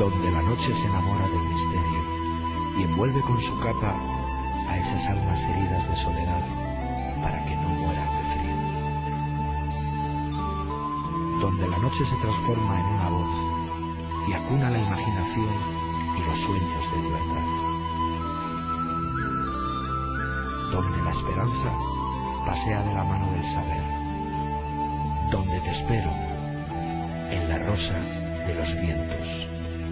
donde la noche se enamora del misterio y envuelve con su capa a esas almas heridas de soledad para que no mueran de frío. Donde la noche se transforma en una voz y acuna la imaginación y los sueños de libertad. Donde la esperanza pasea de la mano del saber. Donde te espero, en la rosa de los vientos.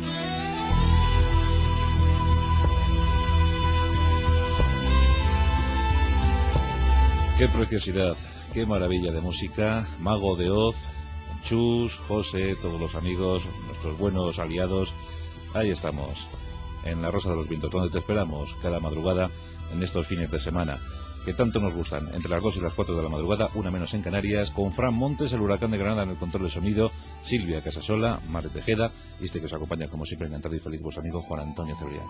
Qué preciosidad, qué maravilla de música. Mago de Oz, Chus, José, todos los amigos, nuestros buenos aliados. Ahí estamos, en la Rosa de los Vientos, donde te esperamos cada madrugada en estos fines de semana que tanto nos gustan, entre las 2 y las 4 de la madrugada, una menos en Canarias, con Fran Montes, el huracán de Granada en el control de sonido, Silvia Casasola, Mar de Tejeda, y este que os acompaña como siempre encantado y feliz, vuestro amigo Juan Antonio Cebrián.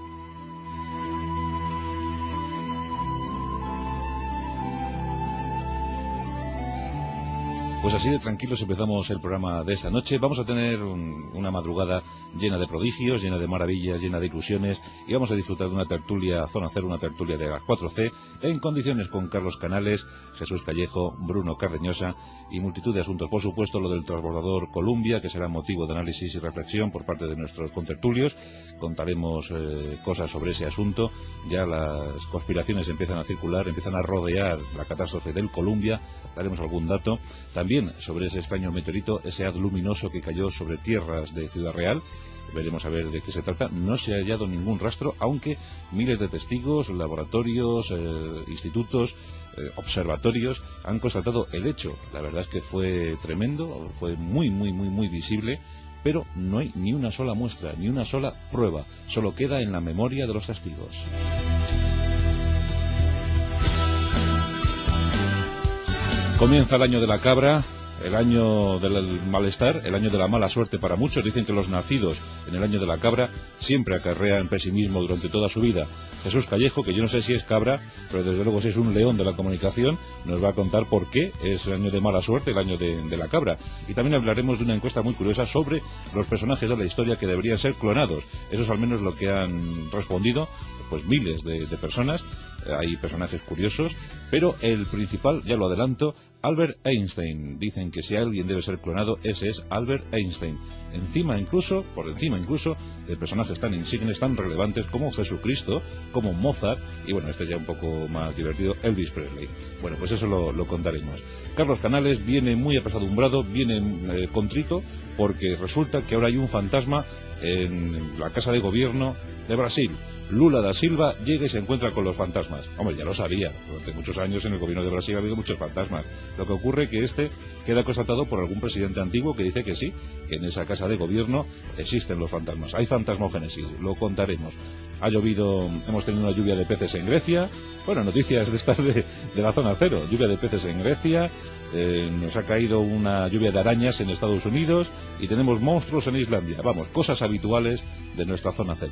Pues así de tranquilos empezamos el programa de esta noche. Vamos a tener una madrugada llena de prodigios, llena de maravillas, llena de ilusiones, y vamos a disfrutar de una tertulia Zona Cero, una tertulia de las 4C, en condiciones con Carlos Canales, Jesús Callejo, Bruno Cardeñosa y multitud de asuntos. Por supuesto, lo del transbordador Columbia, que será motivo de análisis y reflexión por parte de nuestros contertulios. Contaremos cosas sobre ese asunto. Ya las conspiraciones empiezan a circular, empiezan a rodear la catástrofe del Columbia. Daremos algún dato. También sobre ese extraño meteorito, ese haz luminoso que cayó sobre tierras de Ciudad Real. Veremos a ver de qué se trata. No se ha hallado ningún rastro, aunque miles de testigos, laboratorios, institutos, observatorios han constatado el hecho. La verdad es que fue tremendo, fue muy visible, pero no hay ni una sola muestra, ni una sola prueba. Solo queda en la memoria de los testigos. Comienza el año de la cabra, el año del malestar, el año de la mala suerte para muchos. Dicen que los nacidos en el año de la cabra siempre acarrean pesimismo durante toda su vida. Jesús Callejo, que yo no sé si es cabra, pero desde luego si es un león de la comunicación, nos va a contar por qué es el año de mala suerte, el año de la cabra. Y también hablaremos de una encuesta muy curiosa sobre los personajes de la historia que deberían ser clonados. Eso es al menos lo que han respondido pues miles de personas. Hay personajes curiosos, pero el principal, ya lo adelanto, Albert Einstein. Dicen que si alguien debe ser clonado, ese es Albert Einstein. Por encima incluso, de personajes tan insignes, tan relevantes como Jesucristo, como Mozart, y bueno, este ya un poco más divertido, Elvis Presley. Bueno, pues eso lo contaremos. Carlos Canales viene muy apesadumbrado, viene contrito, porque resulta que ahora hay un fantasma en la Casa de Gobierno de Brasil. Lula da Silva llega y se encuentra con los fantasmas. Hombre, ya lo sabía, durante muchos años en el gobierno de Brasil ha habido muchos fantasmas. Lo que ocurre es que este queda constatado por algún presidente antiguo que dice que sí, que en esa casa de gobierno existen los fantasmas. Hay fantasmogénesis, lo contaremos. Ha llovido, hemos tenido una lluvia de peces en Grecia. Bueno, noticias de estas de la zona cero. Lluvia de peces en Grecia. Nos ha caído una lluvia de arañas en Estados Unidos y tenemos monstruos en Islandia. Vamos, cosas habituales de nuestra zona cero.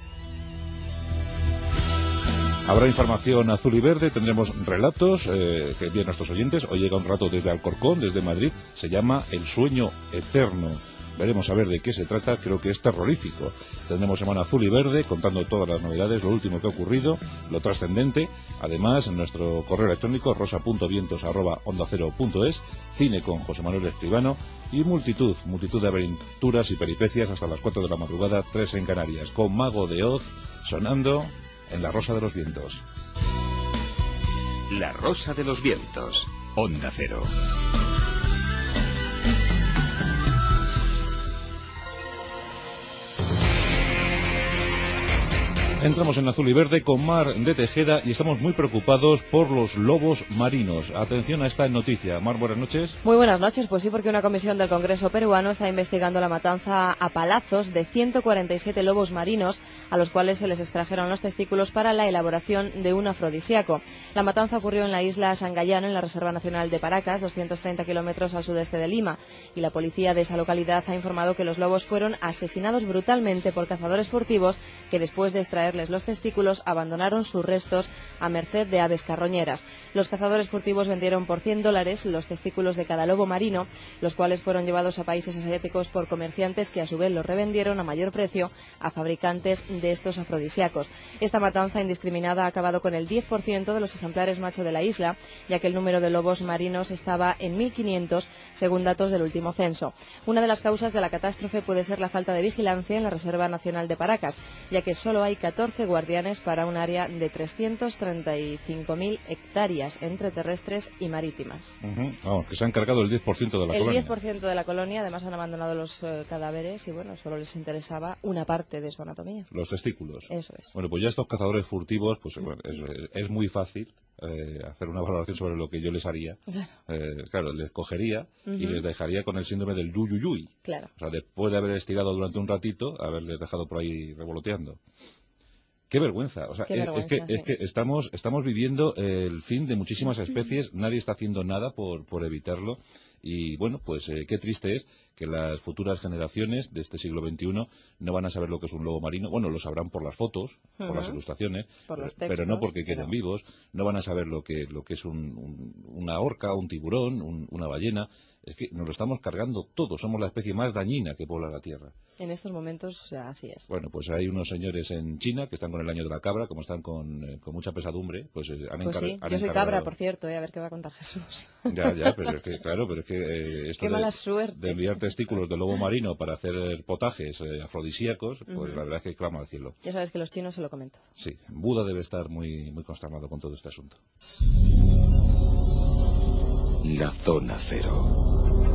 Habrá información azul y verde, tendremos relatos que envían nuestros oyentes. Hoy llega un relato desde Alcorcón, desde Madrid, se llama El sueño eterno. Veremos a ver de qué se trata, creo que es terrorífico. Tendremos semana azul y verde, contando todas las novedades, lo último que ha ocurrido, lo trascendente. Además, en nuestro correo electrónico, rosa.vientos@ondacero.es, cine con José Manuel Escribano, y multitud de aventuras y peripecias hasta las 4 de la madrugada, 3 en Canarias, con Mago de Oz sonando en la Rosa de los Vientos. La Rosa de los Vientos, Onda Cero. Entramos en azul y verde con Mar de Tejeda y estamos muy preocupados por los lobos marinos. Atención a esta noticia. Mar, buenas noches. Muy buenas noches. Pues sí, porque una comisión del Congreso peruano está investigando la matanza a palazos de 147 lobos marinos, a los cuales se les extrajeron los testículos para la elaboración de un afrodisíaco. La matanza ocurrió en la isla Sangayano, en la Reserva Nacional de Paracas, 230 kilómetros al sudeste de Lima, y la policía de esa localidad ha informado que los lobos fueron asesinados brutalmente por cazadores furtivos que, después de extraer extraerles los testículos, abandonaron sus restos a merced de aves carroñeras. Los cazadores furtivos vendieron por $100 los testículos de cada lobo marino, los cuales fueron llevados a países asiáticos por comerciantes que a su vez los revendieron a mayor precio a fabricantes de estos afrodisíacos. Esta matanza indiscriminada ha acabado con el 10% de los ejemplares macho de la isla, ya que el número de lobos marinos estaba en 1.500 según datos del último censo. Una de las causas de la catástrofe puede ser la falta de vigilancia en la Reserva Nacional de Paracas, ya que solo hay 14 guardianes para un área de 335.000 hectáreas entre terrestres y marítimas. Vamos, que se han cargado el 10% de la colonia. El 10% de la colonia, además han abandonado los cadáveres y bueno, solo les interesaba una parte de su anatomía. Los testículos. Eso es. Bueno, pues ya estos cazadores furtivos, pues bueno, es muy fácil hacer una valoración sobre lo que yo les haría. Claro, les cogería y les dejaría con el síndrome del yuyuyuy. Claro. O sea, después de haber estirado durante un ratito, haberles dejado por ahí revoloteando. Qué vergüenza. O sea, es que estamos viviendo el fin de muchísimas especies, nadie está haciendo nada por evitarlo. Y bueno, pues qué triste es que las futuras generaciones de este siglo XXI no van a saber lo que es un lobo marino. Bueno, lo sabrán por las fotos, por las ilustraciones, por los textos, pero no porque queden vivos. No van a saber lo que es una orca, un tiburón, una ballena. Es que nos lo estamos cargando todo. Somos la especie más dañina que pobla la Tierra. En estos momentos, así es. Bueno, pues hay unos señores en China que están con el año de la cabra, como están con mucha pesadumbre, pues han encargado. Sí, yo soy cabra, por cierto, a ver qué va a contar Jesús. Ya, pero es que, claro, esto qué mala suerte. De enviar testículos de lobo marino para hacer potajes afrodisíacos, pues la verdad es que clama al cielo. Ya sabes que los chinos se lo comentan. Sí, Buda debe estar muy, muy consternado con todo este asunto. La zona cero.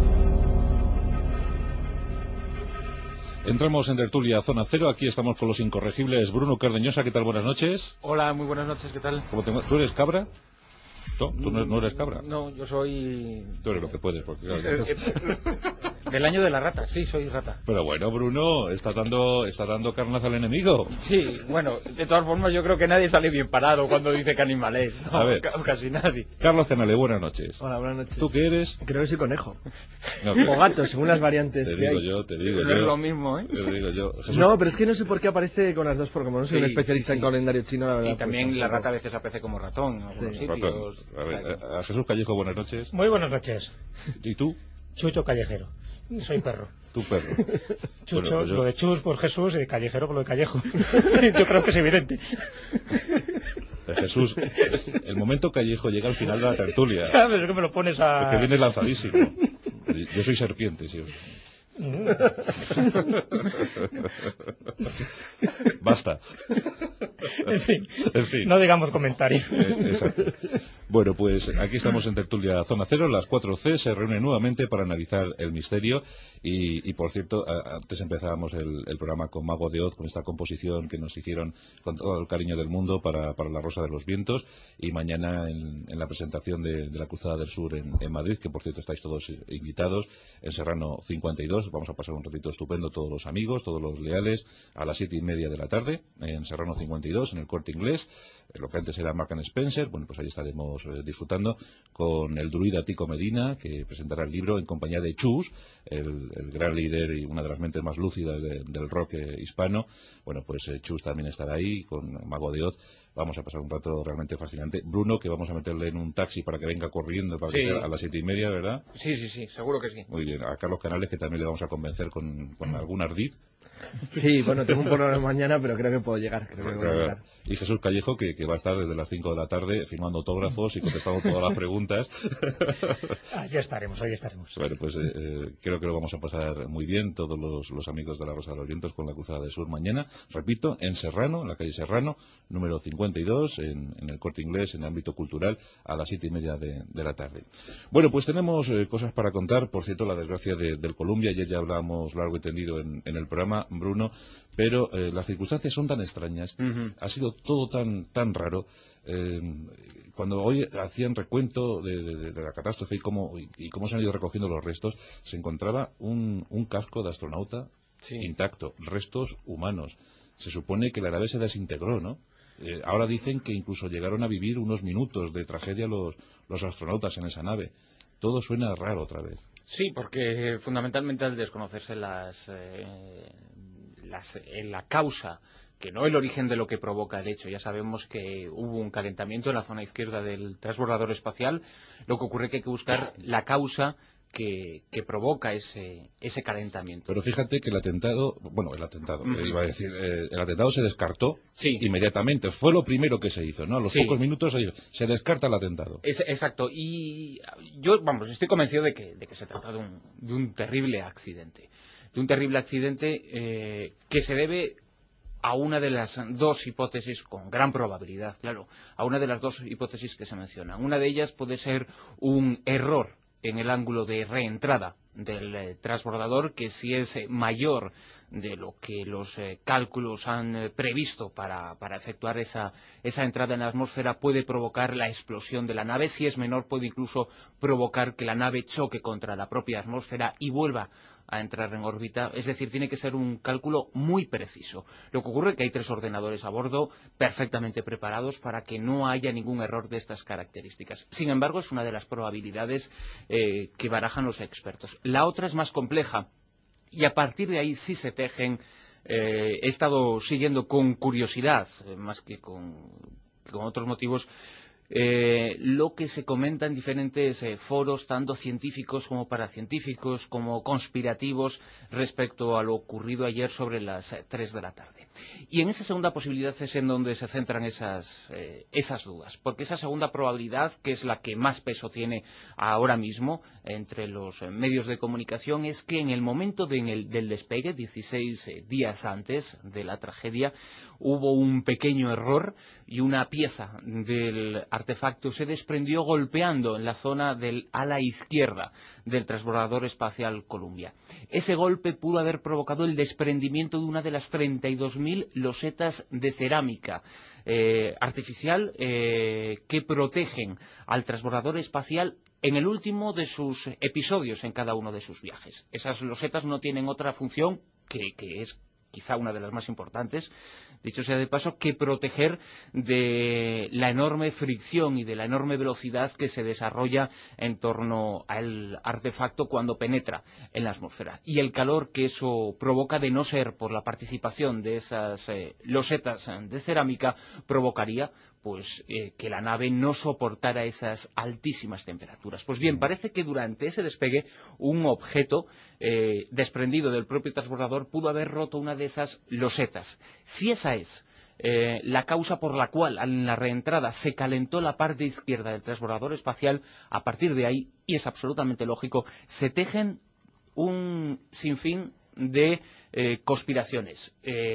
Entramos en tertulia Zona Cero, aquí estamos con los incorregibles. Bruno Cardeñosa, ¿qué tal? Buenas noches. Hola, muy buenas noches, ¿qué tal? ¿Tú eres cabra? ¿Tú no eres cabra? No, yo soy... Tú eres lo que puedes, porque... Del año de la rata, sí, soy rata. Pero bueno, Bruno, está dando carnaza al enemigo. Sí, bueno, de todas formas yo creo que nadie sale bien parado cuando dice que animal es. No, a ver, casi nadie. Carlos Canale, buenas noches. Hola, buenas noches. ¿Tú qué eres? Creo que soy conejo. No, o gato, según las variantes te que digo hay. yo. No es lo mismo, ¿eh? Te digo yo. Jesús. No, pero es que no sé por qué aparece con las dos, porque como no soy un especialista en calendario chino, la verdad. Y también pues, la rata a veces aparece como ratón en algunos sitios. Ratón. A ver, a Jesús Callejo, buenas noches. Muy buenas noches. ¿Y tú? Chucho Callejero. Soy perro. Tu perro. Chucho, bueno, pues lo de Chus por Jesús y Callejero por lo de Callejo. Yo creo que es evidente. Jesús, el momento Callejo llega al final de la tertulia. ¿Sabes? Es que me lo pones a... Es que vienes lanzadísimo. Yo soy serpiente, sí. Basta. En fin, no digamos comentario. Exacto. Bueno, pues aquí estamos en tertulia Zona Cero. Las 4C se reúnen nuevamente para analizar el misterio y por cierto, antes empezábamos el programa con Mago de Oz, con esta composición que nos hicieron con todo el cariño del mundo para La Rosa de los Vientos, y mañana en la presentación de la Cruzada del Sur en Madrid, que por cierto estáis todos invitados, en Serrano 52, vamos a pasar un ratito estupendo todos los amigos, todos los leales, a las 7:30 de la tarde, en Serrano 52, en el Corte Inglés, lo que antes era Mark & Spencer. Bueno, pues ahí estaremos disfrutando con el druida Tico Medina, que presentará el libro en compañía de Chus, el gran líder y una de las mentes más lúcidas del rock hispano. Bueno, pues Chus también estará ahí con Mago de Oz. Vamos a pasar un rato realmente fascinante. Bruno, que vamos a meterle en un taxi para que venga corriendo para que sea a las 7:30, ¿verdad? Sí, seguro que sí. Muy bien. A Carlos Canales, que también le vamos a convencer con algún ardid. Sí, bueno, tengo un programa mañana, pero creo que puedo llegar. Y Jesús Callejo, que va a estar desde las 5 de la tarde firmando autógrafos y contestando todas las preguntas. Ahí estaremos. Bueno, pues creo que lo vamos a pasar muy bien todos los amigos de La Rosa de los Vientos con la Cruzada del Sur mañana. Repito, en Serrano, en la calle Serrano, número 52, en el Corte Inglés, en el ámbito cultural, a las 7:30 de la tarde. Bueno, pues tenemos cosas para contar. Por cierto, la desgracia del Columbia, ayer ya hablamos largo y tendido en el programa, Bruno, pero las circunstancias son tan extrañas, ha sido todo tan raro. Cuando hoy hacían recuento de la catástrofe y cómo se han ido recogiendo los restos, se encontraba un casco de astronauta intacto, restos humanos. Se supone que la nave se desintegró, ¿no? Ahora dicen que incluso llegaron a vivir unos minutos de tragedia los astronautas en esa nave. Todo suena raro otra vez. Sí, porque fundamentalmente al desconocerse la causa que no el origen de lo que provoca el hecho. Ya sabemos que hubo un calentamiento en la zona izquierda del transbordador espacial. Lo que ocurre es que hay que buscar la causa que provoca ese calentamiento. Pero fíjate que el atentado se descartó inmediatamente. Fue lo primero que se hizo, ¿no? A los pocos minutos se descarta el atentado. Exacto. Y yo, estoy convencido de que se trata de un terrible accidente. De un terrible accidente que se debe a una de las dos hipótesis, con gran probabilidad, claro, a una de las dos hipótesis que se mencionan. Una de ellas puede ser un error en el ángulo de reentrada del transbordador, que si es mayor de lo que los cálculos han previsto para efectuar esa entrada en la atmósfera, puede provocar la explosión de la nave. Si es menor, puede incluso provocar que la nave choque contra la propia atmósfera y vuelva a entrar en órbita. Es decir, tiene que ser un cálculo muy preciso. Lo que ocurre es que hay 3 ordenadores a bordo perfectamente preparados para que no haya ningún error de estas características. Sin embargo, es una de las probabilidades que barajan los expertos. La otra es más compleja y a partir de ahí sí se tejen. He estado siguiendo con curiosidad, más que con otros motivos, lo que se comenta en diferentes foros, tanto científicos como paracientíficos, como conspirativos, respecto a lo ocurrido ayer sobre las 3 de la tarde. Y en esa segunda posibilidad es en donde se centran esas dudas, porque esa segunda probabilidad, que es la que más peso tiene ahora mismo entre los medios de comunicación, es que en el momento del despegue, 16 días antes de la tragedia, hubo un pequeño error y una pieza del artefacto se desprendió golpeando en la zona del ala izquierda del transbordador espacial Columbia. Ese golpe pudo haber provocado el desprendimiento de una de las 32.000 losetas de cerámica artificial que protegen al transbordador espacial en el último de sus episodios en cada uno de sus viajes. Esas losetas no tienen otra función que es quizá una de las más importantes, dicho sea de paso, que proteger de la enorme fricción y de la enorme velocidad que se desarrolla en torno al artefacto cuando penetra en la atmósfera. Y el calor que eso provoca, de no ser por la participación de esas losetas de cerámica, provocaría que la nave no soportara esas altísimas temperaturas. Pues bien, parece que durante ese despegue un objeto desprendido del propio transbordador pudo haber roto una de esas losetas. Si esa es la causa por la cual en la reentrada se calentó la parte izquierda del transbordador espacial, a partir de ahí, y es absolutamente lógico, se tejen un sinfín de conspiraciones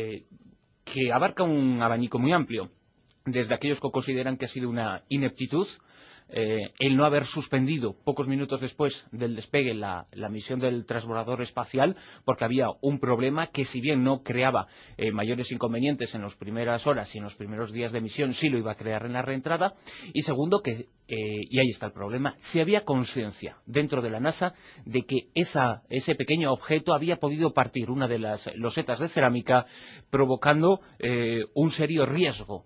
que abarca un abanico muy amplio, desde aquellos que consideran que ha sido una ineptitud el no haber suspendido pocos minutos después del despegue la misión del transbordador espacial, porque había un problema que, si bien no creaba mayores inconvenientes en las primeras horas y en los primeros días de misión, sí lo iba a crear en la reentrada. Y segundo, y ahí está el problema, si había conciencia dentro de la NASA de que ese pequeño objeto había podido partir una de las losetas de cerámica, provocando un serio riesgo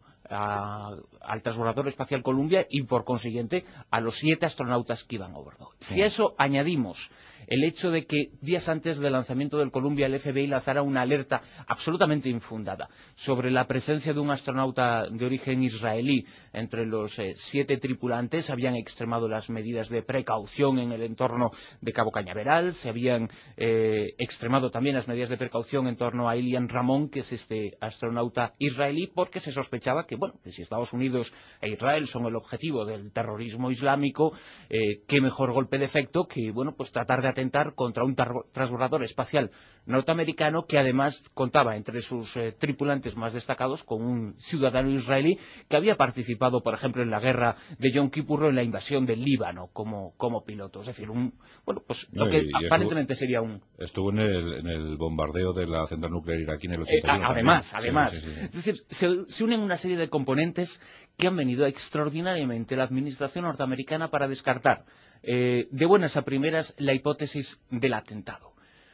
al transbordador espacial Columbia y, por consiguiente, a los 7 astronautas que iban a bordo. Si a eso añadimos el hecho de que días antes del lanzamiento del Columbia el FBI lanzara una alerta absolutamente infundada sobre la presencia de un astronauta de origen israelí entre los 7 tripulantes, habían extremado las medidas de precaución en el entorno de Cabo Cañaveral, se habían extremado también las medidas de precaución en torno a Ilan Ramon, que es este astronauta israelí, porque se sospechaba que si Estados Unidos e Israel son el objetivo del terrorismo islámico, qué mejor golpe de efecto que tratar de atentar contra un transbordador espacial norteamericano que además contaba entre sus tripulantes más destacados con un ciudadano israelí que había participado, por ejemplo, en la guerra de Yom Kippur o en la invasión del Líbano como piloto. Es decir, lo que aparentemente sería un... Estuvo en el bombardeo de la central nuclear iraquí en el 81. Además. Sí. Es decir, se unen una serie de componentes que han venido extraordinariamente la administración norteamericana para descartar de buenas a primeras la hipótesis del atentado,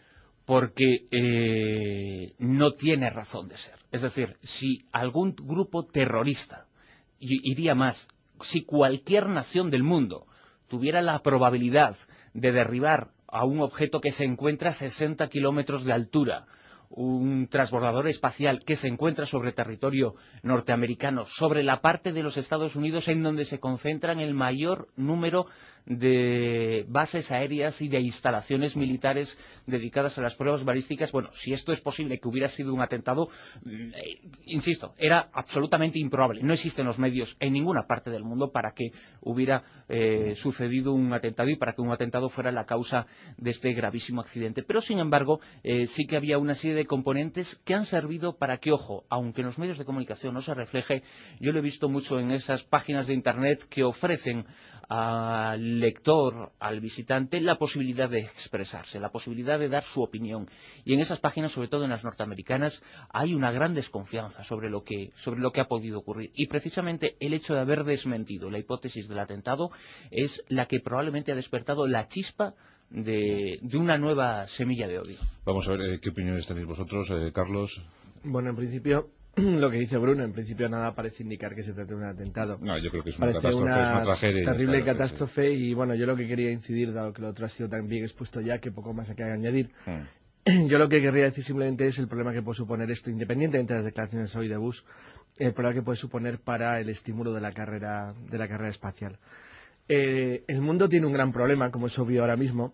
porque no tiene razón de ser. Es decir, si algún grupo terrorista, y iría más, si cualquier nación del mundo tuviera la probabilidad de derribar a un objeto que se encuentra a 60 kilómetros de altura, un transbordador espacial que se encuentra sobre territorio norteamericano, sobre la parte de los Estados Unidos en donde se concentran el mayor número de bases aéreas y de instalaciones militares dedicadas a las pruebas balísticas. Bueno, si esto es posible que hubiera sido un atentado, insisto, era absolutamente improbable. No existen los medios en ninguna parte del mundo para que hubiera sucedido un atentado y para que un atentado fuera la causa de este gravísimo accidente. Pero, sin embargo, sí que había una serie de componentes que han servido para que, ojo, aunque en los medios de comunicación no se refleje, yo lo he visto mucho en esas páginas de Internet que ofrecen al lector, al visitante, la posibilidad de expresarse, la posibilidad de dar su opinión. Y en esas páginas, sobre todo en las norteamericanas, hay una gran desconfianza sobre lo que ha podido ocurrir. Y precisamente el hecho de haber desmentido la hipótesis del atentado es la que probablemente ha despertado la chispa de una nueva semilla de odio. Vamos a ver qué opiniones tenéis vosotros, Carlos. Bueno, en principio, lo que dice Bruno, en principio nada parece indicar que se trate de un atentado. No, yo creo que es una Parece catástrofe, es una tragedia. Terrible catástrofe, sí. Y bueno, yo lo que quería incidir, dado que lo otro ha sido tan bien expuesto ya, que poco más hay que añadir. Yo lo que querría decir simplemente es el problema que puede suponer esto, independientemente de las declaraciones hoy de Bush, el problema que puede suponer para el estímulo de la carrera espacial. El mundo tiene un gran problema, como es obvio ahora mismo.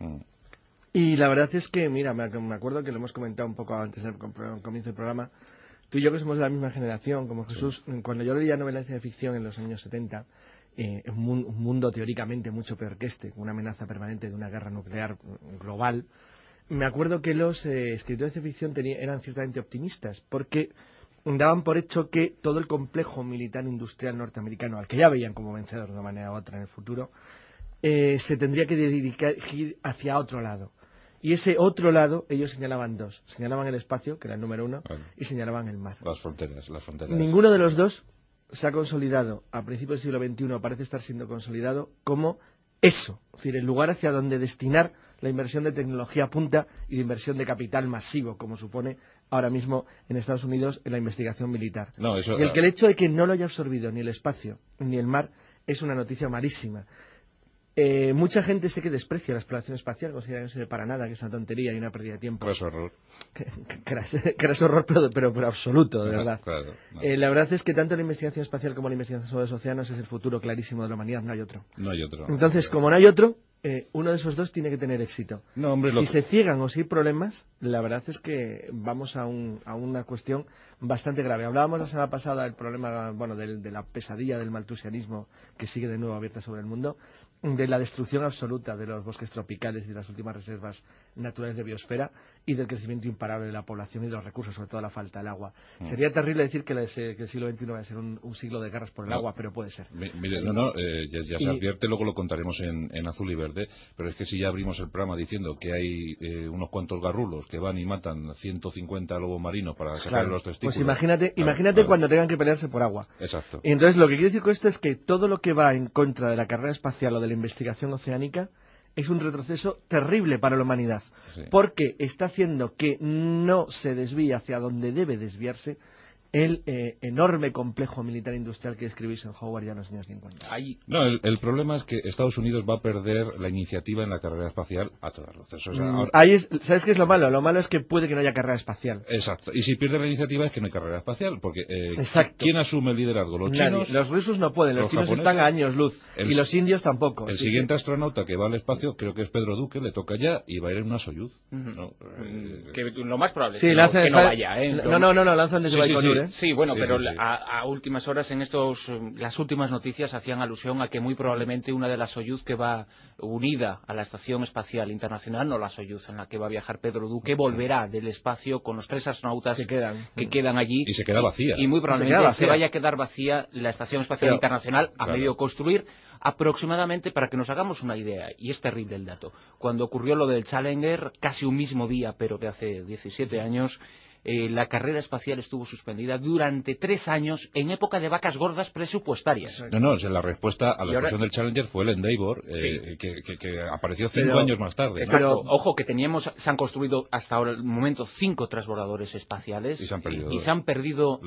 Y la verdad es que, mira, me acuerdo que lo hemos comentado un poco antes del comienzo del programa. Tú y yo, que somos de la misma generación, como Jesús, cuando yo leía novelas de ficción en los años 70, un mundo teóricamente mucho peor que este, con una amenaza permanente de una guerra nuclear global, me acuerdo que los escritores de ficción eran ciertamente optimistas, porque daban por hecho que todo el complejo militar industrial norteamericano, al que ya veían como vencedor de una manera u otra en el futuro, se tendría que dirigir hacia otro lado. Y ese otro lado, ellos señalaban dos. Señalaban el espacio, que era el número uno, y señalaban el mar. Las fronteras. Ninguno de los dos se ha consolidado, a principios del siglo XXI parece estar siendo consolidado como eso. Es decir, el lugar hacia donde destinar la inversión de tecnología punta y de inversión de capital masivo, como supone ahora mismo en Estados Unidos en la investigación militar. Y el hecho de que no lo haya absorbido ni el espacio ni el mar es una noticia malísima. Mucha gente sé que desprecia la exploración espacial, considera que no sirve para nada, que es una tontería y una pérdida de tiempo. Craso horror. Craso horror, pero absoluto, de verdad. Claro. La verdad es que tanto la investigación espacial como la investigación sobre los océanos es el futuro clarísimo de la humanidad, no hay otro. Entonces, como no hay otro, uno de esos dos tiene que tener éxito. Si se ciegan o si hay problemas, la verdad es que vamos a una cuestión bastante grave. Hablábamos la semana pasada del problema, de la pesadilla del maltusianismo que sigue de nuevo abierta sobre el mundo, de la destrucción absoluta de los bosques tropicales y de las últimas reservas naturales de biosfera y del crecimiento imparable de la población y de los recursos, sobre todo la falta del agua. Sería terrible decir que el siglo XXI va a ser un siglo de guerras por el agua, pero puede ser. Mire, ya se advierte, luego lo contaremos en Azul y Verde, pero es que si ya abrimos el programa diciendo que hay unos cuantos garrulos que van y matan 150 lobos marinos para sacar los testículos. Pues imagínate cuando tengan que pelearse por agua. Exacto. Y entonces lo que quiero decir con esto es que todo lo que va en contra de la carrera espacial o de la investigación oceánica es un retroceso terrible para la humanidad, porque está haciendo que no se desvíe hacia donde debe desviarse el enorme complejo militar industrial que escribís en Howard ya en los años 50. El problema es que Estados Unidos va a perder la iniciativa en la carrera espacial a todas luces. ¿Sabes qué es lo malo? Lo malo es que puede que no haya carrera espacial. Exacto. Y si pierde la iniciativa es que no hay carrera espacial, porque ¿quién asume el liderazgo? ¿Los chinos? Los rusos no pueden, los chinos están a años luz, y los indios tampoco. El siguiente astronauta que va al espacio, creo que es Pedro Duque, le toca ya y va a ir en una Soyuz. Que lo más probable es que no vaya. No, lanzan desde Baikonur. Sí, bueno, pero a últimas horas las últimas noticias hacían alusión a que muy probablemente una de las Soyuz que va unida a la Estación Espacial Internacional, no la Soyuz en la que va a viajar Pedro Duque, volverá del espacio con los 3 astronautas que quedan allí. Y se queda vacía. Y muy probablemente se vaya a quedar vacía la Estación Espacial Internacional a medio construir. Aproximadamente, para que nos hagamos una idea, y es terrible el dato, cuando ocurrió lo del Challenger, casi un mismo día, pero de hace 17 años, la carrera espacial estuvo suspendida durante 3 años en época de vacas gordas presupuestarias. La respuesta a la explosión del Challenger fue el Endeavour, que apareció 5 años más tarde. Exacto. Ojo, que se han construido hasta ahora el momento 5 transbordadores espaciales y se han perdido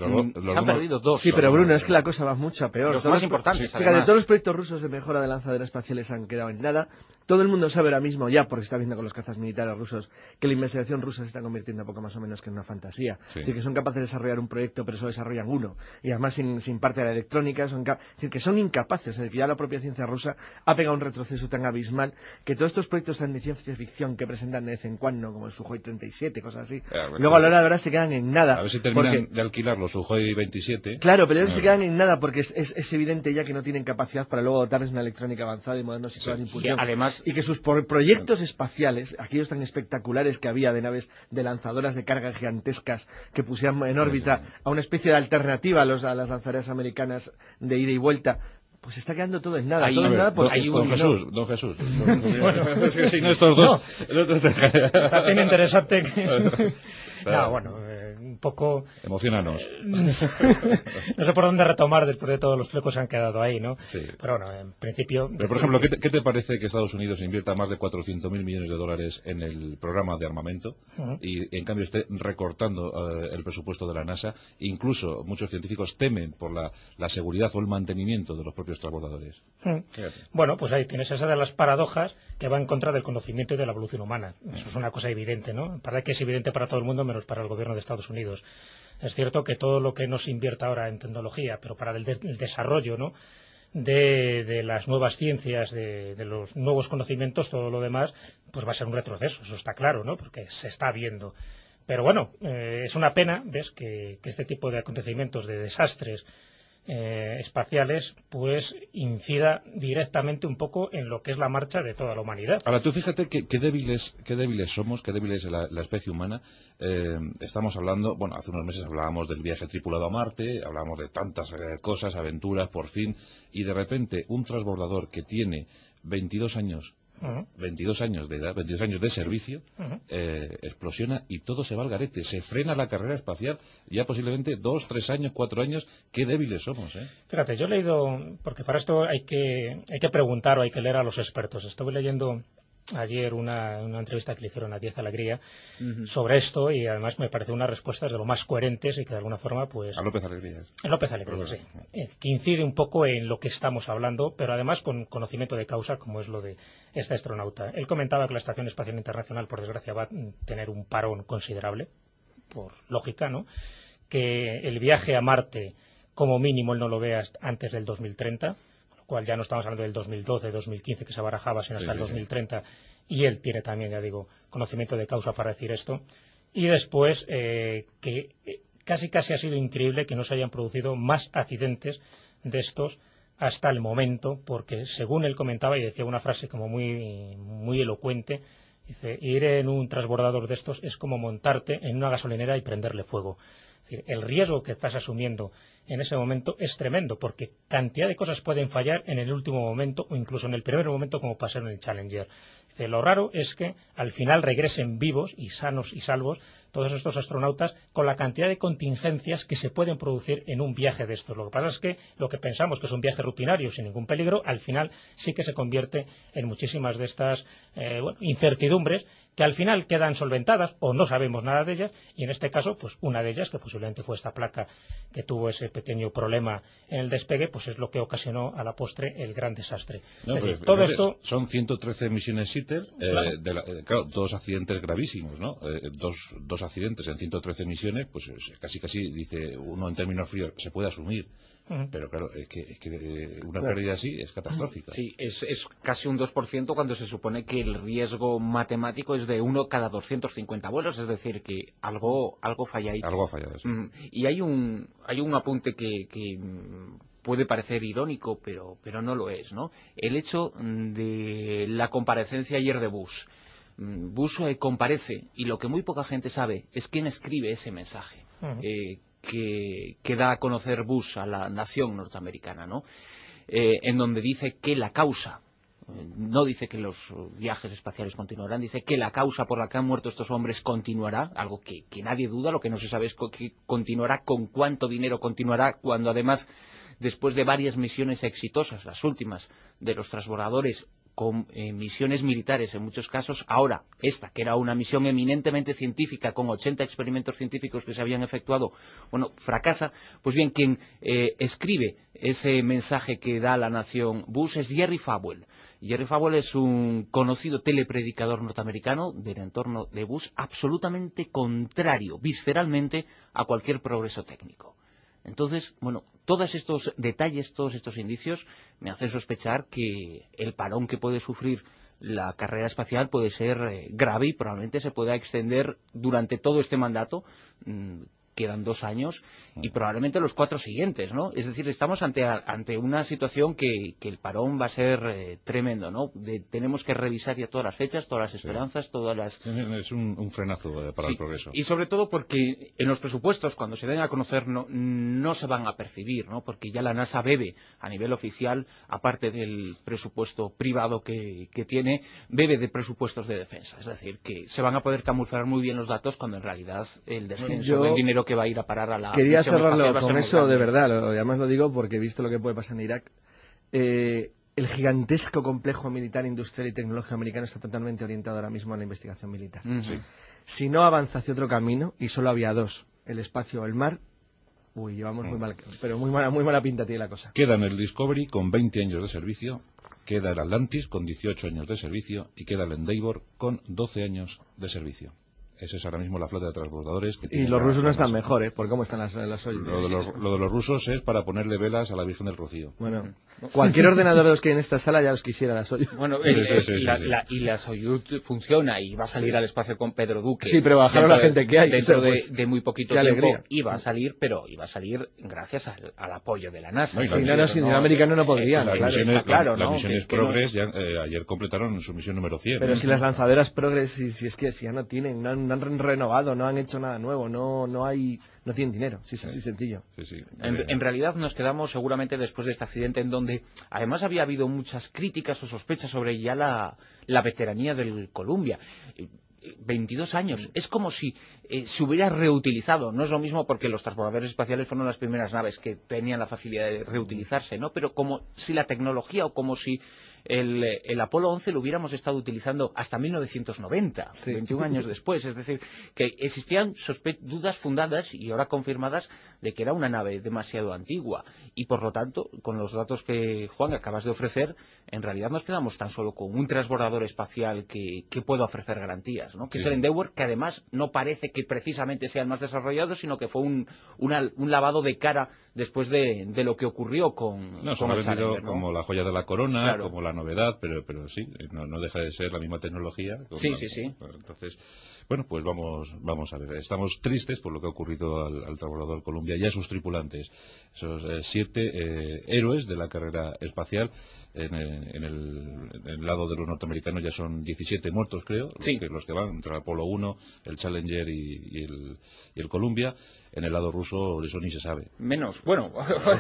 2. Sí, pero Bruno, es que la cosa va mucho peor. Los más importantes. Fíjate, todos los proyectos rusos de mejora de lanzaderas espaciales han quedado en nada. Todo el mundo sabe ahora mismo, ya porque está viendo con los cazas militares rusos, que la investigación rusa se está convirtiendo poco más o menos que en una fantasía. Sí. Es decir, que son capaces de desarrollar un proyecto, pero solo desarrollan uno. Y además sin parte de la electrónica. Es decir, que son incapaces. Es decir, que ya la propia ciencia rusa ha pegado un retroceso tan abismal que todos estos proyectos de ciencia ficción que presentan de vez en cuando, como el Sukhoi 37, cosas así, luego a la hora de ahora se quedan en nada. A ver si terminan de alquilar los Sukhoi 27. Claro, pero ellos se quedan en nada porque es evidente ya que no tienen capacidad para luego dotarles una electrónica avanzada y modernos sistemas de impulsión. Y que sus proyectos espaciales, aquellos tan espectaculares que había de naves de lanzadoras de carga gigantescas que pusieran en órbita a una especie de alternativa a las lanzaderas americanas de ida y vuelta, pues está quedando todo en nada. Don Jesús. Bueno, es que si no estos dos... No. Está bien interesante que... No, bueno, un poco... Emocionanos. No sé por dónde retomar después de todos los flecos que han quedado ahí, ¿no? Sí. Pero bueno, en principio... Pero, por ejemplo, ¿qué te parece que Estados Unidos invierta más de 400.000 millones de dólares en el programa de armamento y, en cambio, esté recortando el presupuesto de la NASA? Incluso muchos científicos temen por la seguridad o el mantenimiento de los propios transbordadores. Bueno, pues ahí tienes esa de las paradojas que va en contra del conocimiento y de la evolución humana. Eso es una cosa evidente, ¿no? Para que es evidente para todo el mundo, menos para el gobierno de Estados Unidos. Es cierto que todo lo que no se invierta ahora en tecnología, pero para el desarrollo, ¿no?, de las nuevas ciencias, de los nuevos conocimientos, todo lo demás, pues va a ser un retroceso, eso está claro, ¿no?, porque se está viendo. Pero bueno, es una pena, ¿ves?, que este tipo de acontecimientos, de desastres espaciales, pues incida directamente un poco en lo que es la marcha de toda la humanidad. Ahora, tú fíjate qué débiles somos, qué débiles es la especie humana. Estamos hablando, bueno, hace unos meses hablábamos del viaje tripulado a Marte, hablábamos de tantas cosas, aventuras, por fin, y de repente un transbordador que tiene 22 años 22 años de edad, 22 años de servicio, explosiona y todo se va al garete. Se frena la carrera espacial ya posiblemente 2, 3 años, 4 años. Qué débiles somos, ¿eh? Fíjate, yo he leído, porque para esto hay que preguntar o hay que leer a los expertos. Estuve leyendo ayer una entrevista que le hicieron a Diez Alegría sobre esto y además me pareció unas respuestas de lo más coherentes y que de alguna forma pues... A López Alegría. López Alegría, sí. Que incide un poco en lo que estamos hablando, pero además con conocimiento de causa, como es lo de este astronauta. Él comentaba que la Estación Espacial Internacional, por desgracia, va a tener un parón considerable, por lógica, ¿no? Que el viaje a Marte, como mínimo, él no lo vea antes del 2030, cual ya no estamos hablando del 2012, 2015 que se barajaba, sino hasta el 2030, y él tiene también, ya digo, conocimiento de causa para decir esto. Y después, que casi ha sido increíble que no se hayan producido más accidentes de estos hasta el momento, porque según él comentaba, y decía una frase como muy elocuente, dice, ir en un transbordador de estos es como montarte en una gasolinera y prenderle fuego. Es decir, el riesgo que estás asumiendo en ese momento es tremendo, porque cantidad de cosas pueden fallar en el último momento o incluso en el primer momento, como pasó en el Challenger. Dice, lo raro es que al final regresen vivos y sanos y salvos todos estos astronautas con la cantidad de contingencias que se pueden producir en un viaje de estos. Lo que pasa es que lo que pensamos que es un viaje rutinario sin ningún peligro, al final sí que se convierte en muchísimas de estas incertidumbres que al final quedan solventadas o no sabemos nada de ellas, y en este caso, pues una de ellas, que posiblemente fue esta placa que tuvo ese pequeño problema en el despegue, pues es lo que ocasionó a la postre el gran desastre. No, es decir, todo esto... Son 113 misiones ITER, claro, dos accidentes gravísimos, ¿no? Dos accidentes en 113 misiones, pues casi, dice uno en términos fríos, se puede asumir. Pero claro, es que una pérdida así es catastrófica. Sí, es casi un 2% cuando se supone que el riesgo matemático es de 1 cada 250 vuelos, es decir, que algo falla ahí. Algo ha fallado, sí. Y hay un apunte que puede parecer irónico, pero no lo es, ¿no? El hecho de la comparecencia ayer de Bush. Bush comparece, y lo que muy poca gente sabe es quién escribe ese mensaje. Que da a conocer Bush a la nación norteamericana, ¿no? En donde dice que la causa, no dice que los viajes espaciales continuarán, dice que la causa por la que han muerto estos hombres continuará, algo que nadie duda, lo que no se sabe es que continuará, con cuánto dinero continuará, cuando además, después de varias misiones exitosas, las últimas de los transbordadores, con misiones militares en muchos casos. Ahora, esta, que era una misión eminentemente científica, con 80 experimentos científicos que se habían efectuado, bueno, fracasa. Pues bien, quien escribe ese mensaje que da la nación Bush es Jerry Falwell. Jerry Falwell es un conocido telepredicador norteamericano del entorno de Bush, absolutamente contrario, visceralmente, a cualquier progreso técnico. Entonces, bueno, todos estos detalles, todos estos indicios me hacen sospechar que el parón que puede sufrir la carrera espacial puede ser grave y probablemente se pueda extender durante todo este mandato. Quedan 2 años y probablemente los 4 siguientes, ¿no? Es decir, estamos ante una situación que el parón va a ser tremendo, ¿no? Tenemos que revisar ya todas las fechas, todas las esperanzas, todas las... Es un frenazo para el progreso. Y sobre todo porque en los presupuestos, cuando se den a conocer, no se van a percibir, ¿no? Porque ya la NASA bebe a nivel oficial, aparte del presupuesto privado que tiene, bebe de presupuestos de defensa. Es decir, que se van a poder camuflar muy bien los datos cuando en realidad el descenso del dinero que va a ir a parar a la quería misión espacial cerrarlo va a ser con muy eso grande. de verdad, además lo digo porque he visto lo que puede pasar en Irak. El gigantesco complejo militar, industrial y tecnológico americano está totalmente orientado ahora mismo a la investigación militar. Sí. Si no avanza hacia otro camino, y solo había 2, el espacio o el mar, llevamos muy mal, pero muy mala pinta tiene la cosa. Quedan el Discovery con 20 años de servicio, queda el Atlantis con 18 años de servicio y queda el Endeavour con 12 años de servicio. Esa es ahora mismo la flota de transbordadores que tiene. Y los rusos no están mejor, por cómo están las Soyuz. Lo de los rusos es para ponerle velas a la Virgen del Rocío. Bueno, cualquier ordenador de los que hay en esta sala ya los quisiera la Soyuz. Bueno, y la Soyuz funciona y va a salir al espacio con Pedro Duque. Sí, pero bajaron la gente que hay. Dentro pues, de muy poquito tiempo. Alegría. Y va a salir, pero iba a salir gracias al apoyo de la NASA. Sin el americano no podrían. Las misiones Progress ayer completaron su misión número 100. Pero si las lanzaderas Progress, si es que ya no tienen, no han renovado, no han hecho nada nuevo, no tienen dinero, sí, así sencillo. Sí. En realidad nos quedamos seguramente después de este accidente en donde además había habido muchas críticas o sospechas sobre ya la veteranía del Columbia. 22 años, es como si se hubiera reutilizado. No es lo mismo porque los transbordadores espaciales fueron las primeras naves que tenían la facilidad de reutilizarse, ¿no? Pero como si la tecnología o como si el Apolo 11 lo hubiéramos estado utilizando hasta 1990, 21 años después. Es decir, que existían dudas fundadas y ahora confirmadas de que era una nave demasiado antigua. Y por lo tanto, con los datos que, Juan, acabas de ofrecer, en realidad nos quedamos tan solo con un transbordador espacial que pueda ofrecer garantías, ¿no? Que es el Endeavour, que además no parece que precisamente sea el más desarrollado, sino que fue un lavado de cara después de lo que ocurrió con se ha vendido, ¿no? Como la joya de la corona, claro, como la novedad, pero sí, no deja de ser la misma tecnología. Sí. Entonces, bueno, pues vamos a ver. Estamos tristes por lo que ha ocurrido al transbordador Columbia y a sus tripulantes. Esos 7 héroes de la carrera espacial. En el lado de los norteamericanos ya son 17 muertos, creo, los que van entre el Apolo 1, el Challenger y el Columbia. En el lado ruso eso ni se sabe. Menos, bueno,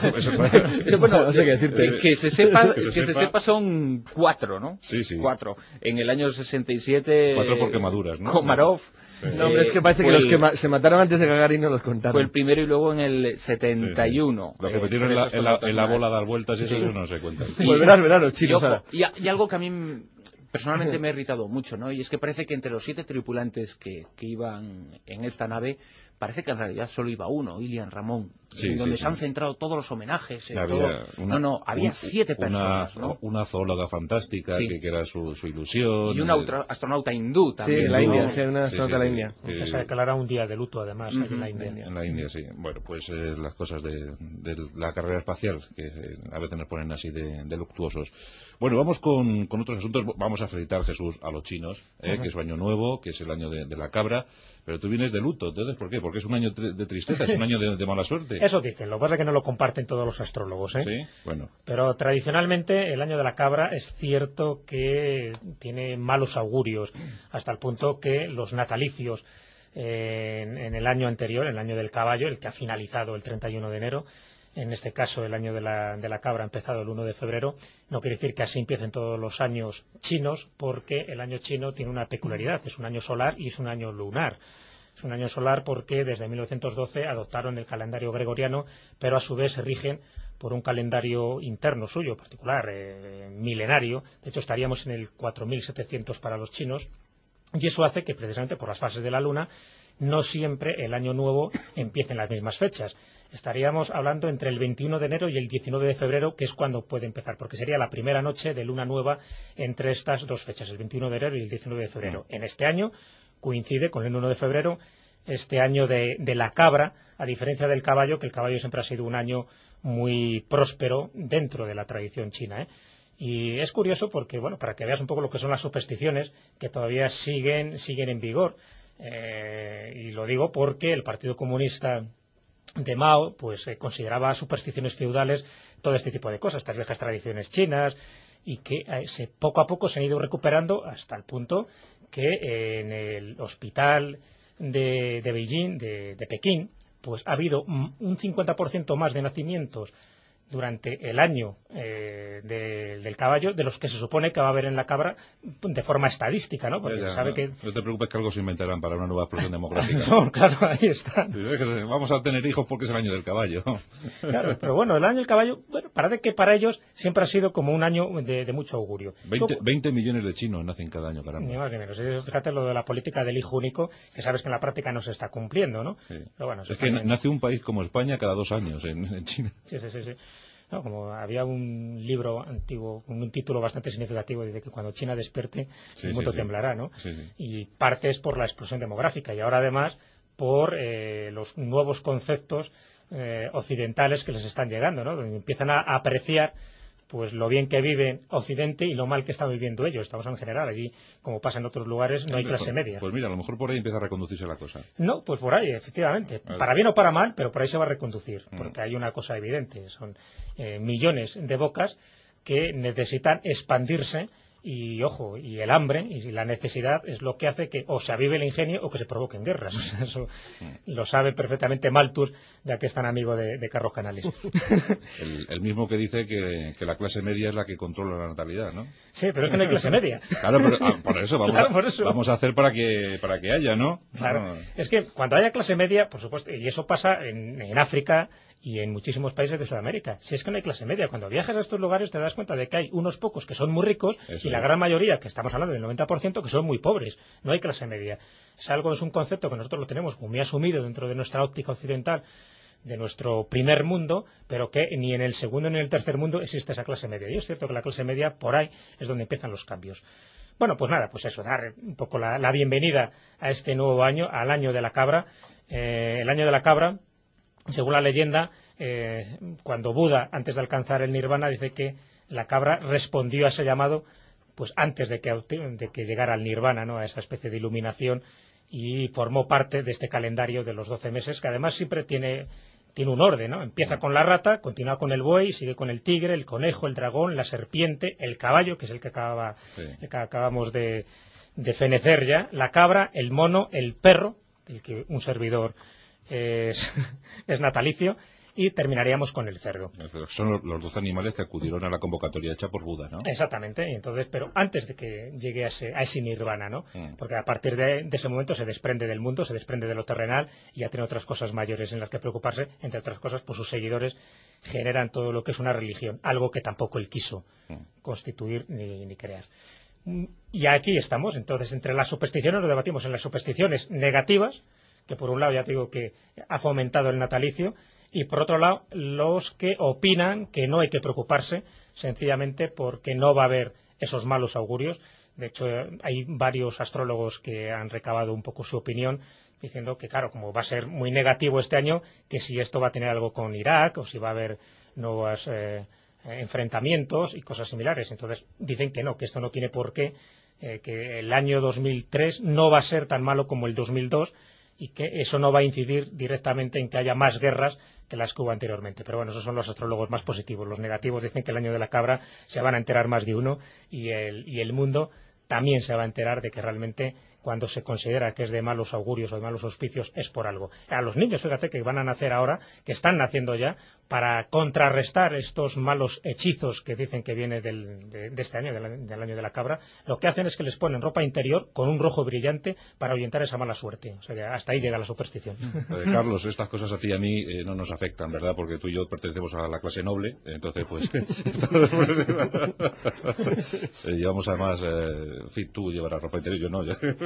no sé qué decirte. Que se sepa son 4, ¿no? Sí. 4. En el año 67... 4 por quemaduras, ¿no? Komarov. No, hombre, es que parece que los que se mataron antes de Gagarin no los contaron. Fue el primero y luego en el 71. Lo que metieron en la bola a dar vueltas, eso no se cuenta. Pues verás los chicos. Y algo que a mí personalmente me ha irritado mucho, ¿no? Y es que parece que entre los 7 tripulantes que iban en esta nave, parece que en realidad solo iba uno, Ilian Ramón, donde se han centrado todos los homenajes. Había 7 personas, ¿no? Una zoóloga fantástica, que era su ilusión. Y un astronauta hindú también. Sí, en la India, una astronauta de la India. Se declarará un día de luto, además, en la India. En la India, sí. Bueno, pues las cosas de la carrera espacial, que a veces nos ponen así de luctuosos. Bueno, vamos con otros asuntos. Vamos a felicitar, Jesús, a los chinos, que es su año nuevo, que es el año de la cabra. Pero tú vienes de luto, entonces, ¿por qué? Porque es un año de tristeza, es un año de mala suerte. Eso dicen, lo que pasa es que no lo comparten todos los astrólogos, ¿eh? Sí, bueno. Pero tradicionalmente el año de la cabra es cierto que tiene malos augurios, hasta el punto que los natalicios en el año anterior, el año del caballo, el que ha finalizado el 31 de enero, en este caso el año de la cabra ha empezado el 1 de febrero, no quiere decir que así empiecen todos los años chinos, porque el año chino tiene una peculiaridad, es un año solar y es un año lunar. Es un año solar porque desde 1912 adoptaron el calendario gregoriano, pero a su vez se rigen por un calendario interno suyo, particular, milenario. De hecho, estaríamos en el 4700 para los chinos, y eso hace que, precisamente por las fases de la luna, no siempre el año nuevo empiece en las mismas fechas. Estaríamos hablando entre el 21 de enero y el 19 de febrero, que es cuando puede empezar, porque sería la primera noche de luna nueva entre estas dos fechas, el 21 de enero y el 19 de febrero. En este año coincide con el 1 de febrero, este año de la cabra, a diferencia del caballo, que el caballo siempre ha sido un año muy próspero dentro de la tradición china, ¿eh? Y es curioso porque, bueno, para que veas un poco lo que son las supersticiones, que todavía siguen en vigor. Y lo digo porque el Partido Comunista de Mao pues consideraba supersticiones feudales todo este tipo de cosas, estas viejas tradiciones chinas, y que poco a poco se han ido recuperando hasta el punto que en el hospital de Beijing, de Pekín, pues ha habido un 50% más de nacimientos durante el año del caballo de los que se supone que va a haber en la cabra de forma estadística, ¿no? Porque sabe que... No te preocupes, que algo se inventarán para una nueva explosión demográfica. No, claro, ahí está. Vamos a tener hijos porque es el año del caballo. Claro, pero bueno, el año del caballo, bueno, parece que para ellos siempre ha sido como un año de mucho augurio. 20 millones de chinos nacen cada año, caramba. Ni más ni menos. Fíjate lo de la política del hijo único, que sabes que en la práctica no se está cumpliendo, ¿no? Sí. Pero bueno, es que nace un país como España cada 2 años en China. Sí. No, como había un libro antiguo con un título bastante significativo, dice que cuando China despierte el mundo temblará, ¿no? Sí. Y parte es por la explosión demográfica y ahora además por los nuevos conceptos occidentales que les están llegando, ¿no? Donde empiezan a apreciar pues lo bien que vive Occidente y lo mal que están viviendo ellos. Estamos en general, allí, como pasa en otros lugares, no hay clase media. Pues mira, a lo mejor por ahí empieza a reconducirse la cosa. No, pues por ahí, efectivamente. Para bien o para mal, pero por ahí se va a reconducir, porque hay una cosa evidente. Son millones de bocas que necesitan expandirse y, ojo, y el hambre y la necesidad es lo que hace que o se avive el ingenio o que se provoquen guerras. O sea, eso lo sabe perfectamente Malthus, ya que es tan amigo de Carlos Canales. El mismo que dice que la clase media es la que controla la natalidad, ¿no? Sí, pero es que no hay clase media. Claro, pero por eso vamos vamos a hacer para que haya, ¿no? Claro, es que cuando haya clase media, por supuesto, y eso pasa en África y en muchísimos países de Sudamérica. Si es que no hay clase media, cuando viajas a estos lugares te das cuenta de que hay unos pocos que son muy ricos y la gran mayoría, que estamos hablando del 90%, que son muy pobres. No hay clase media. Es un concepto que nosotros lo tenemos como muy asumido dentro de nuestra óptica occidental, de nuestro primer mundo, pero que ni en el segundo ni en el tercer mundo existe esa clase media. Y es cierto que la clase media, por ahí, es donde empiezan los cambios. Bueno, pues nada, pues eso, dar un poco la bienvenida a este nuevo año, al año de la cabra. El año de la cabra, según la leyenda, cuando Buda, antes de alcanzar el nirvana, dice que la cabra respondió a ese llamado pues antes de que llegara al nirvana, ¿no? A esa especie de iluminación, y formó parte de este calendario de los 12 meses, que además siempre tiene un orden, ¿no? Empieza con la rata, continúa con el buey, sigue con el tigre, el conejo, el dragón, la serpiente, el caballo, que es el que acabamos de fenecer ya, la cabra, el mono, el perro, del que un servidor es natalicio, y terminaríamos con el cerdo. Son los 12 animales que acudieron a la convocatoria hecha por Buda, ¿no? Exactamente, y entonces, pero antes de que llegue a ese nirvana, ¿no? Porque a partir de ese momento se desprende del mundo, se desprende de lo terrenal y ya tiene otras cosas mayores en las que preocuparse. Entre otras cosas, pues sus seguidores generan todo lo que es una religión, algo que tampoco él quiso constituir ni crear. Y aquí estamos, entonces, entre las supersticiones, nos debatimos en las supersticiones negativas, que por un lado ya te digo que ha fomentado el natalicio, y por otro lado los que opinan que no hay que preocuparse sencillamente porque no va a haber esos malos augurios. De hecho, hay varios astrólogos que han recabado un poco su opinión diciendo que, claro, como va a ser muy negativo este año, que si esto va a tener algo con Irak o si va a haber nuevos enfrentamientos y cosas similares. Entonces dicen que no, que esto no tiene por qué, que el año 2003 no va a ser tan malo como el 2002 y que eso no va a incidir directamente en que haya más guerras que las que hubo anteriormente. Pero bueno, esos son los astrólogos más positivos. Los negativos dicen que el año de la cabra se van a enterar más de uno y el mundo también se va a enterar de que realmente cuando se considera que es de malos augurios o de malos auspicios es por algo. A los niños, fíjate, que van a nacer ahora, que están naciendo ya, para contrarrestar estos malos hechizos que dicen que viene de este año, del año de la cabra, lo que hacen es que les ponen ropa interior con un rojo brillante para ahuyentar esa mala suerte. O sea que hasta ahí llega la superstición. Carlos, estas cosas a ti y a mí no nos afectan, ¿verdad? Porque tú y yo pertenecemos a la clase noble, entonces pues llevamos además, en fin, tú llevarás ropa interior, yo no,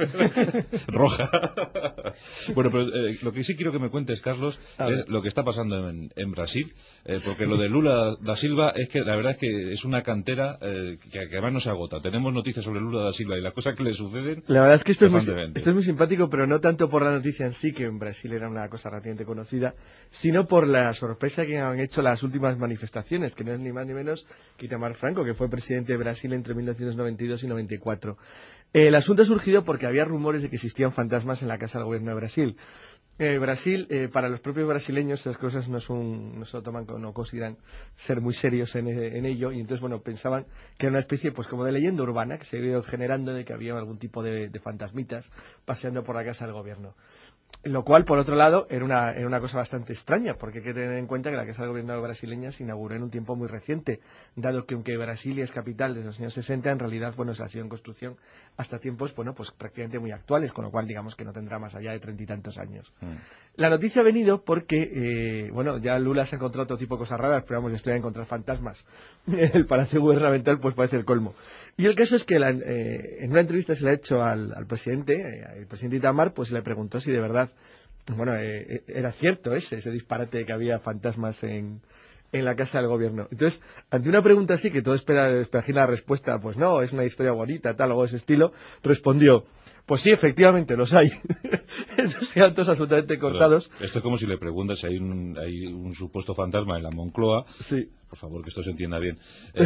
roja. Bueno, pero lo que sí quiero que me cuentes, Carlos, es lo que está pasando en Brasil, porque lo de Lula da Silva es que la verdad es que es una cantera que además no se agota. Tenemos noticias sobre Lula da Silva y las cosas que le suceden. La verdad es que esto es muy simpático, pero no tanto por la noticia en sí, que en Brasil era una cosa relativamente conocida, sino por la sorpresa que han hecho las últimas manifestaciones, que no es ni más ni menos que Itamar Franco, que fue presidente de Brasil entre 1992 y 94. El asunto ha surgido porque había rumores de que existían fantasmas en la Casa del Gobierno de Brasil. Brasil, para los propios brasileños, estas cosas no se lo toman, no consideran ser muy serios en ello, y entonces, bueno, pensaban que era una especie, pues como de leyenda urbana que se había ido generando de que había algún tipo de fantasmitas paseando por la Casa del Gobierno. Lo cual, por otro lado, era una cosa bastante extraña, porque hay que tener en cuenta que la Casa del Gobierno brasileña se inauguró en un tiempo muy reciente, dado que aunque Brasilia es capital desde los años 60, en realidad, bueno, se ha sido en construcción hasta tiempos, bueno, pues prácticamente muy actuales, con lo cual digamos que no tendrá más allá de 30 y tantos años. La noticia ha venido porque, bueno, ya Lula se ha encontrado otro tipo de cosas raras, pero vamos, esto de encontrar fantasmas en el Palacio Gubernamental, pues parece el colmo. Y el caso es que en una entrevista se le ha hecho al presidente, el presidente Itamar, pues le preguntó si de verdad, bueno, era cierto ese disparate de que había fantasmas en la Casa del Gobierno. Entonces, ante una pregunta así, que todo espera la respuesta, pues no, es una historia bonita, tal, algo de ese estilo, respondió: pues sí, efectivamente, los hay. Entonces quedan todos absolutamente cortados. Pero esto es como si le preguntas si hay un supuesto fantasma en la Moncloa. Sí. Por favor, que esto se entienda bien.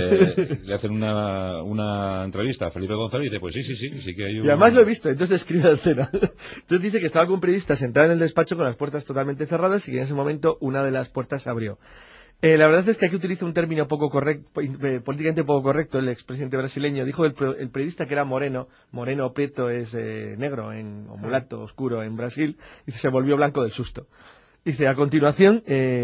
Le hacen una entrevista a Felipe González y dice, pues sí que hay un... Y además lo he visto, entonces describe la escena. Entonces dice que estaba con un periodista sentado en el despacho con las puertas totalmente cerradas y que en ese momento una de las puertas se abrió. La verdad es que aquí utiliza un término poco correcto, políticamente poco correcto, el expresidente brasileño. Dijo el periodista que era moreno prieto es negro o mulato oscuro en Brasil, y se volvió blanco del susto. Dice, a continuación,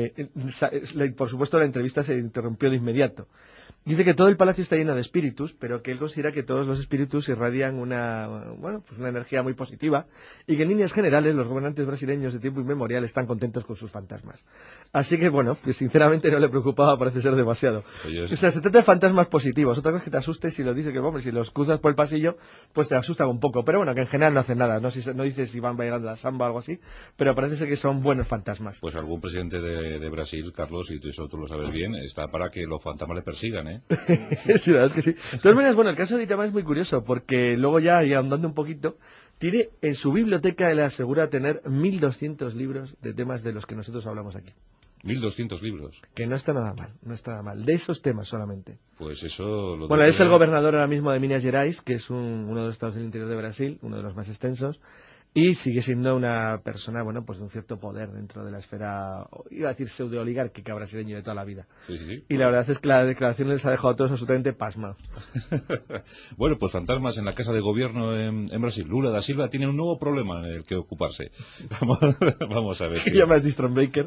por supuesto la entrevista se interrumpió de inmediato. Dice que todo el palacio está lleno de espíritus, pero que él considera que todos los espíritus irradian una energía muy positiva y que en líneas generales los gobernantes brasileños de tiempo inmemorial están contentos con sus fantasmas. Así que, bueno, pues sinceramente no le preocupaba, parece ser demasiado. O sea, se trata de fantasmas positivos. Otra cosa es que te asustes y lo dice que, hombre, si los cruzas por el pasillo, pues te asustan un poco. Pero bueno, que en general no hacen nada. No dice si van bailando la samba o algo así, pero parece ser que son buenos fantasmas. Pues algún presidente de Brasil, Carlos, y eso tú lo sabes bien, está para que los fantasmas le persigan, ¿eh? Sí, la verdad es que sí. De todas maneras, bueno, el caso de Itamar es muy curioso, porque luego ya andando un poquito, tiene en su biblioteca, él asegura tener 1.200 libros de temas de los que nosotros hablamos aquí. 1.200 libros. Que no está nada mal, de esos temas solamente. Pues eso... Bueno, es el gobernador ahora mismo de Minas Gerais, que es uno de los estados del interior de Brasil, uno de los más extensos, y sigue siendo una persona, bueno, pues de un cierto poder dentro de la esfera, iba a decir pseudo-oligárquica brasileño de toda la vida. Sí. Y la verdad es que la declaración les ha dejado a todos absolutamente pasmados. Bueno, pues fantasmas en la Casa de Gobierno en Brasil. Lula da Silva tiene un nuevo problema en el que ocuparse. Vamos a ver. ¿Qué llamas Distron Baker?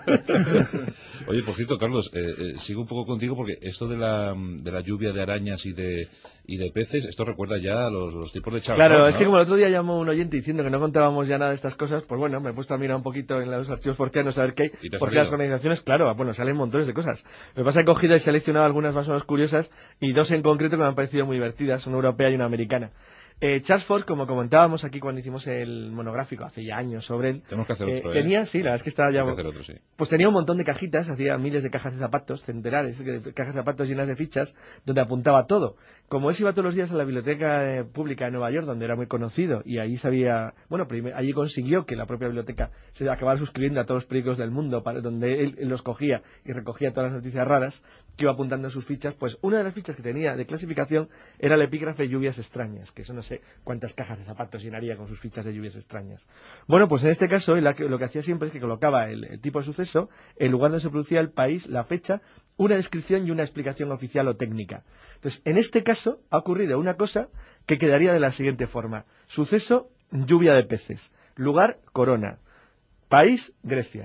Oye, por cierto, Carlos, sigo un poco contigo porque esto de la lluvia de arañas y de peces, esto recuerda ya a los tipos de Charles. Claro, ¿no? es que como el otro día llamó un oyente diciendo que no contábamos ya nada de estas cosas, pues bueno, me he puesto a mirar un poquito en los archivos fortianos a ver qué hay, porque las organizaciones, claro, bueno, salen montones de cosas. Lo que pasa es que he cogido y seleccionado algunas más o menos curiosas y dos en concreto que me han parecido muy divertidas, una europea y una americana. Charles Fort, como comentábamos aquí cuando hicimos el monográfico hace ya años sobre él, tenemos que hacer otro, tenía, sí, la verdad es que estaba ya... Hacer otro, sí. Pues tenía un montón de cajitas, hacía miles de cajas de zapatos, centenares de cajas de zapatos llenas de fichas, donde apuntaba todo. Como él iba todos los días a la biblioteca pública de Nueva York, donde era muy conocido, y ahí sabía, bueno, allí consiguió que la propia biblioteca se acabara suscribiendo a todos los periódicos del mundo, donde él los cogía y recogía todas las noticias raras, que iba apuntando en sus fichas. Pues una de las fichas que tenía de clasificación era el epígrafe lluvias extrañas, que eso no sé cuántas cajas de zapatos llenaría con sus fichas de lluvias extrañas. Bueno, pues en este caso él lo que hacía siempre es que colocaba el tipo de suceso, el lugar donde se producía, el país, la fecha, una descripción y una explicación oficial o técnica. Entonces, en este caso ha ocurrido una cosa que quedaría de la siguiente forma: suceso, lluvia de peces; lugar, Corona; país, Grecia;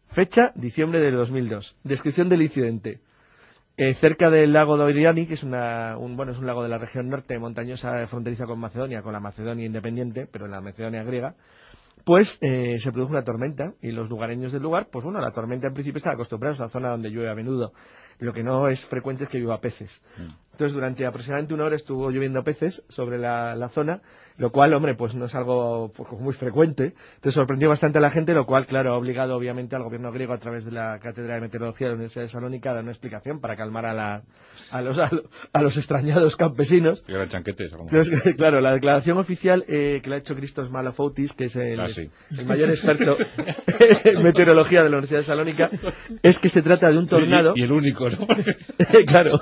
Fecha, diciembre de 2002. Descripción del incidente. Cerca del lago Doiriani, que es un lago de la región norte montañosa fronteriza con Macedonia, con la Macedonia independiente, pero en la Macedonia griega, pues se produjo una tormenta y los lugareños del lugar, pues bueno, la tormenta en principio está acostumbrada, es una zona donde llueve a menudo. Lo que no es frecuente es que llueva peces. Entonces, durante aproximadamente 1 hora estuvo lloviendo peces sobre la zona, lo cual, hombre, pues no es algo pues, muy frecuente. Entonces sorprendió bastante a la gente, lo cual, claro, ha obligado obviamente al gobierno griego a través de la Cátedra de Meteorología de la Universidad de Salónica a dar una explicación para calmar a los extrañados campesinos. Y eran chanquetes. Entonces, claro, la declaración oficial que la ha hecho Christos Malafoutis, que es el mayor experto en meteorología de la Universidad de Salónica, es que se trata de un tornado. Y el único, ¿no? Claro.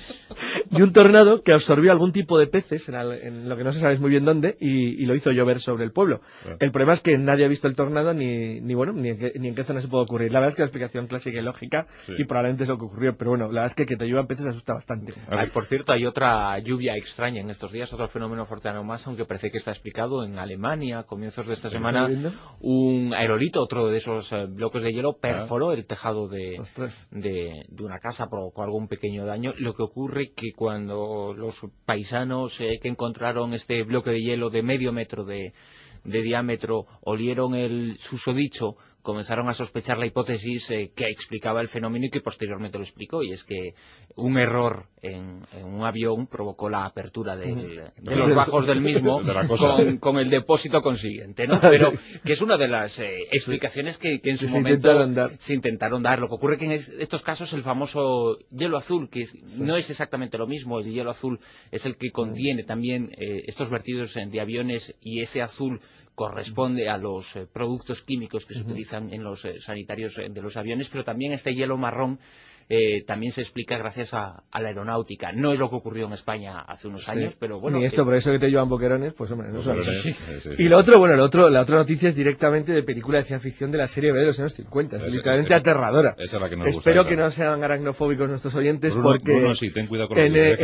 De un tornado que absorbió algún tipo de peces en lo que no se sabe muy bien dónde y lo hizo llover sobre el pueblo. El problema es que nadie ha visto el tornado ni en qué zona se puede ocurrir. La verdad es que la explicación clásica y lógica y probablemente es lo que ocurrió, pero bueno, la verdad es que te lluevan peces asusta bastante. Por cierto, hay otra lluvia extraña en estos días, otro fenómeno forteano más, aunque parece que está explicado en Alemania, a comienzos de esta semana, un aerolito, otro de esos bloques de hielo, perforó el tejado de una casa, provocó algún pequeño daño. Lo que ocurre que cuando los paisanos que encontraron este bloque de hielo de medio metro de diámetro olieron el susodicho, comenzaron a sospechar la hipótesis que explicaba el fenómeno y que posteriormente lo explicó, y es que un error en un avión provocó la apertura de los bajos del mismo con el depósito consiguiente, ¿no? Pero que es una de las explicaciones que en su momento se intentaron dar. Lo que ocurre que en estos casos el famoso hielo azul, que no es exactamente lo mismo, el hielo azul es el que contiene también estos vertidos de aviones, y ese azul corresponde a los productos químicos que se utilizan en los sanitarios de los aviones, pero también este hielo marrón también se explica gracias a la aeronáutica. No es lo que ocurrió en España hace unos años, pero bueno. Ni esto, por eso que te llevan boquerones, pues hombre, no sabes. Y la otra noticia es directamente de película de ciencia ficción de la serie B de los años 50, es literalmente aterradora. Esa es la que nos Espero gusta, que no sean aracnofóbicos nuestros oyentes, Bruno, porque Bruno, sí, ten cuidado con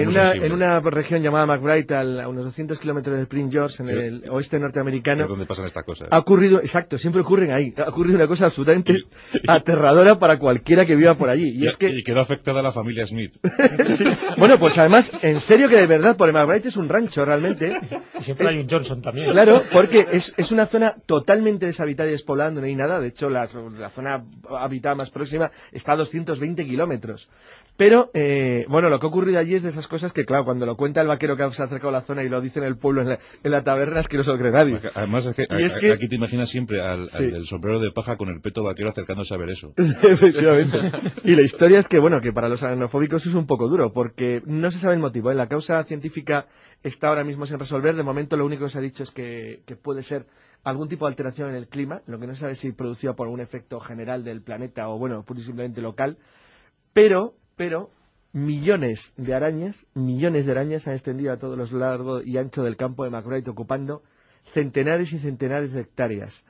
en una región llamada McBride, a unos 200 kilómetros de Prince George, en el oeste norteamericano, es donde pasan estas cosas. Ha ocurrido, exacto, siempre ocurren ahí, ha ocurrido una cosa absolutamente aterradora para cualquiera que viva por allí. Y quedó afectada la familia Smith. Sí. Bueno, pues además, en serio que de verdad, porque McBride es un rancho realmente. Siempre hay un Johnson también. Claro, porque es una zona totalmente deshabitada y despoblada, no hay nada. De hecho, la zona habitada más próxima está a 220 kilómetros. Pero, bueno, lo que ha ocurrido allí es de esas cosas que, claro, cuando lo cuenta el vaquero que se ha acercado a la zona y lo dice en el pueblo, en la taberna, es que no se lo cree nadie. Además, es que aquí te imaginas siempre al del sombrero de paja con el peto vaquero acercándose a ver eso. Efectivamente. Y la historia es que, bueno, que para los aracnofóbicos es un poco duro, porque no se sabe el motivo. La causa científica está ahora mismo sin resolver. De momento, lo único que se ha dicho es que puede ser algún tipo de alteración en el clima, lo que no se sabe si producida por un efecto general del planeta o, bueno, pura y simplemente local. Pero millones de arañas se han extendido a todos los largo y ancho del campo de McBride, ocupando centenares y centenares de hectáreas.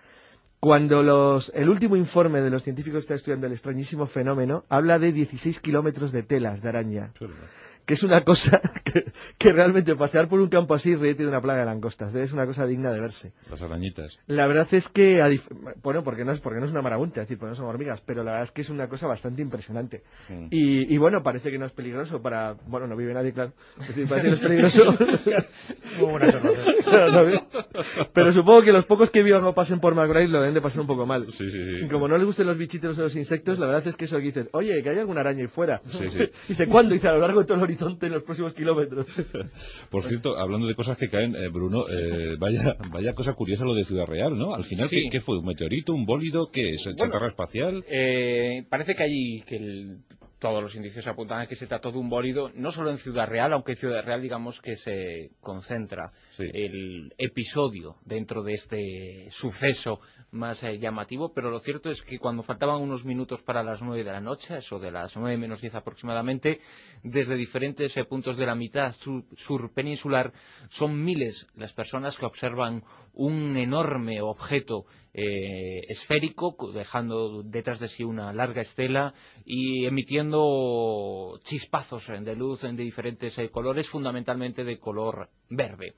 Cuando el último informe de los científicos que están estudiando el extrañísimo fenómeno habla de 16 kilómetros de telas de araña, que es una cosa que realmente pasear por un campo así ríete de una plaga de langostas, es una cosa digna de verse. Las arañitas. La verdad es que, bueno, porque no es una marabunta, es decir, porque no son hormigas, pero la verdad es que es una cosa bastante impresionante. Y bueno, parece que no es peligroso bueno, no vive nadie, claro, es decir, parece que no es peligroso. Muy buena información. Pero supongo que los pocos que vivan o pasen por McBride lo deben de pasar un poco mal. Sí. Y como no les gusten los bichitos o los insectos, la verdad es que eso que dices, oye, que hay alguna araña ahí fuera. Sí. Dice, ¿cuándo? Dice, a lo largo de todo el horizonte en los próximos kilómetros. Por cierto, hablando de cosas que caen, Bruno, vaya cosa curiosa lo de Ciudad Real, ¿no? Al final, sí. ¿qué fue? ¿Un meteorito? ¿Un bólido? ¿Qué es? ¿Chatarra espacial? Parece que allí todos los indicios apuntan a que se trató de un bólido, no solo en Ciudad Real, aunque en Ciudad Real digamos que se concentra el episodio dentro de este suceso más llamativo, pero lo cierto es que cuando faltaban unos minutos para las 9 de la noche, eso de las 9 menos 10 aproximadamente, desde diferentes puntos de la mitad sur peninsular, son miles las personas que observan un enorme objeto esférico, dejando detrás de sí una larga estela y emitiendo chispazos de luz de diferentes colores, fundamentalmente de color verde.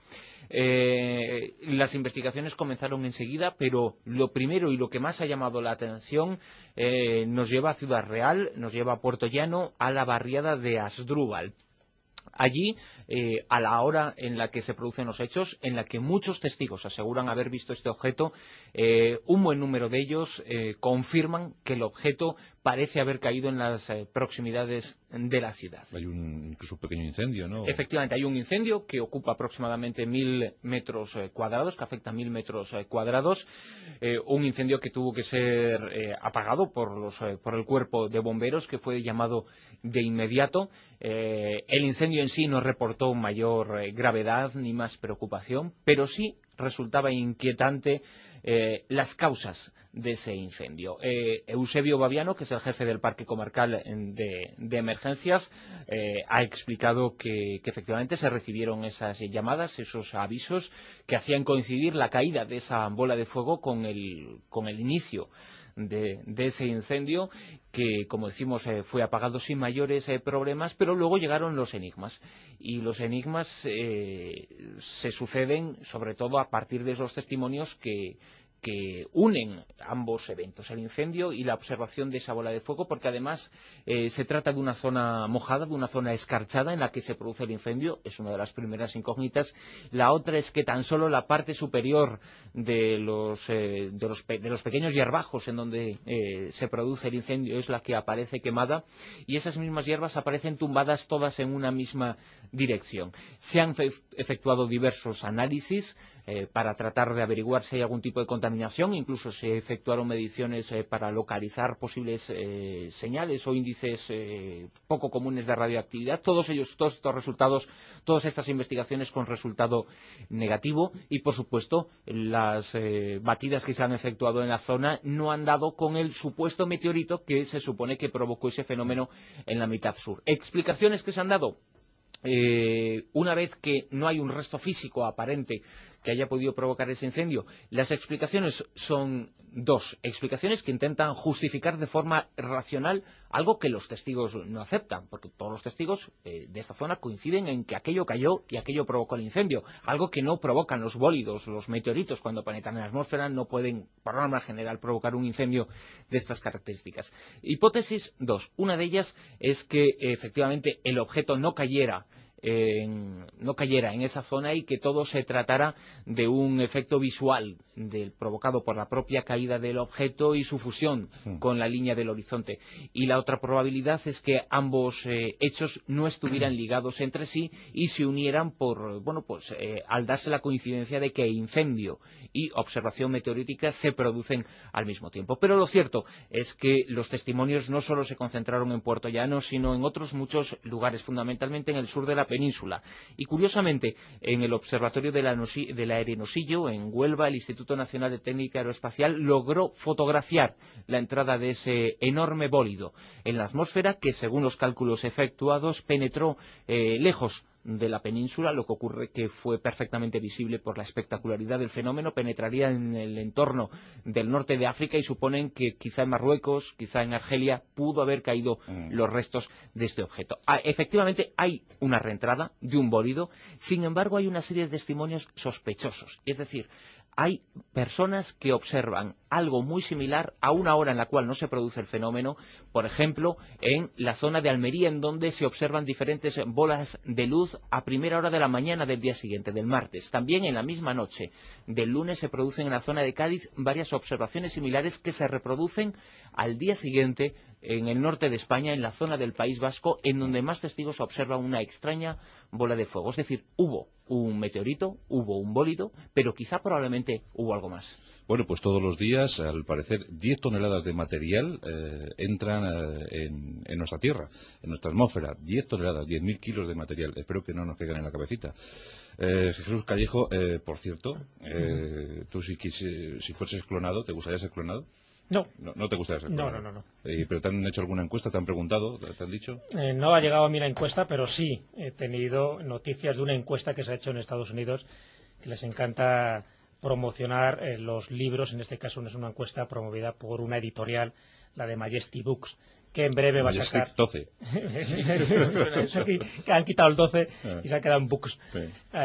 Las investigaciones comenzaron enseguida, pero lo primero y lo que más ha llamado la atención nos lleva a Ciudad Real, nos lleva a Puerto Llano, a la barriada de Asdrúbal. Allí, a la hora en la que se producen los hechos, en la que muchos testigos aseguran haber visto este objeto, un buen número de ellos confirman que el objeto parece haber caído en las proximidades de la ciudad. Hay incluso un pequeño incendio, ¿no? Efectivamente, hay un incendio que ocupa aproximadamente 1.000 metros cuadrados, que afecta a 1.000 metros cuadrados, un incendio que tuvo que ser apagado por el cuerpo de bomberos, que fue llamado de inmediato. El incendio en sí no reportó mayor gravedad ni más preocupación, pero sí resultaba inquietante las causas de ese incendio. Eusebio Baviano, que es el jefe del Parque Comarcal de Emergencias, ha explicado que efectivamente se recibieron esas llamadas, esos avisos que hacían coincidir la caída de esa bola de fuego con el inicio de ese incendio, que, como decimos, fue apagado sin mayores problemas, pero luego llegaron los enigmas. Y los enigmas se suceden sobre todo a partir de esos testimonios que unen ambos eventos, el incendio y la observación de esa bola de fuego, porque además se trata de una zona mojada, de una zona escarchada en la que se produce el incendio. Es una de las primeras incógnitas. La otra es que tan solo la parte superior de los pequeños hierbajos en donde se produce el incendio es la que aparece quemada, y esas mismas hierbas aparecen tumbadas todas en una misma dirección. Se han efectuado diversos análisis para tratar de averiguar si hay algún tipo de contaminación. Incluso se efectuaron mediciones para localizar posibles señales o índices poco comunes de radioactividad. Todos estos resultados, todas estas investigaciones con resultado negativo, y por supuesto las batidas que se han efectuado en la zona no han dado con el supuesto meteorito que se supone que provocó ese fenómeno en la mitad sur. ¿Explicaciones que se han dado? Una vez que no hay un resto físico aparente que haya podido provocar ese incendio, las explicaciones son dos explicaciones que intentan justificar de forma racional algo que los testigos no aceptan, porque todos los testigos de esta zona coinciden en que aquello cayó y aquello provocó el incendio, algo que no provocan los bólidos, los meteoritos cuando penetran en la atmósfera. No pueden, por norma general, provocar un incendio de estas características. Hipótesis 2. Una de ellas es que efectivamente el objeto no cayera en esa zona y que todo se tratara de un efecto visual provocado por la propia caída del objeto y su fusión con la línea del horizonte. Y la otra probabilidad es que ambos hechos no estuvieran ligados entre sí y se unieran al darse la coincidencia de que incendio y observación meteorítica se producen al mismo tiempo. Pero lo cierto es que los testimonios no solo se concentraron en Puerto Llano, sino en otros muchos lugares, fundamentalmente en el sur de la península. Y curiosamente, en el Observatorio del Arenosillo, en Huelva, el Instituto Nacional de Técnica Aeroespacial logró fotografiar la entrada de ese enorme bólido en la atmósfera, que según los cálculos efectuados penetró lejos de la península, lo que ocurre que fue perfectamente visible por la espectacularidad del fenómeno. Penetraría en el entorno del norte de África y suponen que quizá en Marruecos, quizá en Argelia, pudo haber caído los restos de este objeto. Efectivamente hay una reentrada de un bólido, sin embargo hay una serie de testimonios sospechosos, es decir, hay personas que observan algo muy similar a una hora en la cual no se produce el fenómeno, por ejemplo, en la zona de Almería, en donde se observan diferentes bolas de luz a primera hora de la mañana del día siguiente, del martes. También en la misma noche del lunes se producen en la zona de Cádiz varias observaciones similares que se reproducen al día siguiente en el norte de España, en la zona del País Vasco, en donde más testigos observan una extraña bola de fuego. Es decir, hubo un meteorito, hubo un bólido, pero quizá probablemente hubo algo más. Bueno, pues todos los días, al parecer, 10 toneladas de material entran en nuestra Tierra, en nuestra atmósfera. 10 toneladas, 10.000 kilos de material. Espero que no nos caigan en la cabecita. Jesús Callejo, por cierto, tú si fueses clonado, ¿te gustaría ser clonado? No. No te gustaría ser clonado. No. ¿Pero te han hecho alguna encuesta? ¿Te han preguntado? ¿Te han dicho? No ha llegado a mí la encuesta, pero sí he tenido noticias de una encuesta que se ha hecho en Estados Unidos, que les encanta promocionar los libros. En este caso no es una encuesta promovida por una editorial, la de Majesty Books, que en breve va a sacar... 12. Han quitado el 12 y se ha quedado en Books. Sí.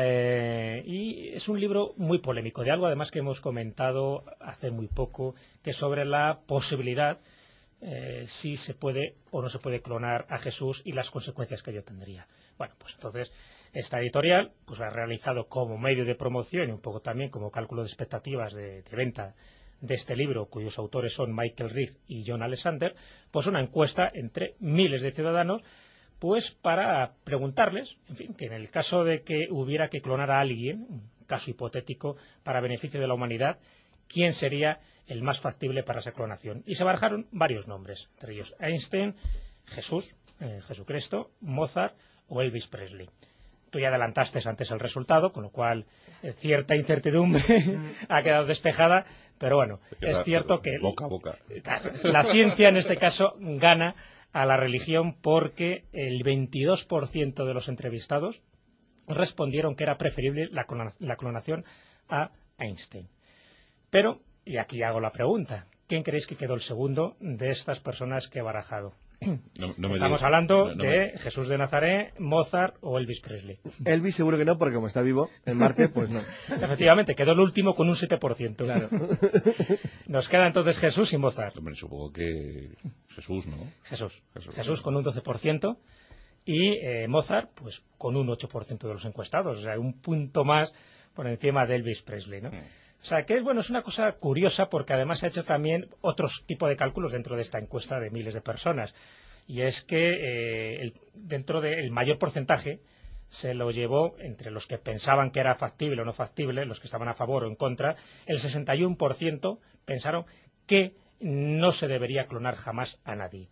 Y es un libro muy polémico, de algo además que hemos comentado hace muy poco, que es sobre la posibilidad si se puede o no se puede clonar a Jesús y las consecuencias que ello tendría. Bueno, pues entonces esta editorial pues ha realizado como medio de promoción y un poco también como cálculo de expectativas de venta de este libro, cuyos autores son Michael Reed y John Alexander, pues una encuesta entre miles de ciudadanos, pues para preguntarles, en fin, que en el caso de que hubiera que clonar a alguien, un caso hipotético para beneficio de la humanidad, ¿quién sería el más factible para esa clonación? Y se barajaron varios nombres, entre ellos Einstein, Jesús, Jesucristo, Mozart o Elvis Presley. Tú ya adelantaste antes el resultado, con lo cual cierta incertidumbre ha quedado despejada, pero bueno, es cierto que boca a boca. La ciencia en este caso gana a la religión porque el 22% de los entrevistados respondieron que era preferible la clonación a Einstein. Pero, y aquí hago la pregunta, ¿quién creéis que quedó el segundo de estas personas que he barajado? Estamos hablando de Jesús de Nazaret, Mozart o Elvis Presley. Elvis seguro que no, porque como está vivo en Marte, pues no. Efectivamente, quedó el último con un 7%. Claro. Nos queda entonces Jesús y Mozart. Hombre, supongo que Jesús, ¿no? Jesús con un 12% y Mozart pues con un 8% de los encuestados, o sea, un punto más por encima de Elvis Presley, ¿no? O sea, que es una cosa curiosa porque además se ha hecho también otros tipos de cálculos dentro de esta encuesta de miles de personas. Y es que dentro del mayor porcentaje se lo llevó entre los que pensaban que era factible o no factible, los que estaban a favor o en contra, el 61% pensaron que no se debería clonar jamás a nadie.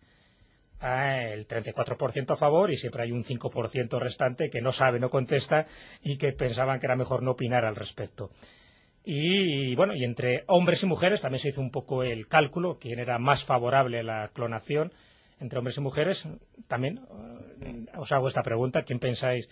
El 34% a favor y siempre hay un 5% restante que no sabe, no contesta y que pensaban que era mejor no opinar al respecto. Y bueno, y entre hombres y mujeres también se hizo un poco el cálculo, quién era más favorable a la clonación entre hombres y mujeres. También os hago esta pregunta, ¿quién pensáis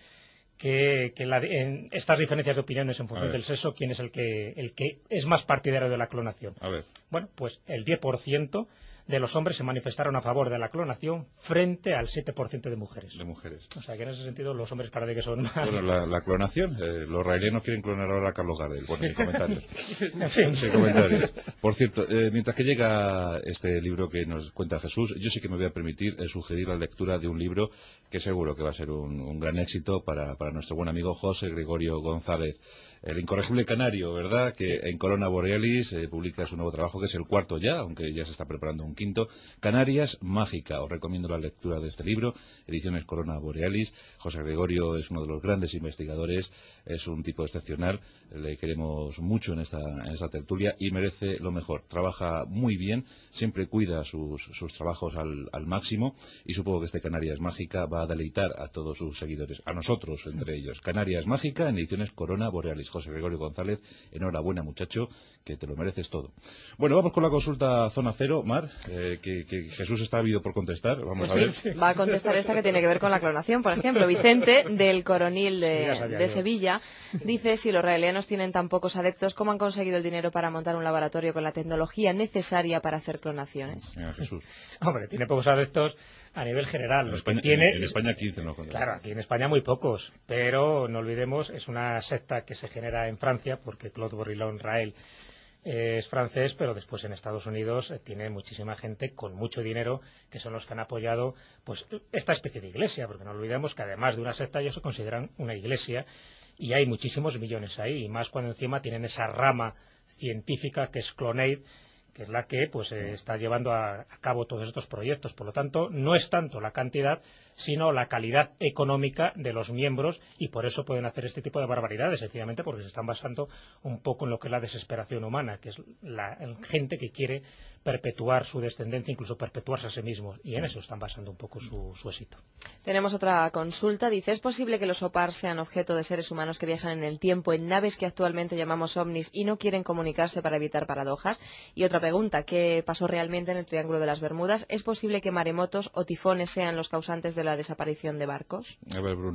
que en estas diferencias de opiniones en función del sexo, quién es el que es más partidario de la clonación? A ver. Bueno, pues el 10% de los hombres se manifestaron a favor de la clonación frente al 7% de mujeres. O sea que en ese sentido los hombres parece que son más... Bueno, la clonación, los israelianos quieren clonar ahora a Carlos Gardel. Bueno, en comentarios. En fin. En comentarios. Por cierto, mientras que llega este libro que nos cuenta Jesús, yo sí que me voy a permitir sugerir la lectura de un libro que seguro que va a ser un gran éxito para nuestro buen amigo José Gregorio González. El incorregible canario, ¿verdad? Que en Corona Borealis publica su nuevo trabajo, que es el cuarto ya, aunque ya se está preparando un quinto. Canarias Mágica. Os recomiendo la lectura de este libro, Ediciones Corona Borealis. José Gregorio es uno de los grandes investigadores, es un tipo excepcional, le queremos mucho en esta tertulia y merece lo mejor. Trabaja muy bien, siempre cuida sus trabajos al máximo y supongo que este Canarias Mágica va a deleitar a todos sus seguidores, a nosotros entre ellos. Canarias Mágica en Ediciones Corona Borealis. José Gregorio González, enhorabuena muchacho, que te lo mereces todo. Bueno, vamos con la consulta Zona Cero, Mar, que Jesús está ávido por contestar. Vamos a ver. Sí, va a contestar esta que tiene que ver con la clonación. Por ejemplo, Vicente, del Coronil de Sevilla, dice: si los israelianos tienen tan pocos adeptos, ¿cómo han conseguido el dinero para montar un laboratorio con la tecnología necesaria para hacer clonaciones? Jesús. Hombre, tiene pocos adeptos a nivel general. En España 15, ¿no? Claro, aquí en España muy pocos, pero no olvidemos, es una secta que se genera en Francia, porque Claude Bourillon Rael es francés, pero después en Estados Unidos tiene muchísima gente con mucho dinero que son los que han apoyado pues esta especie de iglesia, porque no olvidemos que además de una secta ellos se consideran una iglesia y hay muchísimos millones ahí, y más cuando encima tienen esa rama científica que es Clonaid, que es la que pues está llevando a cabo todos estos proyectos. Por lo tanto, no es tanto la cantidad, sino la calidad económica de los miembros, y por eso pueden hacer este tipo de barbaridades, sencillamente porque se están basando un poco en lo que es la desesperación humana, que es la gente que quiere perpetuar su descendencia, incluso perpetuarse a sí mismos, y en eso están basando un poco su éxito. Tenemos otra consulta, dice: ¿es posible que los OPAR sean objeto de seres humanos que viajan en el tiempo en naves que actualmente llamamos ovnis y no quieren comunicarse para evitar paradojas? Y otra pregunta: ¿qué pasó realmente en el Triángulo de las Bermudas? ¿Es posible que maremotos o tifones sean los causantes de la desaparición de barcos? A ver, Bruno.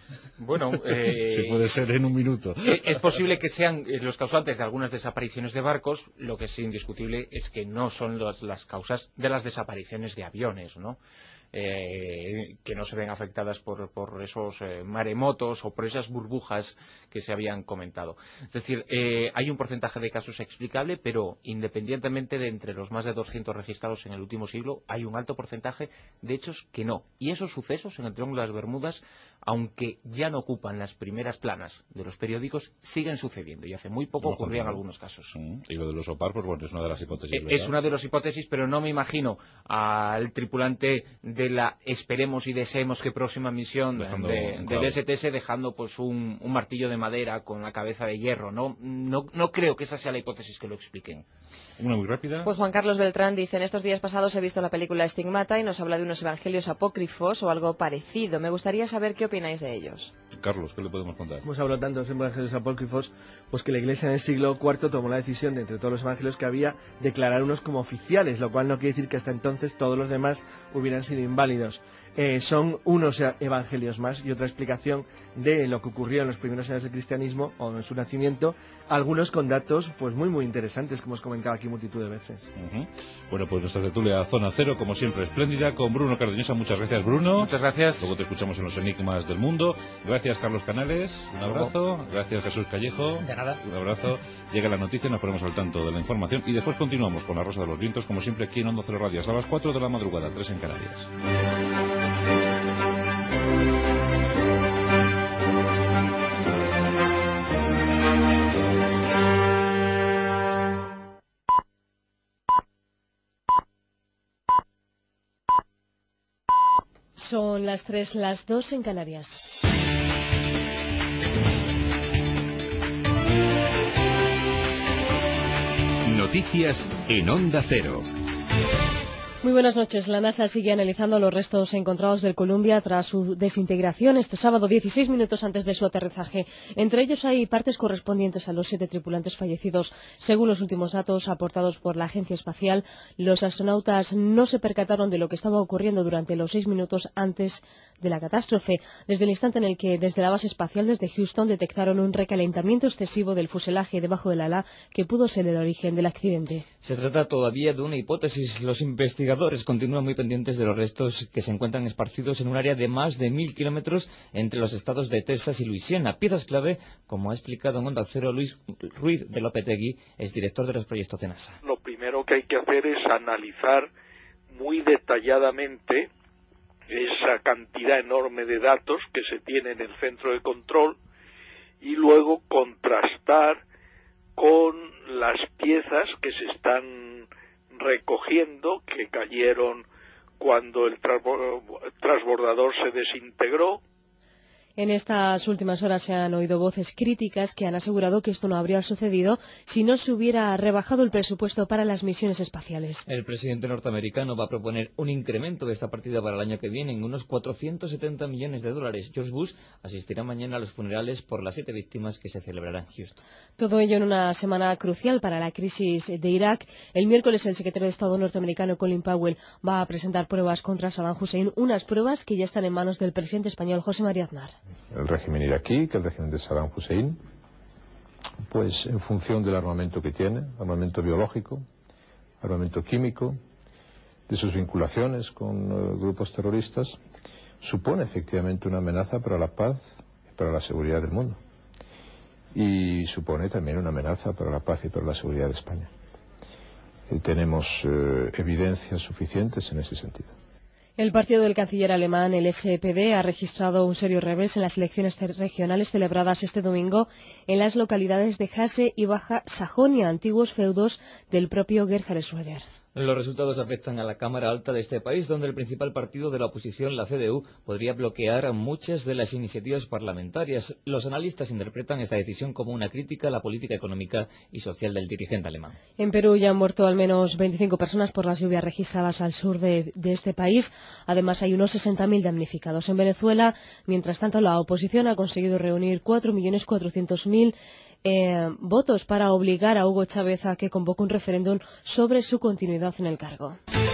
Bueno, si puede ser en un minuto. Es posible que sean los causantes de algunas desapariciones de barcos. Lo que es indiscutible es que no son las causas de las desapariciones de aviones, ¿no? Que no se ven afectadas por esos maremotos o por esas burbujas que se habían comentado. Es decir, hay un porcentaje de casos explicable, pero independientemente de entre los más de 200 registrados en el último siglo, hay un alto porcentaje de hechos que no. Y esos sucesos en el Triángulo de las Bermudas, aunque ya no ocupan las primeras planas de los periódicos, siguen sucediendo. Y hace muy poco ocurrían algunos casos. Y lo de los OPAR, pues bueno, es una de las hipótesis, ¿verdad? Es una de las hipótesis, pero no me imagino al tripulante de la esperemos y deseemos que próxima misión del STS dejando pues un martillo de madera con la cabeza de hierro. No creo que esa sea la hipótesis que lo expliquen. Una muy rápida. Pues Juan Carlos Beltrán dice: en estos días pasados he visto la película Estigmata y nos habla de unos evangelios apócrifos o algo parecido. Me gustaría saber qué opináis de ellos. Carlos, ¿qué le podemos contar? Hemos hablado tanto de los evangelios apócrifos, pues que la Iglesia en el siglo IV tomó la decisión de, entre todos los evangelios que había, declarar unos como oficiales, lo cual no quiere decir que hasta entonces todos los demás hubieran sido inválidos. Son unos evangelios más y otra explicación de lo que ocurrió en los primeros años del cristianismo o en su nacimiento, algunos con datos pues muy interesantes, como hemos comentado aquí multitud de veces. Bueno, pues nuestra tertulia Zona Cero, como siempre, espléndida, con Bruno Cardeñosa. Muchas gracias, Bruno. Muchas gracias. Luego te escuchamos en los Enigmas del Mundo. Gracias, Carlos Canales. Un abrazo. Gracias, Jesús Callejo. De nada. Un abrazo. Llega la noticia, nos ponemos al tanto de la información y después continuamos con La Rosa de los Vientos, como siempre, aquí en Onda Cero Radio, a las 4 de la madrugada, 3 en Canarias. Son las 3, las 2 en Canarias. Noticias en Onda Cero. Muy buenas noches. La NASA sigue analizando los restos encontrados del Columbia tras su desintegración este sábado, 16 minutos antes de su aterrizaje. Entre ellos hay partes correspondientes a los 7 tripulantes fallecidos. Según los últimos datos aportados por la Agencia Espacial, los astronautas no se percataron de lo que estaba ocurriendo durante los 6 minutos antes de la catástrofe, desde el instante en el que desde la base espacial desde Houston detectaron un recalentamiento excesivo del fuselaje debajo del ala que pudo ser el origen del accidente. Se trata todavía de una hipótesis. Los investigadores continúan muy pendientes de los restos que se encuentran esparcidos en un área de más de 1.000 kilómetros entre los estados de Texas y Luisiana. Piezas clave, como ha explicado en Onda Cero Luis Ruiz de Lopetegui, es director de los proyectos de NASA. Lo primero que hay que hacer es analizar muy detalladamente esa cantidad enorme de datos que se tiene en el centro de control y luego contrastar con las piezas que se están recogiendo, que cayeron cuando el transbordador se desintegró. En estas últimas horas se han oído voces críticas que han asegurado que esto no habría sucedido si no se hubiera rebajado el presupuesto para las misiones espaciales. El presidente norteamericano va a proponer un incremento de esta partida para el año que viene en unos 470 millones de dólares. George Bush asistirá mañana a los funerales por las 7 víctimas que se celebrarán en Houston. Todo ello en una semana crucial para la crisis de Irak. El miércoles el secretario de Estado norteamericano Colin Powell va a presentar pruebas contra Saddam Hussein, unas pruebas que ya están en manos del presidente español José María Aznar. El régimen iraquí, que el régimen de Saddam Hussein, pues en función del armamento que tiene, armamento biológico, armamento químico, de sus vinculaciones con grupos terroristas, supone efectivamente una amenaza para la paz y para la seguridad del mundo. Y supone también una amenaza para la paz y para la seguridad de España. Tenemos evidencias suficientes en ese sentido. El partido del canciller alemán, el SPD, ha registrado un serio revés en las elecciones regionales celebradas este domingo en las localidades de Hesse y Baja Sajonia, antiguos feudos del propio Gerhard Schröder. Los resultados afectan a la Cámara Alta de este país, donde el principal partido de la oposición, la CDU, podría bloquear muchas de las iniciativas parlamentarias. Los analistas interpretan esta decisión como una crítica a la política económica y social del dirigente alemán. En Perú ya han muerto al menos 25 personas por las lluvias registradas al sur de este país. Además, hay unos 60.000 damnificados. En Venezuela, mientras tanto, la oposición ha conseguido reunir 4.400.000 votos para obligar a Hugo Chávez a que convoque un referéndum sobre su continuidad en el cargo.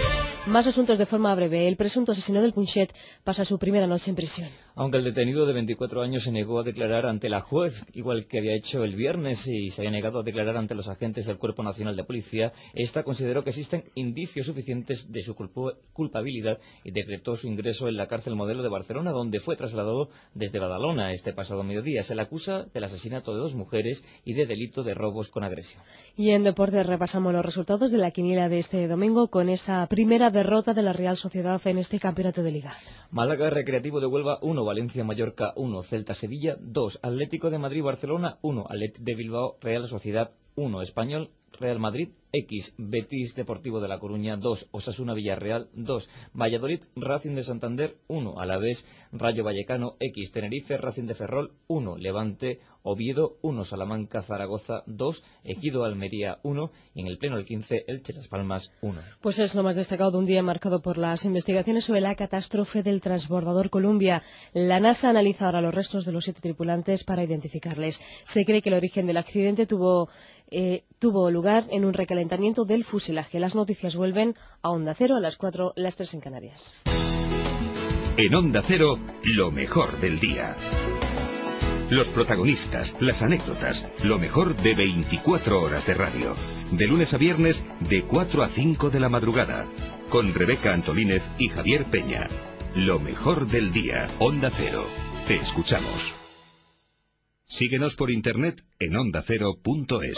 Más asuntos de forma breve. El presunto asesino del Punxet pasa su primera noche en prisión. Aunque el detenido de 24 años se negó a declarar ante la juez, igual que había hecho el viernes, y se había negado a declarar ante los agentes del Cuerpo Nacional de Policía, esta consideró que existen indicios suficientes de su culpabilidad y decretó su ingreso en la cárcel Modelo de Barcelona, donde fue trasladado desde Badalona este pasado mediodía. Se le acusa del asesinato de 2 mujeres y de delito de robos con agresión. Y en deportes repasamos los resultados de la quiniela de este domingo con esa primera derrota de la Real Sociedad en este campeonato de Liga. Málaga Recreativo de Huelva 1, Valencia Mallorca 1, Celta Sevilla 2, Atlético de Madrid Barcelona 1, Athletic de Bilbao Real Sociedad 1, Español Real Madrid X, Betis Deportivo de La Coruña 2, Osasuna Villarreal 2, Valladolid Racing de Santander 1, Alavés Rayo Vallecano X, Tenerife Racing de Ferrol 1, Levante Oviedo 1, Salamanca Zaragoza 2, Ejido Almería 1 y en el pleno del 15 Elche Las Palmas 1. Pues es lo más destacado de un día marcado por las investigaciones sobre la catástrofe del transbordador Columbia. La NASA analiza ahora los restos de los 7 tripulantes para identificarles. Se cree que el origen del accidente tuvo lugar en un recalentamiento del fuselaje. Las noticias vuelven a Onda Cero a las 4, las 3 en Canarias. En Onda Cero, lo mejor del día. Los protagonistas, las anécdotas, lo mejor de 24 horas de radio. De lunes a viernes, de 4 a 5 de la madrugada. Con Rebeca Antolínez y Javier Peña. Lo mejor del día. Onda Cero. Te escuchamos. Síguenos por internet en ondacero.es.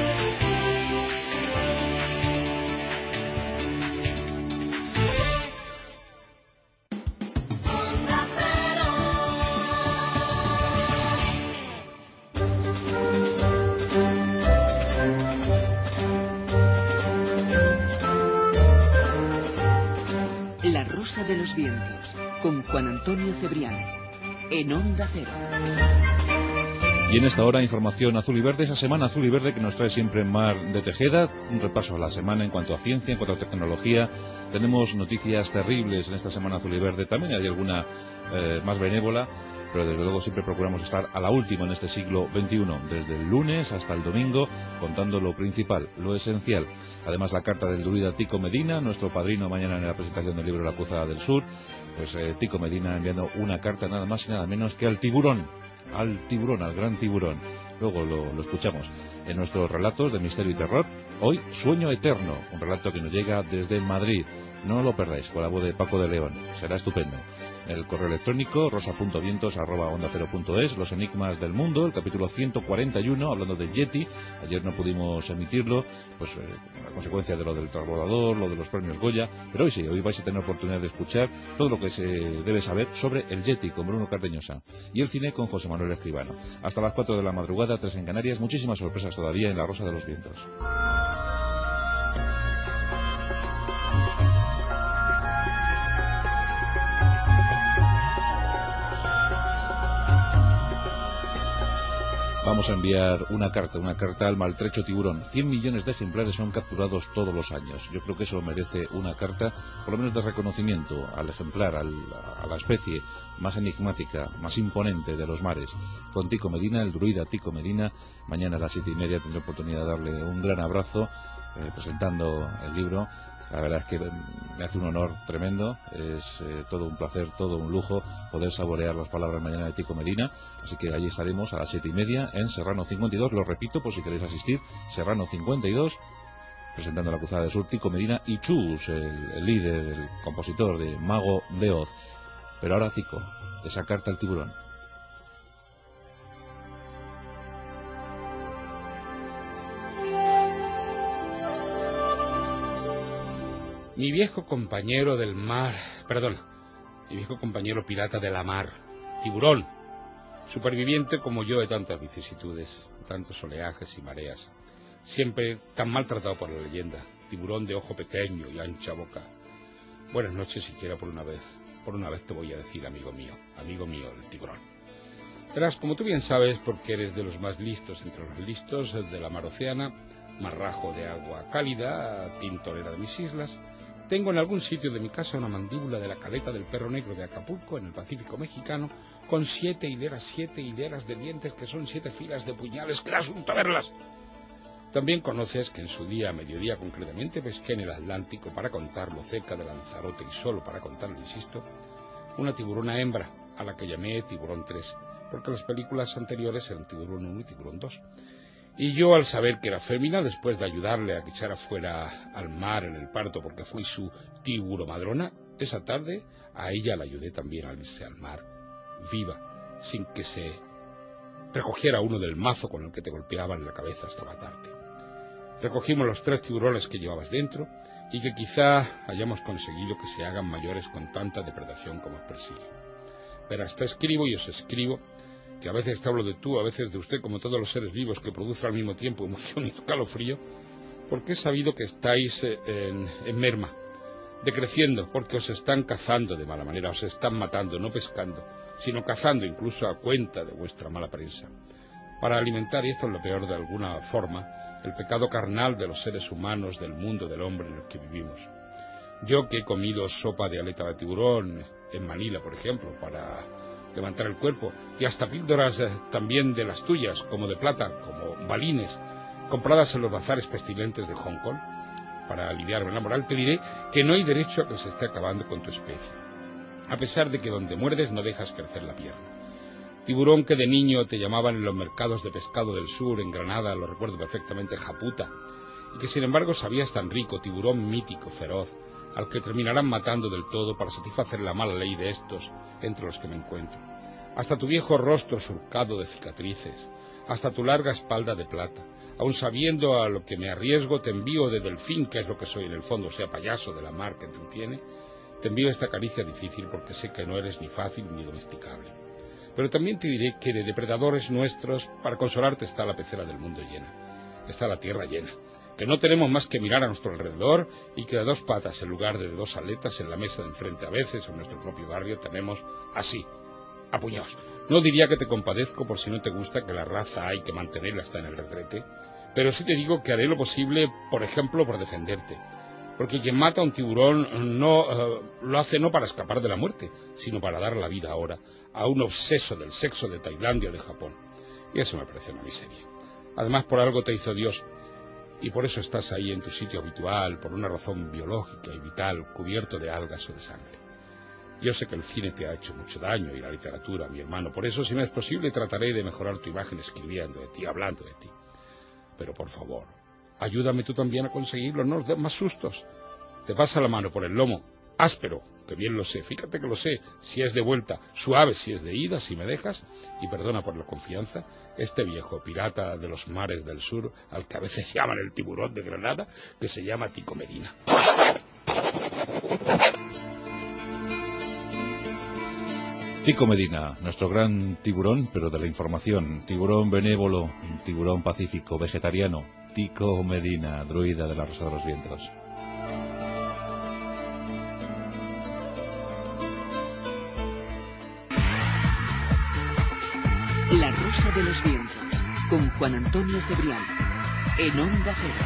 La Rosa de los Vientos, con Juan Antonio Cebrián, en Onda Cero. Y en esta hora, información azul y verde, esa semana azul y verde que nos trae siempre Mar de Tejeda, un repaso a la semana en cuanto a ciencia, en cuanto a tecnología. Tenemos noticias terribles en esta semana azul y verde, también hay alguna más benévola, pero desde luego siempre procuramos estar a la última en este siglo XXI, desde el lunes hasta el domingo, contando lo principal, lo esencial. Además, la carta del druida Tico Medina, nuestro padrino mañana en la presentación del libro La Cruzada del Sur, pues Tico Medina enviando una carta nada más y nada menos que al tiburón, al gran tiburón. Luego lo escuchamos en nuestros relatos de misterio y terror. Hoy, Sueño Eterno, un relato que nos llega desde Madrid. No lo perdáis, con la voz de Paco de León, será estupendo. El correo electrónico rosa.vientos@ondacero.es, los enigmas del mundo, el capítulo 141, hablando de Yeti. Ayer no pudimos emitirlo, pues a consecuencia de lo del transbordador, lo de los premios Goya, pero hoy sí, hoy vais a tener oportunidad de escuchar todo lo que se debe saber sobre el Yeti con Bruno Cardeñosa y el cine con José Manuel Escribano. Hasta las 4 de la madrugada, 3 en Canarias, muchísimas sorpresas todavía en La Rosa de los Vientos. Vamos a enviar una carta al maltrecho tiburón. 100 millones de ejemplares son capturados todos los años. Yo creo que eso merece una carta, por lo menos de reconocimiento al ejemplar, a la especie más enigmática, más imponente de los mares. Con Tico Medina, el druida Tico Medina, mañana a las 7:30 tendré oportunidad de darle un gran abrazo presentando el libro. La verdad es que me hace un honor tremendo, es todo un placer, todo un lujo poder saborear las palabras mañana de Tico Medina, así que allí estaremos a las 7:30 en Serrano 52, lo repito por si queréis asistir, Serrano 52, presentando La Cruzada del Sur, Tico Medina y Chus, el líder, el compositor de Mago de Oz. Pero ahora Tico, esa carta al tiburón. Mi viejo compañero del mar, mi viejo compañero pirata de la mar, tiburón, superviviente como yo de tantas vicisitudes, tantos oleajes y mareas, siempre tan maltratado por la leyenda, tiburón de ojo pequeño y ancha boca. Buenas noches siquiera por una vez te voy a decir amigo mío, el tiburón. Verás, como tú bien sabes, porque eres de los más listos entre los listos de la mar Oceana, marrajo de agua cálida, tintorera de mis islas, tengo en algún sitio de mi casa una mandíbula de la caleta del perro negro de Acapulco, en el Pacífico mexicano, con 7 hileras de dientes que son 7 filas de puñales, que da asunto verlas. También conoces que en su día, a mediodía concretamente, pesqué en el Atlántico para contarlo cerca de Lanzarote y solo para contarlo, insisto, una tiburona hembra a la que llamé Tiburón 3, porque las películas anteriores eran Tiburón 1 y Tiburón 2. Y yo, al saber que era fémina, después de ayudarle a que echara fuera al mar en el parto porque fui su tiburomadrona, esa tarde a ella la ayudé también a irse al mar, viva, sin que se recogiera uno del mazo con el que te golpeaban en la cabeza hasta matarte. Recogimos los 3 tiburones que llevabas dentro y que quizá hayamos conseguido que se hagan mayores con tanta depredación como os persigue. Pero hasta escribo y os escribo, que a veces te hablo de tú, a veces de usted, como todos los seres vivos que producen al mismo tiempo emoción y escalofrío, porque he sabido que estáis en merma, decreciendo, porque os están cazando de mala manera, os están matando, no pescando, sino cazando incluso a cuenta de vuestra mala prensa, para alimentar, y esto es lo peor de alguna forma, el pecado carnal de los seres humanos, del mundo, del hombre en el que vivimos. Yo que he comido sopa de aleta de tiburón en Manila, por ejemplo, para levantar el cuerpo, y hasta píldoras también de las tuyas, como de plata, como balines, compradas en los bazares pestilentes de Hong Kong, para aliviarme la moral, te diré que no hay derecho a que se esté acabando con tu especie, a pesar de que donde muerdes no dejas crecer la pierna. Tiburón que de niño te llamaban en los mercados de pescado del sur, en Granada, lo recuerdo perfectamente, japuta, y que sin embargo sabías tan rico, tiburón mítico, feroz, al que terminarán matando del todo para satisfacer la mala ley de estos entre los que me encuentro. Hasta tu viejo rostro surcado de cicatrices, hasta tu larga espalda de plata, aun sabiendo a lo que me arriesgo, te envío de delfín, que es lo que soy en el fondo, sea payaso de la mar que te tiene, te envío esta caricia difícil porque sé que no eres ni fácil ni domesticable. Pero también te diré que de depredadores nuestros, para consolarte, está la pecera del mundo llena, está la tierra llena, que no tenemos más que mirar a nuestro alrededor y que de 2 patas en lugar de 2 aletas en la mesa de enfrente a veces o en nuestro propio barrio tenemos así, a puñados. No diría que te compadezco por si no te gusta, que la raza hay que mantenerla hasta en el retrete, pero sí te digo que haré lo posible, por ejemplo, por defenderte. Porque quien mata a un tiburón lo hace no para escapar de la muerte, sino para dar la vida ahora a un obseso del sexo de Tailandia o de Japón. Y eso me parece una miseria. Además, por algo te hizo Dios, y por eso estás ahí en tu sitio habitual, por una razón biológica y vital, cubierto de algas o de sangre. Yo sé que el cine te ha hecho mucho daño, y la literatura, mi hermano. Por eso, si me es posible, trataré de mejorar tu imagen escribiendo de ti, hablando de ti. Pero, por favor, ayúdame tú también a conseguirlo, no nos des más sustos. Te pasa la mano por el lomo, áspero, que bien lo sé, fíjate que lo sé, si es de vuelta, suave si es de ida, si me dejas, y perdona por la confianza, este viejo pirata de los mares del sur, al que a veces llaman el tiburón de Granada, que se llama Tico Medina. Tico Medina, nuestro gran tiburón, pero de la información, tiburón benévolo, tiburón pacífico, vegetariano, Tico Medina, druida de la Rosa de los Vientos. La Rosa de los Vientos, con Juan Antonio Cebrián, en Onda Cero.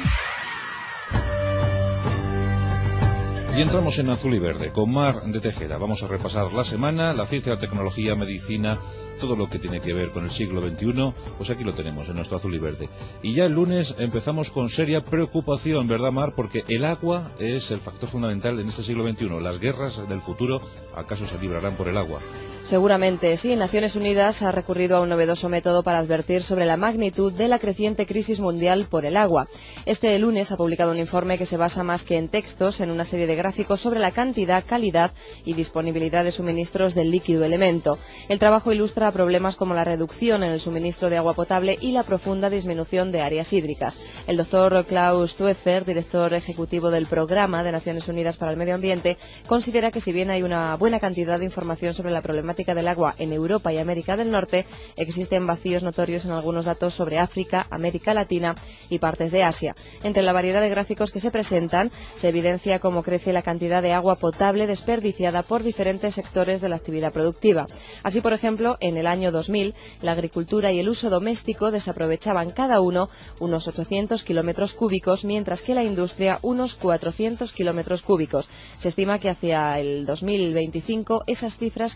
Y entramos en Azul y Verde, con Mar de Tejera. Vamos a repasar la semana, la ciencia, la tecnología, medicina, todo lo que tiene que ver con el siglo XXI, pues aquí lo tenemos en nuestro Azul y Verde. Y ya el lunes empezamos con seria preocupación, ¿verdad, Mar? Porque el agua es el factor fundamental en este siglo XXI. Las guerras del futuro, ¿acaso se librarán por el agua? Seguramente sí. Naciones Unidas ha recurrido a un novedoso método para advertir sobre la magnitud de la creciente crisis mundial por el agua. Este lunes ha publicado un informe que se basa más que en textos en una serie de gráficos sobre la cantidad, calidad y disponibilidad de suministros del líquido elemento. El trabajo ilustra problemas como la reducción en el suministro de agua potable y la profunda disminución de áreas hídricas. El doctor Klaus Tuefer, director ejecutivo del Programa de Naciones Unidas para el Medio Ambiente, considera que si bien hay una buena cantidad de información sobre la problemática del agua en Europa y América del Norte, existen vacíos notorios en algunos datos sobre África, América Latina y partes de Asia. Entre la variedad de gráficos que se presentan, se evidencia cómo crece la cantidad de agua potable desperdiciada por diferentes sectores de la actividad productiva. Así, por ejemplo, en el año 2000, la agricultura y el uso doméstico desaprovechaban cada uno unos 800 kilómetros cúbicos, mientras que la industria unos 400 kilómetros cúbicos. Se estima que hacia el 2025 esas cifras crecerán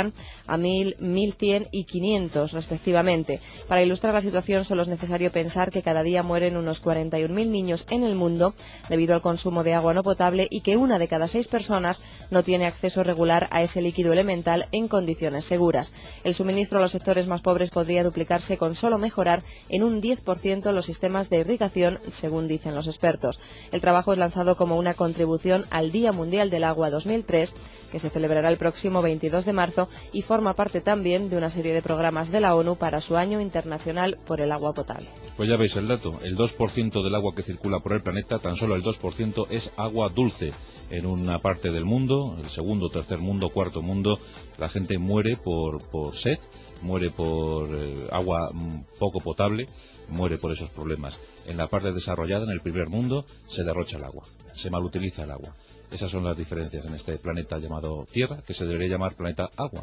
bajan a 1.000, 1.100 y 500 respectivamente. Para ilustrar la situación solo es necesario pensar que cada día mueren unos 41.000 niños en el mundo debido al consumo de agua no potable y que 1 de cada 6 personas no tiene acceso regular a ese líquido elemental en condiciones seguras. El suministro a los sectores más pobres podría duplicarse con solo mejorar en un 10% los sistemas de irrigación, según dicen los expertos. El trabajo es lanzado como una contribución al Día Mundial del Agua 2003, que se celebrará el próximo 22 de marzo y forma parte también de una serie de programas de la ONU para su Año Internacional por el Agua Potable. Pues ya veis el dato, el 2% del agua que circula por el planeta, tan solo el 2% es agua dulce. En una parte del mundo, el segundo, tercer mundo, cuarto mundo, la gente muere por sed, muere por agua poco potable, muere por esos problemas. En la parte desarrollada, en el primer mundo, se derrocha el agua, se malutiliza el agua. Esas son las diferencias en este planeta llamado Tierra, que se debería llamar planeta agua.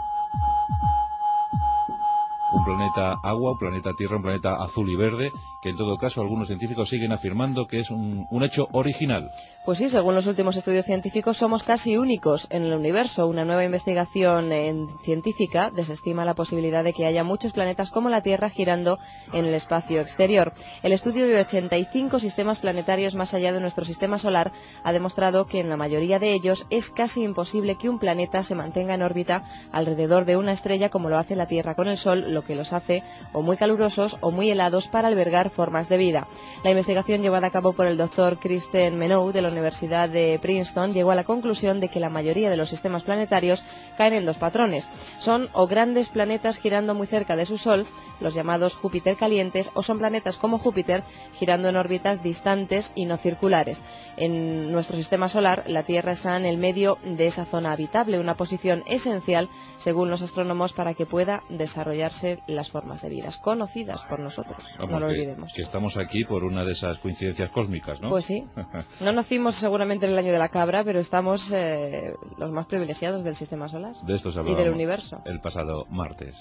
Un planeta agua, un planeta tierra, un planeta azul y verde, que en todo caso algunos científicos siguen afirmando que es un hecho original. Pues sí, según los últimos estudios científicos somos casi únicos en el universo. Una nueva investigación científica desestima la posibilidad de que haya muchos planetas como la Tierra girando en el espacio exterior. El estudio de 85 sistemas planetarios más allá de nuestro sistema solar ha demostrado que en la mayoría de ellos es casi imposible que un planeta se mantenga en órbita alrededor de una estrella como lo hace la Tierra con el Sol, lo que los hace o muy calurosos o muy helados para albergar formas de vida. La investigación llevada a cabo por el doctor Kristen Menow de la Universidad de Princeton llegó a la conclusión de que la mayoría de los sistemas planetarios caen en 2 patrones. Son o grandes planetas girando muy cerca de su Sol, los llamados Júpiter calientes, o son planetas como Júpiter girando en órbitas distantes y no circulares. En nuestro sistema solar, la Tierra está en el medio de esa zona habitable, una posición esencial, según los astrónomos, para que pueda desarrollarse las formas de vida conocidas por nosotros. Vamos, no lo olvidemos. Que estamos aquí por una de esas coincidencias cósmicas, ¿no? Pues sí. No nacimos seguramente en el año de la cabra, pero estamos los más privilegiados del sistema solar. De esto se y del universo. El pasado martes.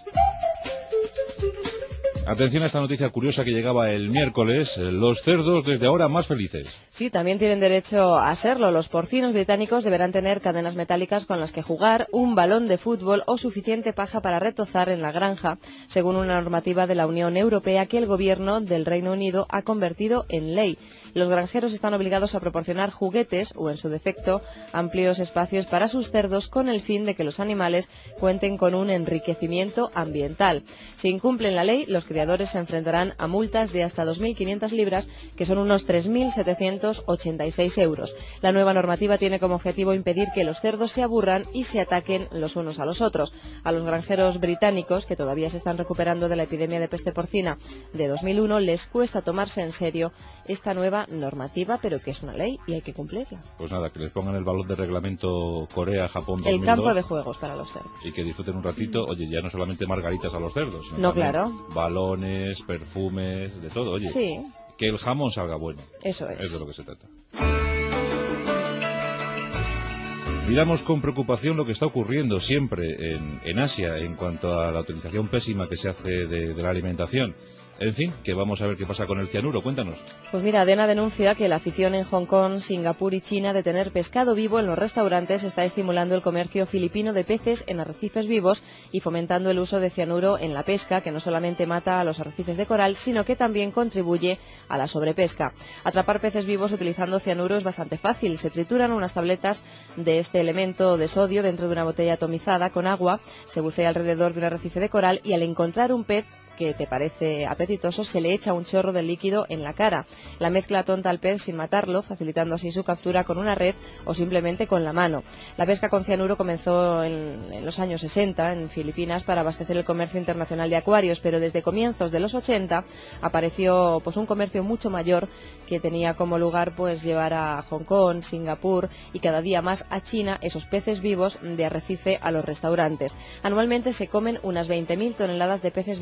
Atención a esta noticia curiosa que llegaba el miércoles. Los cerdos desde ahora más felices. Sí, también tienen derecho a serlo. Los porcinos británicos deberán tener cadenas metálicas con las que jugar, un balón de fútbol o suficiente paja para retozar en la granja, según una normativa de la Unión Europea que el gobierno del Reino Unido ha convertido en ley. Los granjeros están obligados a proporcionar juguetes o, en su defecto, amplios espacios para sus cerdos con el fin de que los animales cuenten con un enriquecimiento ambiental. Si incumplen la ley, los criadores se enfrentarán a multas de hasta 2.500 libras, que son unos 3.786 euros. La nueva normativa tiene como objetivo impedir que los cerdos se aburran y se ataquen los unos a los otros. A los granjeros británicos, que todavía se están recuperando de la epidemia de peste porcina de 2001, les cuesta tomarse en serio esta nueva normativa, pero que es una ley y hay que cumplirla. Pues nada, que les pongan el balón de reglamento Corea-Japón 2002. El campo de juegos para los cerdos. Y que disfruten un ratito. Oye, ya no solamente margaritas a los cerdos, sino no, claro, balones, perfumes, de todo. Oye, sí, que el jamón salga bueno. Eso es. Es de lo que se trata. Miramos con preocupación lo que está ocurriendo siempre en Asia en cuanto a la utilización pésima que se hace de la alimentación. En fin, que vamos a ver qué pasa con el cianuro. Cuéntanos. Pues mira, DENA denuncia que la afición en Hong Kong, Singapur y China de tener pescado vivo en los restaurantes está estimulando el comercio filipino de peces en arrecifes vivos y fomentando el uso de cianuro en la pesca, que no solamente mata a los arrecifes de coral, sino que también contribuye a la sobrepesca. Atrapar peces vivos utilizando cianuro es bastante fácil. Se trituran unas tabletas de este elemento de sodio dentro de una botella atomizada con agua, se bucea alrededor de un arrecife de coral y al encontrar un pez que te parece apetitoso, se le echa un chorro de líquido en la cara. La mezcla tonta al pez sin matarlo, facilitando así su captura con una red o simplemente con la mano. La pesca con cianuro comenzó en los años 60 en Filipinas para abastecer el comercio internacional de acuarios, pero desde comienzos de los 80 apareció pues un comercio mucho mayor que tenía como lugar pues llevar a Hong Kong, Singapur y cada día más a China esos peces vivos de arrecife a los restaurantes. Anualmente se comen unas 20.000 toneladas de peces vivos en los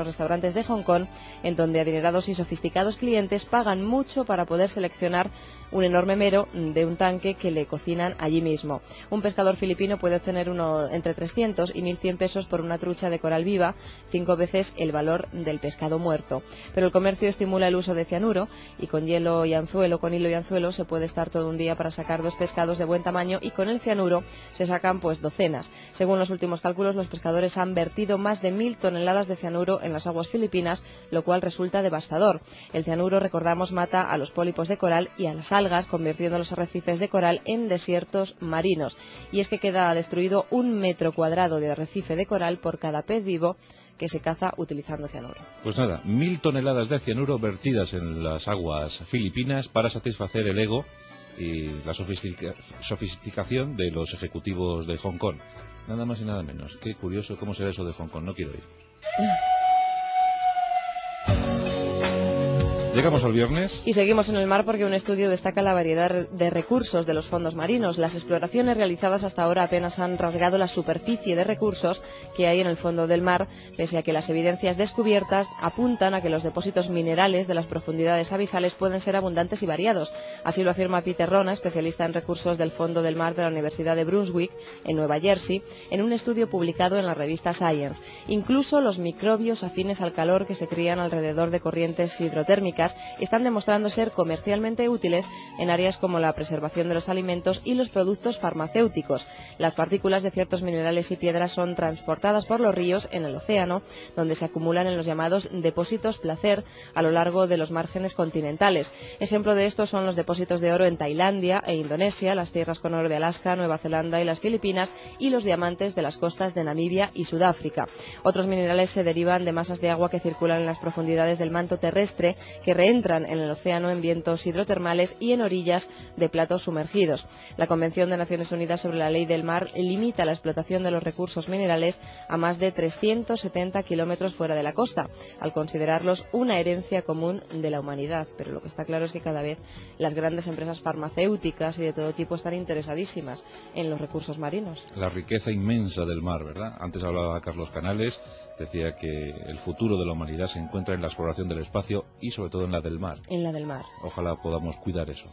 restaurantes de Hong Kong, en donde adinerados y sofisticados clientes pagan mucho para poder seleccionar un enorme mero de un tanque que le cocinan allí mismo. Un pescador filipino puede obtener entre 300 y 1.100 pesos por una trucha de coral viva, 5 veces el valor del pescado muerto. Pero el comercio estimula el uso de cianuro y con hilo y anzuelo se puede estar todo un día para sacar 2 pescados de buen tamaño, y con el cianuro se sacan pues docenas. Según los últimos cálculos, los pescadores han vertido más de 1.000 toneladas de cianuro en las aguas filipinas, lo cual resulta devastador. El cianuro, recordamos, mata a los pólipos de coral y a las algas, convirtiendo los arrecifes de coral en desiertos marinos. Y es que queda destruido 1 metro cuadrado de arrecife de coral por cada pez vivo que se caza utilizando cianuro. Pues nada, 1.000 toneladas de cianuro vertidas en las aguas filipinas para satisfacer el ego y la sofisticación de los ejecutivos de Hong Kong. Nada más y nada menos. Qué curioso cómo será eso de Hong Kong. No quiero ir. Llegamos al viernes. Y seguimos en el mar porque un estudio destaca la variedad de recursos de los fondos marinos. Las exploraciones realizadas hasta ahora apenas han rasgado la superficie de recursos que hay en el fondo del mar, pese a que las evidencias descubiertas apuntan a que los depósitos minerales de las profundidades abisales pueden ser abundantes y variados. Así lo afirma Peter Rona, especialista en recursos del fondo del mar de la Universidad de Brunswick, en Nueva Jersey, en un estudio publicado en la revista Science. Incluso los microbios afines al calor que se crían alrededor de corrientes hidrotérmicas están demostrando ser comercialmente útiles en áreas como la preservación de los alimentos y los productos farmacéuticos. Las partículas de ciertos minerales y piedras son transportadas por los ríos en el océano, donde se acumulan en los llamados depósitos placer a lo largo de los márgenes continentales. Ejemplo de esto son los depósitos de oro en Tailandia e Indonesia, las tierras con oro de Alaska, Nueva Zelanda y las Filipinas, y los diamantes de las costas de Namibia y Sudáfrica. Otros minerales se derivan de masas de agua que circulan en las profundidades del manto terrestre, que reentran en el océano en vientos hidrotermales y en orillas de platos sumergidos. La Convención de Naciones Unidas sobre la Ley del Mar limita la explotación de los recursos minerales a más de 370 kilómetros fuera de la costa, al considerarlos una herencia común de la humanidad. Pero lo que está claro es que cada vez las grandes empresas farmacéuticas y de todo tipo están interesadísimas en los recursos marinos. La riqueza inmensa del mar, ¿verdad? Antes hablaba Carlos Canales, decía que el futuro de la humanidad se encuentra en la exploración del espacio y sobre todo en la del mar. En la del mar. Ojalá podamos cuidar eso.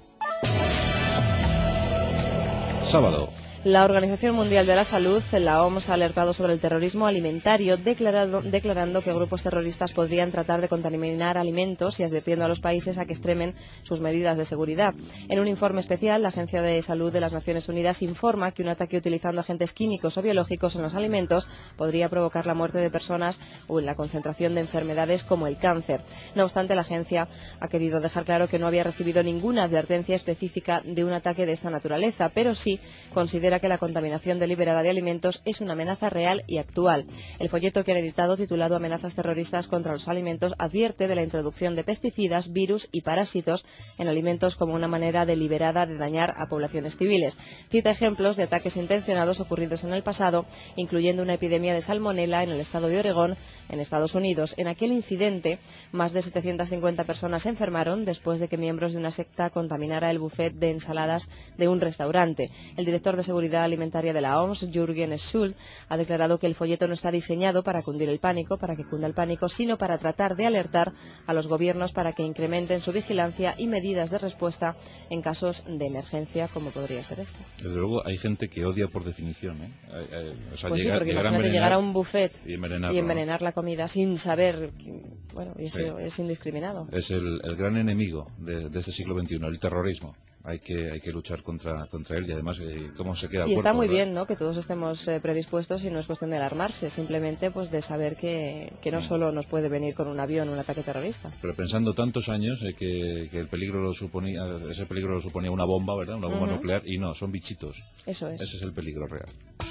Sábado. La Organización Mundial de la Salud, la OMS, ha alertado sobre el terrorismo alimentario, declarando que grupos terroristas podrían tratar de contaminar alimentos y advirtiendo a los países a que extremen sus medidas de seguridad. En un informe especial, la Agencia de Salud de las Naciones Unidas informa que un ataque utilizando agentes químicos o biológicos en los alimentos podría provocar la muerte de personas o la concentración de enfermedades como el cáncer. No obstante, la agencia ha querido dejar claro que no había recibido ninguna advertencia específica de un ataque de esta naturaleza, pero sí considera que la contaminación deliberada de alimentos es una amenaza real y actual. El folleto que han editado, titulado Amenazas terroristas contra los alimentos, advierte de la introducción de pesticidas, virus y parásitos en alimentos como una manera deliberada de dañar a poblaciones civiles. Cita ejemplos de ataques intencionados ocurridos en el pasado, incluyendo una epidemia de salmonela en el estado de Oregón, en Estados Unidos. En aquel incidente, más de 750 personas se enfermaron después de que miembros de una secta contaminara el buffet de ensaladas de un restaurante. El director de Seguridad Alimentaria de la OMS, Jürgen Schulz, ha declarado que el folleto no está diseñado para que cunda el pánico, sino para tratar de alertar a los gobiernos para que incrementen su vigilancia y medidas de respuesta en casos de emergencia, como podría ser este. Desde luego hay gente que odia por definición, o sea, pues sí, porque imagínate llegar a un buffet y envenenar la comida sin saber, bueno, eso es indiscriminado. Es el gran enemigo de este siglo XXI, el terrorismo. Hay que luchar contra él y además cómo se queda el cuerpo. Y está muy ¿verdad? bien, ¿no?, que todos estemos predispuestos y no es cuestión de alarmarse, simplemente pues de saber que no solo nos puede venir con un avión un ataque terrorista. Pero pensando tantos años que el peligro ese peligro lo suponía una bomba, ¿verdad?, una bomba nuclear, y no, son bichitos. Eso es. Ese es el peligro real.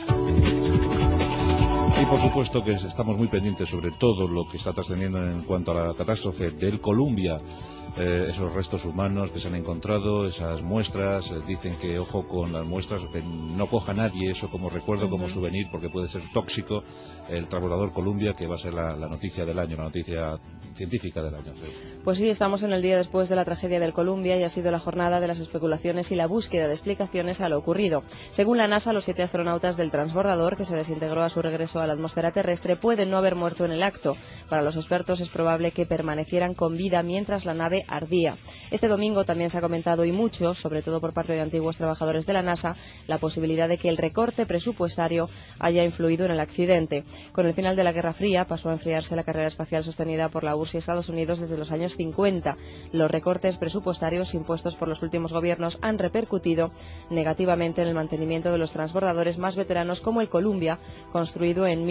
Y por supuesto que estamos muy pendientes sobre todo lo que está trascendiendo en cuanto a la catástrofe del Columbia esos restos humanos que se han encontrado, esas muestras. Dicen que ojo con las muestras, que no coja nadie eso como recuerdo, como souvenir, porque puede ser tóxico. El transbordador Columbia, que va a ser la noticia del año, la noticia científica del año. Pues sí, estamos en el día después de la tragedia del Columbia y ha sido la jornada de las especulaciones y la búsqueda de explicaciones a lo ocurrido. Según la NASA, los 7 astronautas del transbordador, que se desintegró a su regreso a la atmósfera terrestre, pueden no haber muerto en el acto. Para los expertos es probable que permanecieran con vida mientras la nave ardía. Este domingo también se ha comentado, y mucho, sobre todo por parte de antiguos trabajadores de la NASA, la posibilidad de que el recorte presupuestario haya influido en el accidente. Con el final de la Guerra Fría pasó a enfriarse la carrera espacial sostenida por la URSS y Estados Unidos desde los años 50. Los recortes presupuestarios impuestos por los últimos gobiernos han repercutido negativamente en el mantenimiento de los transbordadores más veteranos, como el Columbia, construido en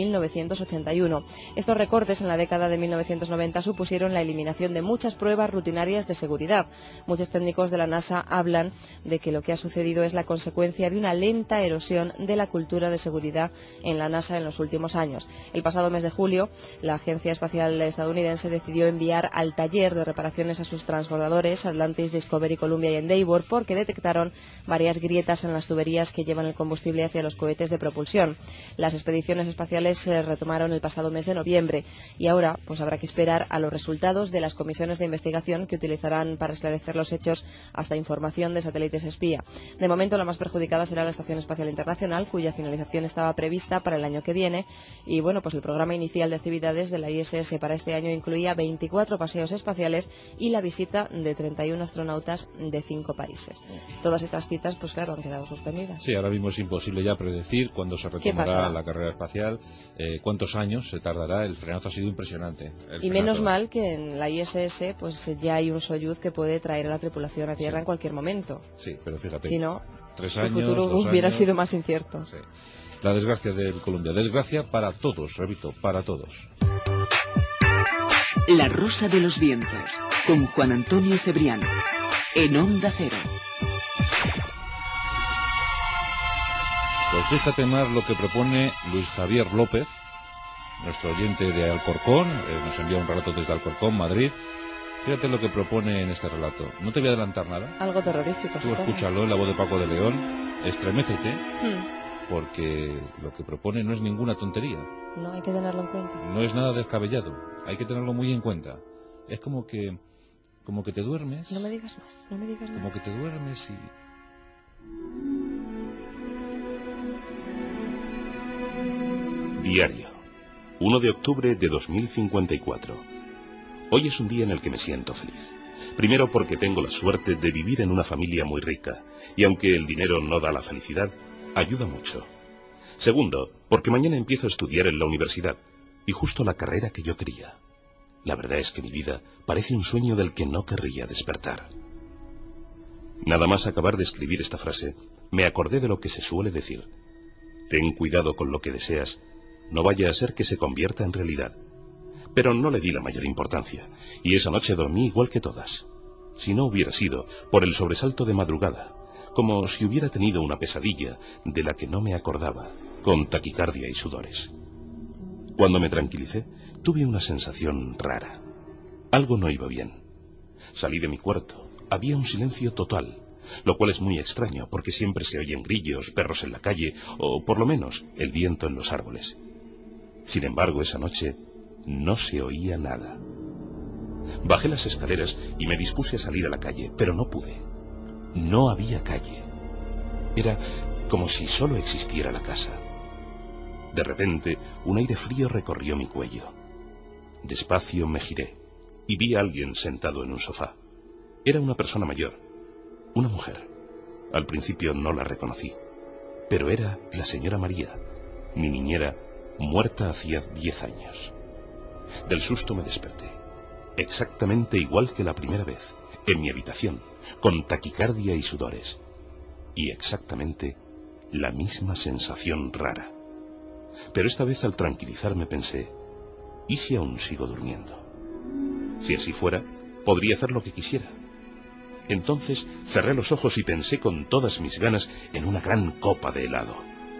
1981. Estos recortes en la década de 1990 supusieron la eliminación de muchas pruebas rutinarias de seguridad. Muchos técnicos de la NASA hablan de que lo que ha sucedido es la consecuencia de una lenta erosión de la cultura de seguridad en la NASA en los últimos años. El pasado mes de julio, la Agencia Espacial Estadounidense decidió enviar al taller de reparaciones a sus transbordadores Atlantis, Discovery, Columbia y Endeavour, porque detectaron varias grietas en las tuberías que llevan el combustible hacia los cohetes de propulsión. Las expediciones espaciales se retomaron el pasado mes de noviembre y ahora pues habrá que esperar a los resultados de las comisiones de investigación que utilizarán para esclarecer los hechos, hasta información de satélites espía. De momento, la más perjudicada será la Estación Espacial Internacional, cuya finalización estaba prevista para el año que viene. Y bueno, pues el programa inicial de actividades de la ISS para este año incluía 24 paseos espaciales y la visita de 31 astronautas de 5 países. Todas estas citas, pues claro, han quedado suspendidas. Sí, ahora mismo es imposible ya predecir cuándo se retomará la carrera espacial, cuántos años se tardará. El frenazo ha sido impresionante. Y menos mal que en la ISS pues ya hay un Soyuz que puede traer a la tripulación a Tierra en cualquier momento. Sí, pero fíjate, si no, 3 años, su futuro hubiera sido más incierto. Sí. La desgracia del Columbia, desgracia para todos, repito, para todos. La Rosa de los Vientos, con Juan Antonio Cebrián, en Onda Cero. Pues fíjate más lo que propone Luis Javier López, nuestro oyente de Alcorcón, nos envía un relato desde Alcorcón, Madrid. Fíjate lo que propone en este relato. No te voy a adelantar nada. Algo terrorífico. Tú escúchalo en la voz de Paco de León, estremécete. Porque lo que propone no es ninguna tontería. No, hay que tenerlo en cuenta. No es nada descabellado, hay que tenerlo muy en cuenta. Es como que te duermes. No me digas más, no me digas más. Como que te duermes y... Diario, 1 de octubre de 2054. Hoy es un día en el que me siento feliz. Primero porque tengo la suerte de vivir en una familia muy rica, y aunque el dinero no da la felicidad, ayuda mucho. Segundo, porque mañana empiezo a estudiar en la universidad, y justo la carrera que yo quería. La verdad es que mi vida parece un sueño del que no querría despertar. Nada más acabar de escribir esta frase, me acordé de lo que se suele decir. Ten cuidado con lo que deseas, no vaya a ser que se convierta en realidad. Pero no le di la mayor importancia, y esa noche dormí igual que todas. Si no hubiera sido por el sobresalto de madrugada, como si hubiera tenido una pesadilla de la que no me acordaba, con taquicardia y sudores. Cuando me tranquilicé, tuve una sensación rara. Algo no iba bien. Salí de mi cuarto. Había un silencio total, lo cual es muy extraño porque siempre se oyen grillos, perros en la calle o, por lo menos, el viento en los árboles. Sin embargo, esa noche no se oía nada. Bajé las escaleras y me dispuse a salir a la calle, pero no pude. No había calle. Era como si solo existiera la casa. De repente, un aire frío recorrió mi cuello. Despacio me giré y vi a alguien sentado en un sofá. Era una persona mayor, una mujer. Al principio no la reconocí, pero era la señora María, mi niñera, muerta hacía 10 años. Del susto me desperté, exactamente igual que la primera vez, en mi habitación, con taquicardia y sudores, y exactamente la misma sensación rara. Pero esta vez al tranquilizarme pensé, ¿y si aún sigo durmiendo? Si así fuera, podría hacer lo que quisiera. Entonces cerré los ojos y pensé con todas mis ganas en una gran copa de helado.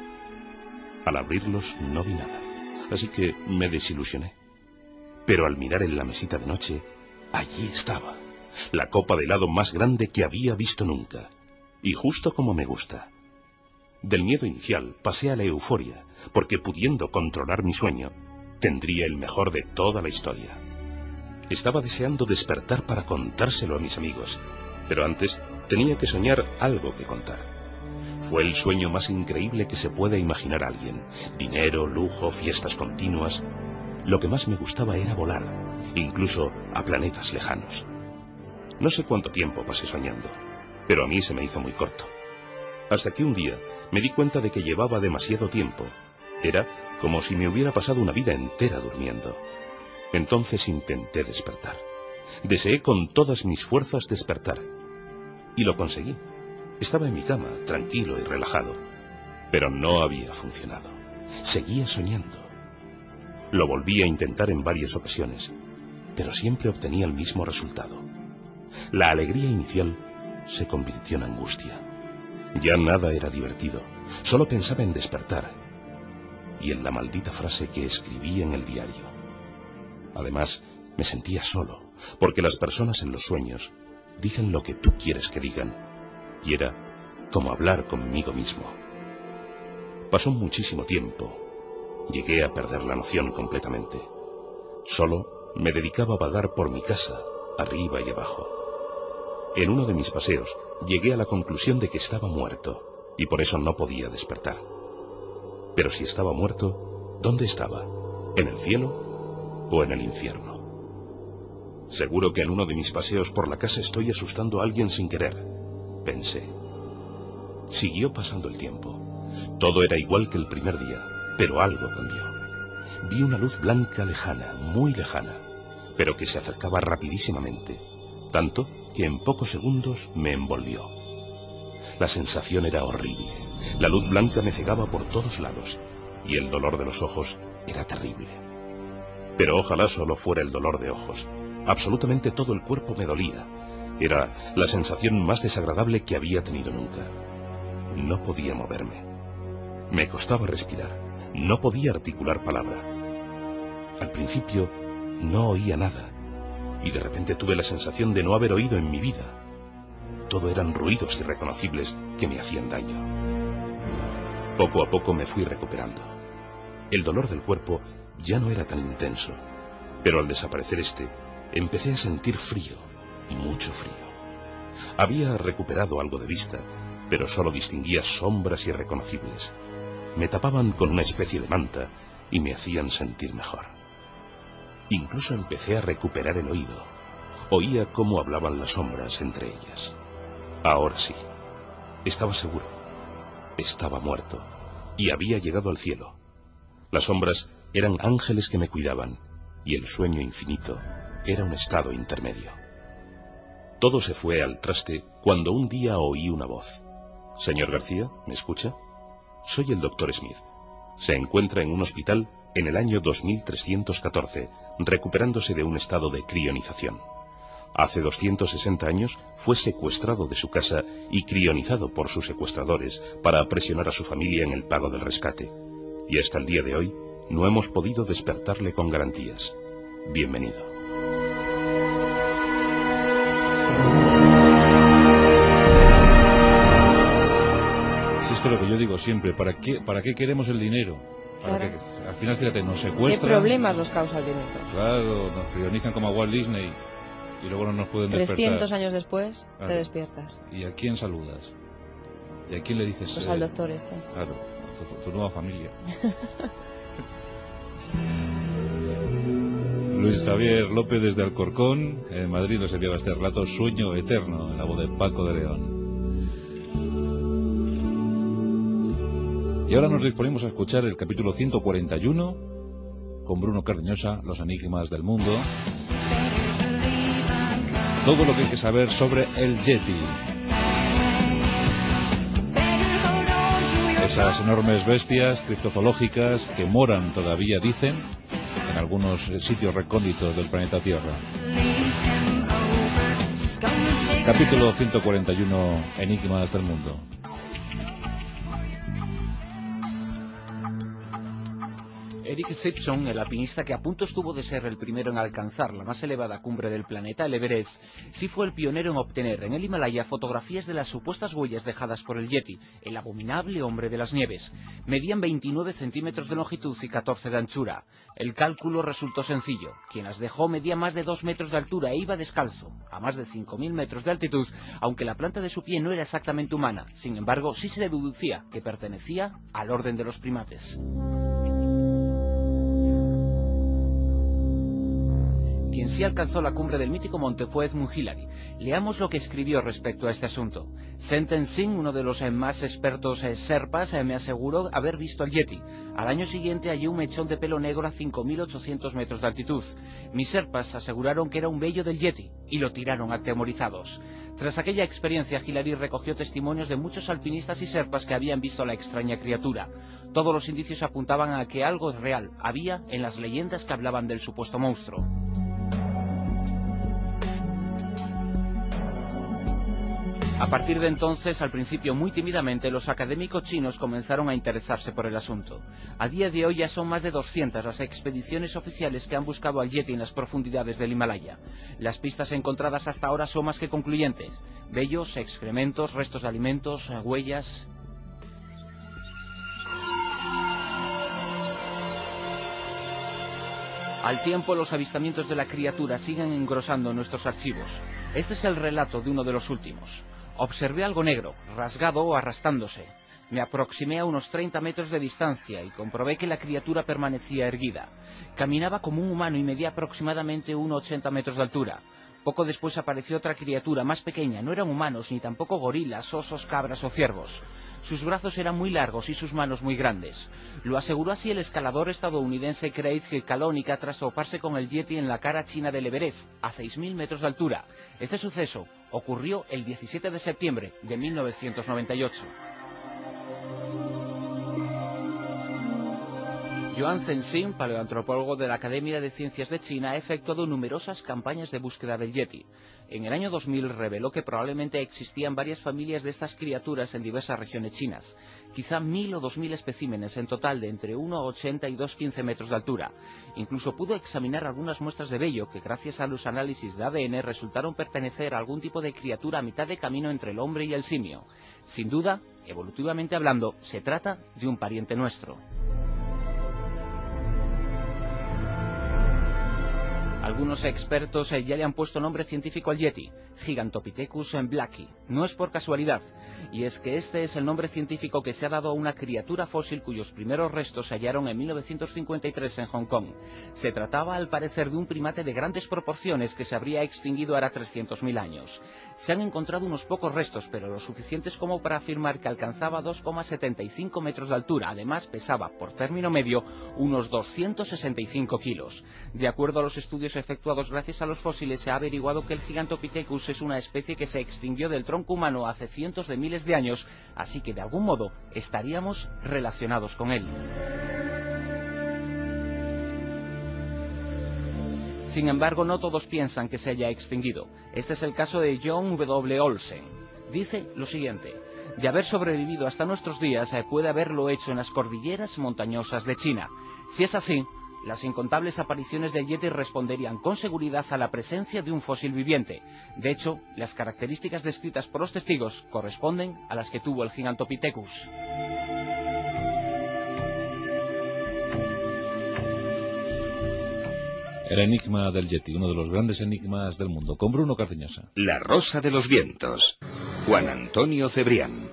Al abrirlos no vi nada, así que me desilusioné. Pero al mirar en la mesita de noche, allí estaba, la copa de helado más grande que había visto nunca, y justo como me gusta. Del miedo inicial pasé a la euforia, porque pudiendo controlar mi sueño, tendría el mejor de toda la historia. Estaba deseando despertar para contárselo a mis amigos, pero antes tenía que soñar algo que contar. Fue el sueño más increíble que se pueda imaginar alguien. Dinero, lujo, fiestas continuas. Lo que más me gustaba era volar, incluso a planetas lejanos. No sé cuánto tiempo pasé soñando, pero a mí se me hizo muy corto. Hasta que un día me di cuenta de que llevaba demasiado tiempo. Era como si me hubiera pasado una vida entera durmiendo. Entonces intenté despertar. Deseé con todas mis fuerzas despertar. Y lo conseguí. Estaba en mi cama, tranquilo y relajado. Pero no había funcionado. Seguía soñando. Lo volví a intentar en varias ocasiones, pero siempre obtenía el mismo resultado. La alegría inicial se convirtió en angustia. Ya nada era divertido. Solo pensaba en despertar y en la maldita frase que escribí en el diario. Además, me sentía solo, porque las personas en los sueños dicen lo que tú quieres que digan, y era como hablar conmigo mismo. Pasó muchísimo tiempo. Llegué a perder la noción completamente. Solo me dedicaba a vagar por mi casa, arriba y abajo. En uno de mis paseos llegué a la conclusión de que estaba muerto, y por eso no podía despertar. Pero si estaba muerto, ¿dónde estaba? ¿En el cielo o en el infierno? Seguro que en uno de mis paseos por la casa estoy asustando a alguien sin querer, pensé. Siguió pasando el tiempo. Todo era igual que el primer día, pero algo cambió. Vi una luz blanca lejana, muy lejana, pero que se acercaba rapidísimamente, tanto que en pocos segundos me envolvió. La sensación era horrible. La luz blanca me cegaba por todos lados, y el dolor de los ojos era terrible. Pero ojalá solo fuera el dolor de ojos. Absolutamente todo el cuerpo me dolía. Era la sensación más desagradable que había tenido nunca. No podía moverme. Me costaba respirar. No podía articular palabra. Al principio no oía nada, y de repente tuve la sensación de no haber oído en mi vida. Todo eran ruidos irreconocibles que me hacían daño. Poco a poco me fui recuperando. El dolor del cuerpo ya no era tan intenso, pero al desaparecer empecé a sentir frío, mucho frío. Había recuperado algo de vista, pero solo distinguía sombras irreconocibles. Me tapaban con una especie de manta y me hacían sentir mejor. Incluso empecé a recuperar el oído. Oía cómo hablaban las sombras entre ellas. Ahora sí, estaba seguro. Estaba muerto y había llegado al cielo. Las sombras eran ángeles que me cuidaban y el sueño infinito era un estado intermedio. Todo se fue al traste cuando un día oí una voz. «Señor García, ¿me escucha? Soy el doctor Smith. Se encuentra en un hospital en el año 2314, recuperándose de un estado de crionización. Hace 260 años fue secuestrado de su casa y crionizado por sus secuestradores para presionar a su familia en el pago del rescate. Y hasta el día de hoy no hemos podido despertarle con garantías. Bienvenido». Si es que lo que yo digo siempre, ¿para qué queremos el dinero? Claro. Al final, fíjate, nos secuestran. ¿Qué problemas nos causa el dinero? Claro, nos crionizan como a Walt Disney y luego no nos pueden 300 despertar. 300 años después, claro, te despiertas. ¿Y a quién saludas? ¿Y a quién le dices? Pues al doctor Claro, tu nueva familia. Luis Javier López desde Alcorcón, en Madrid, nos enviaba este relato Sueño Eterno, en la voz de Paco de León. Y ahora nos disponemos a escuchar el capítulo 141 con Bruno Cardeñosa, Los enigmas del mundo. Todo lo que hay que saber sobre el Yeti. Esas enormes bestias criptozoológicas que moran todavía, dicen, en algunos sitios recónditos del planeta Tierra. Capítulo 141, Enigmas del mundo. Eric Simpson, el alpinista que a punto estuvo de ser el primero en alcanzar la más elevada cumbre del planeta, el Everest, sí fue el pionero en obtener en el Himalaya fotografías de las supuestas huellas dejadas por el Yeti, el abominable hombre de las nieves. Medían 29 centímetros de longitud y 14 de anchura. El cálculo resultó sencillo. Quien las dejó medía más de 2 metros de altura e iba descalzo, a más de 5.000 metros de altitud, aunque la planta de su pie no era exactamente humana. Sin embargo, sí se deducía que pertenecía al orden de los primates. Quien sí alcanzó la cumbre del mítico monte fue Edmund Hillary. Leamos lo que escribió respecto a este asunto. Senten Singh, uno de los más expertos Sherpas, me aseguró haber visto al Yeti. Al año siguiente hallé un mechón de pelo negro a 5.800 metros de altitud. Mis Sherpas aseguraron que era un vello del Yeti y lo tiraron atemorizados. Tras aquella experiencia, Hillary recogió testimonios de muchos alpinistas y Sherpas que habían visto la extraña criatura. Todos los indicios apuntaban a que algo real había en las leyendas que hablaban del supuesto monstruo. A partir de entonces, al principio muy tímidamente, los académicos chinos comenzaron a interesarse por el asunto. A día de hoy ya son más de 200 las expediciones oficiales que han buscado al Yeti en las profundidades del Himalaya. Las pistas encontradas hasta ahora son más que concluyentes. Vellos, excrementos, restos de alimentos, huellas... Al tiempo, los avistamientos de la criatura siguen engrosando nuestros archivos. Este es el relato de uno de los últimos. Observé algo negro, rasgado o arrastrándose. Me aproximé a unos 30 metros de distancia y comprobé que la criatura permanecía erguida. Caminaba como un humano y medía aproximadamente unos 80 metros de altura. Poco después apareció otra criatura más pequeña. No eran humanos, ni tampoco gorilas, osos, cabras o ciervos. Sus brazos eran muy largos y sus manos muy grandes. Lo aseguró así el escalador estadounidense Craig Kalónica tras toparse con el Yeti en la cara china del Everest, a 6.000 metros de altura. Este suceso ocurrió el 17 de septiembre de 1998. Yuan Zhenxin, paleoantropólogo de la Academia de Ciencias de China, ha efectuado numerosas campañas de búsqueda del Yeti. En el año 2000 reveló que probablemente existían varias familias de estas criaturas en diversas regiones chinas, quizá 1.000 o 2.000 especímenes en total de entre 1,80 y 2,15 metros de altura. Incluso pudo examinar algunas muestras de vello que gracias a los análisis de ADN resultaron pertenecer a algún tipo de criatura a mitad de camino entre el hombre y el simio. Sin duda, evolutivamente hablando, se trata de un pariente nuestro. Algunos expertos ya le han puesto nombre científico al Yeti, Gigantopithecus blacki. No es por casualidad, y es que este es el nombre científico que se ha dado a una criatura fósil cuyos primeros restos se hallaron en 1953 en Hong Kong. Se trataba al parecer de un primate de grandes proporciones que se habría extinguido hará 300.000 años. Se han encontrado unos pocos restos, pero lo suficientes como para afirmar que alcanzaba 2,75 metros de altura. Además, pesaba, por término medio, unos 265 kilos. De acuerdo a los estudios efectuados gracias a los fósiles, se ha averiguado que el Gigantopithecus es una especie que se extinguió del tronco humano hace cientos de miles de años, así que de algún modo estaríamos relacionados con él. Sin embargo, no todos piensan que se haya extinguido. Este es el caso de John W. Olsen. Dice lo siguiente: de haber sobrevivido hasta nuestros días, puede haberlo hecho en las cordilleras montañosas de China. Si es así, las incontables apariciones del Yeti responderían con seguridad a la presencia de un fósil viviente. De hecho, las características descritas por los testigos corresponden a las que tuvo el Gigantopithecus. El enigma del Yeti, uno de los grandes enigmas del mundo, con Bruno Cardeñosa. La Rosa de los Vientos, Juan Antonio Cebrián.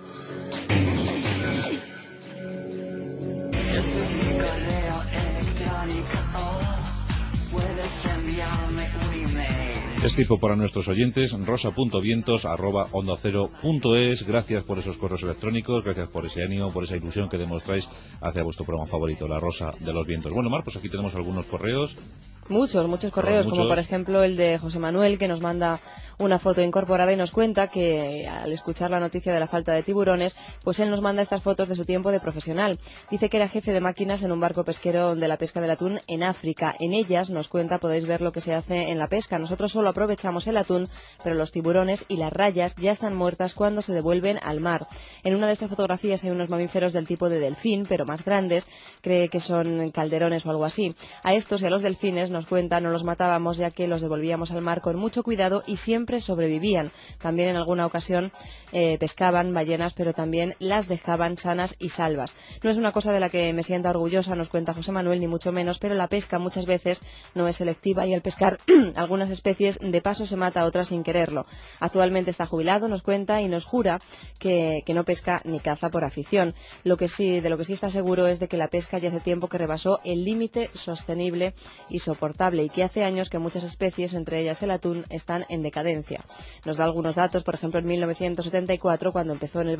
Es tiempo para nuestros oyentes, rosa.vientos@ondacero.es. Gracias por esos correos electrónicos, gracias por ese ánimo, por esa ilusión que demostráis hacia vuestro programa favorito, La Rosa de los Vientos. Bueno, Mar, pues aquí tenemos algunos correos. Muchos correos, como por ejemplo el de José Manuel, que nos manda una foto incorporada y nos cuenta que al escuchar la noticia de la falta de tiburones, pues él nos manda estas fotos de su tiempo de profesional. Dice que era jefe de máquinas en un barco pesquero de la pesca del atún en África. En ellas, nos cuenta, podéis ver lo que se hace en la pesca. Nosotros solo aprovechamos el atún, pero los tiburones y las rayas ya están muertas cuando se devuelven al mar. En una de estas fotografías hay unos mamíferos del tipo de delfín, pero más grandes. Cree que son calderones o algo así. A estos y a los delfines, nos cuenta, no los matábamos ya que los devolvíamos al mar con mucho cuidado y siempre sobrevivían. También en alguna ocasión pescaban ballenas, pero también las dejaban sanas y salvas. No es una cosa de la que me sienta orgullosa, nos cuenta José Manuel, ni mucho menos, pero la pesca muchas veces no es selectiva y al pescar algunas especies de paso se mata a otras sin quererlo. Actualmente está jubilado, nos cuenta, y nos jura que no pesca ni caza por afición. De lo que sí está seguro es de que la pesca ya hace tiempo que rebasó el límite sostenible y soportable, y que hace años que muchas especies, entre ellas el atún, están en decadencia. Nos da algunos datos. Por ejemplo, en 1974, cuando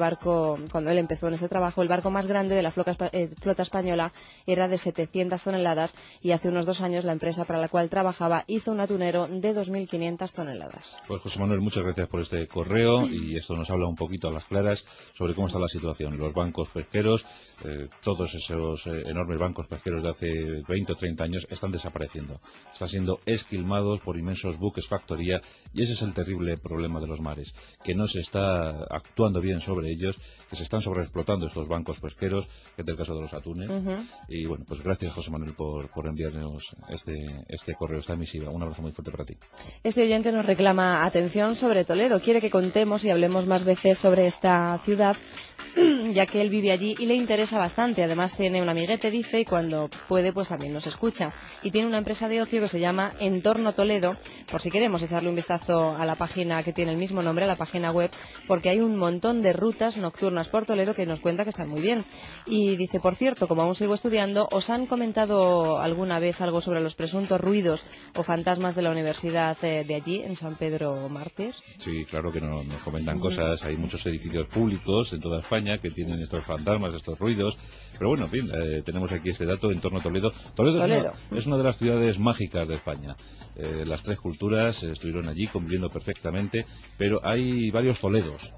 él empezó en este trabajo, el barco más grande de la flota española era de 700 toneladas, y hace unos 2 años la empresa para la cual trabajaba hizo un atunero de 2.500 toneladas. Pues José Manuel, muchas gracias por este correo, y esto nos habla un poquito a las claras sobre cómo está la situación. Los bancos pesqueros, todos esos enormes bancos pesqueros de hace 20 o 30 años están desapareciendo. Están siendo esquilmados por inmensos buques factoría, y ese es el terrible problema de los mares, que no se está actuando bien sobre ellos, que se están sobreexplotando estos bancos pesqueros, que es el caso de los atunes. Y bueno, pues gracias, José Manuel, por enviarnos este correo, esta misiva. Un abrazo muy fuerte para ti. Este oyente nos reclama atención sobre Toledo. Quiere que contemos y hablemos más veces sobre esta ciudad, ya que él vive allí y le interesa bastante. Además tiene un amiguete, dice, y cuando puede pues también nos escucha. Y tiene una empresa de ocio que se llama Entorno Toledo, por si queremos echarle un vistazo a la página que tiene el mismo nombre, a la página web, porque hay un montón de rutas nocturnas por Toledo que nos cuenta que están muy bien. Y dice, por cierto, como aún sigo estudiando, ¿os han comentado alguna vez algo sobre los presuntos ruidos o fantasmas de la universidad de allí, en San Pedro Mártir? Sí, claro que nos comentan cosas. Hay muchos edificios públicos en toda España que tienen estos fantasmas, estos ruidos. Pero bueno, en fin, tenemos aquí este dato, Entorno Toledo. Toledo. Es una de las ciudades mágicas de España. Las 3 culturas estuvieron allí conviviendo perfectamente, pero hay varios Toledos.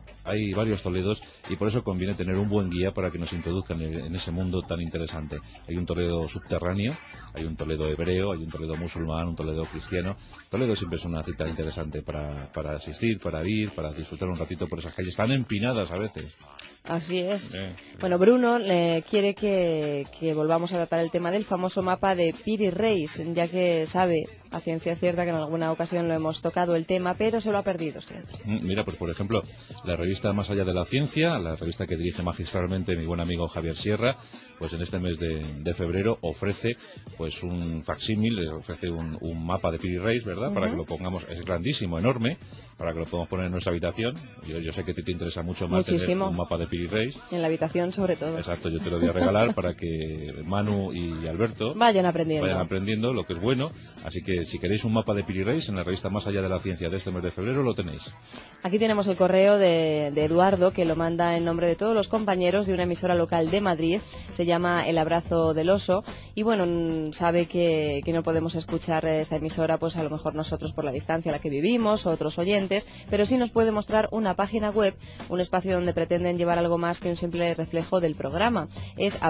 Y por eso conviene tener un buen guía para que nos introduzcan en ese mundo tan interesante. Hay un Toledo subterráneo, hay un Toledo hebreo, hay un Toledo musulmán, un Toledo cristiano. Toledo siempre es una cita interesante para asistir, para ir, para disfrutar un ratito por esas calles tan empinadas a veces. Así es. Bueno, Bruno quiere que volvamos a tratar el tema del famoso mapa de Piri Reis, ya que sabe a ciencia cierta que en alguna ocasión lo hemos tocado el tema, pero se lo ha perdido siempre. Mira, pues por ejemplo, la revista Más Allá de la Ciencia, la revista que dirige magistralmente mi buen amigo Javier Sierra, pues en este mes de febrero ofrece pues un facsímil, ofrece un mapa de Piri Reis, ¿verdad? Para que lo pongamos, es grandísimo, enorme, para que lo podamos poner en nuestra habitación. Yo sé que te interesa mucho más tener un mapa de Piri Reis. En la habitación sobre todo. Exacto, yo te lo voy a regalar para que Manu y Alberto vayan aprendiendo lo que es bueno. Así que si queréis un mapa de Piri Reis, en la revista Más Allá de la Ciencia de este mes de febrero lo tenéis. Aquí tenemos el correo de Eduardo, que lo manda en nombre de todos los compañeros de una emisora local de Madrid. Se llama El Abrazo del Oso. Y bueno, sabe que no podemos escuchar esta emisora, pues a lo mejor nosotros por la distancia a la que vivimos, o otros oyentes, pero sí nos puede mostrar una página web, un espacio donde pretenden llevar algo más que un simple reflejo del programa. Es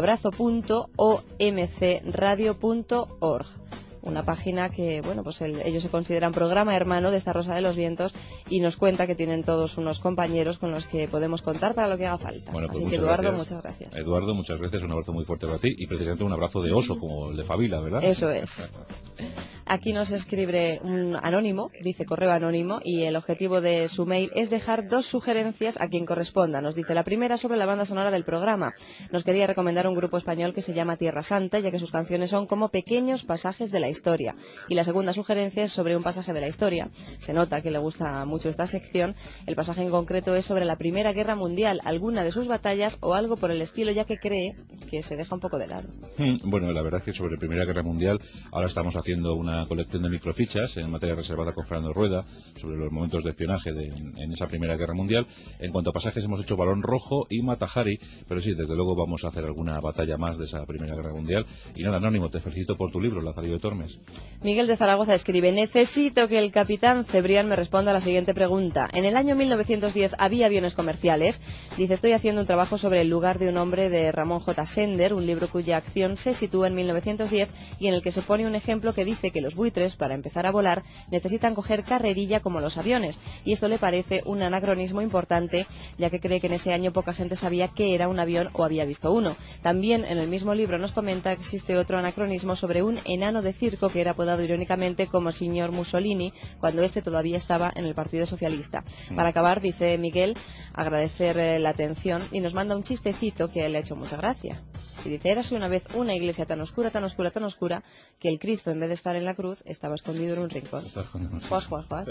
abrazo.omcradio.org. Una página que, bueno, pues ellos se consideran programa hermano de esta Rosa de los Vientos, y nos cuenta que tienen todos unos compañeros con los que podemos contar para lo que haga falta. Bueno, pues así que Eduardo, muchas gracias. Eduardo, muchas gracias, un abrazo muy fuerte para ti, y precisamente un abrazo de oso como el de Fabila, ¿verdad? Eso es. Aquí nos escribe un anónimo, dice correo anónimo, y el objetivo de su mail es dejar 2 sugerencias a quien corresponda. Nos dice la primera sobre la banda sonora del programa. Nos quería recomendar un grupo español que se llama Tierra Santa, ya que sus canciones son como pequeños pasajes de la historia. Y la segunda sugerencia es sobre un pasaje de la historia. Se nota que le gusta mucho esta sección. El pasaje en concreto es sobre la Primera Guerra Mundial, alguna de sus batallas o algo por el estilo, ya que cree que se deja un poco de lado. Bueno, la verdad es que sobre la Primera Guerra Mundial ahora estamos haciendo una una colección de microfichas en materia reservada con Fernando Rueda sobre los momentos de espionaje en esa Primera Guerra Mundial. En cuanto a pasajes hemos hecho Balón Rojo y Mata Hari, pero sí, desde luego vamos a hacer alguna batalla más de esa Primera Guerra Mundial. Y nada, Anónimo, te felicito por tu libro, Lazarillo de Tormes. Miguel de Zaragoza escribe: necesito que el capitán Cebrián me responda a la siguiente pregunta. En el año 1910 había aviones comerciales. Dice: estoy haciendo un trabajo sobre El lugar de un hombre de Ramón J. Sender, un libro cuya acción se sitúa en 1910 y en el que se pone un ejemplo que dice que los buitres, para empezar a volar, necesitan coger carrerilla como los aviones. Y esto le parece un anacronismo importante, ya que cree que en ese año poca gente sabía qué era un avión o había visto uno. También en el mismo libro nos comenta que existe otro anacronismo sobre un enano de circo que era apodado irónicamente como Signor Mussolini cuando este todavía estaba en el Partido Socialista. Para acabar, dice Miguel, agradecer la atención y nos manda un chistecito que a él le ha hecho mucha gracia. Y dice: érase una vez una iglesia tan oscura, tan oscura, tan oscura, que el Cristo, en vez de estar en la cruz, estaba escondido en un rincón. Juas.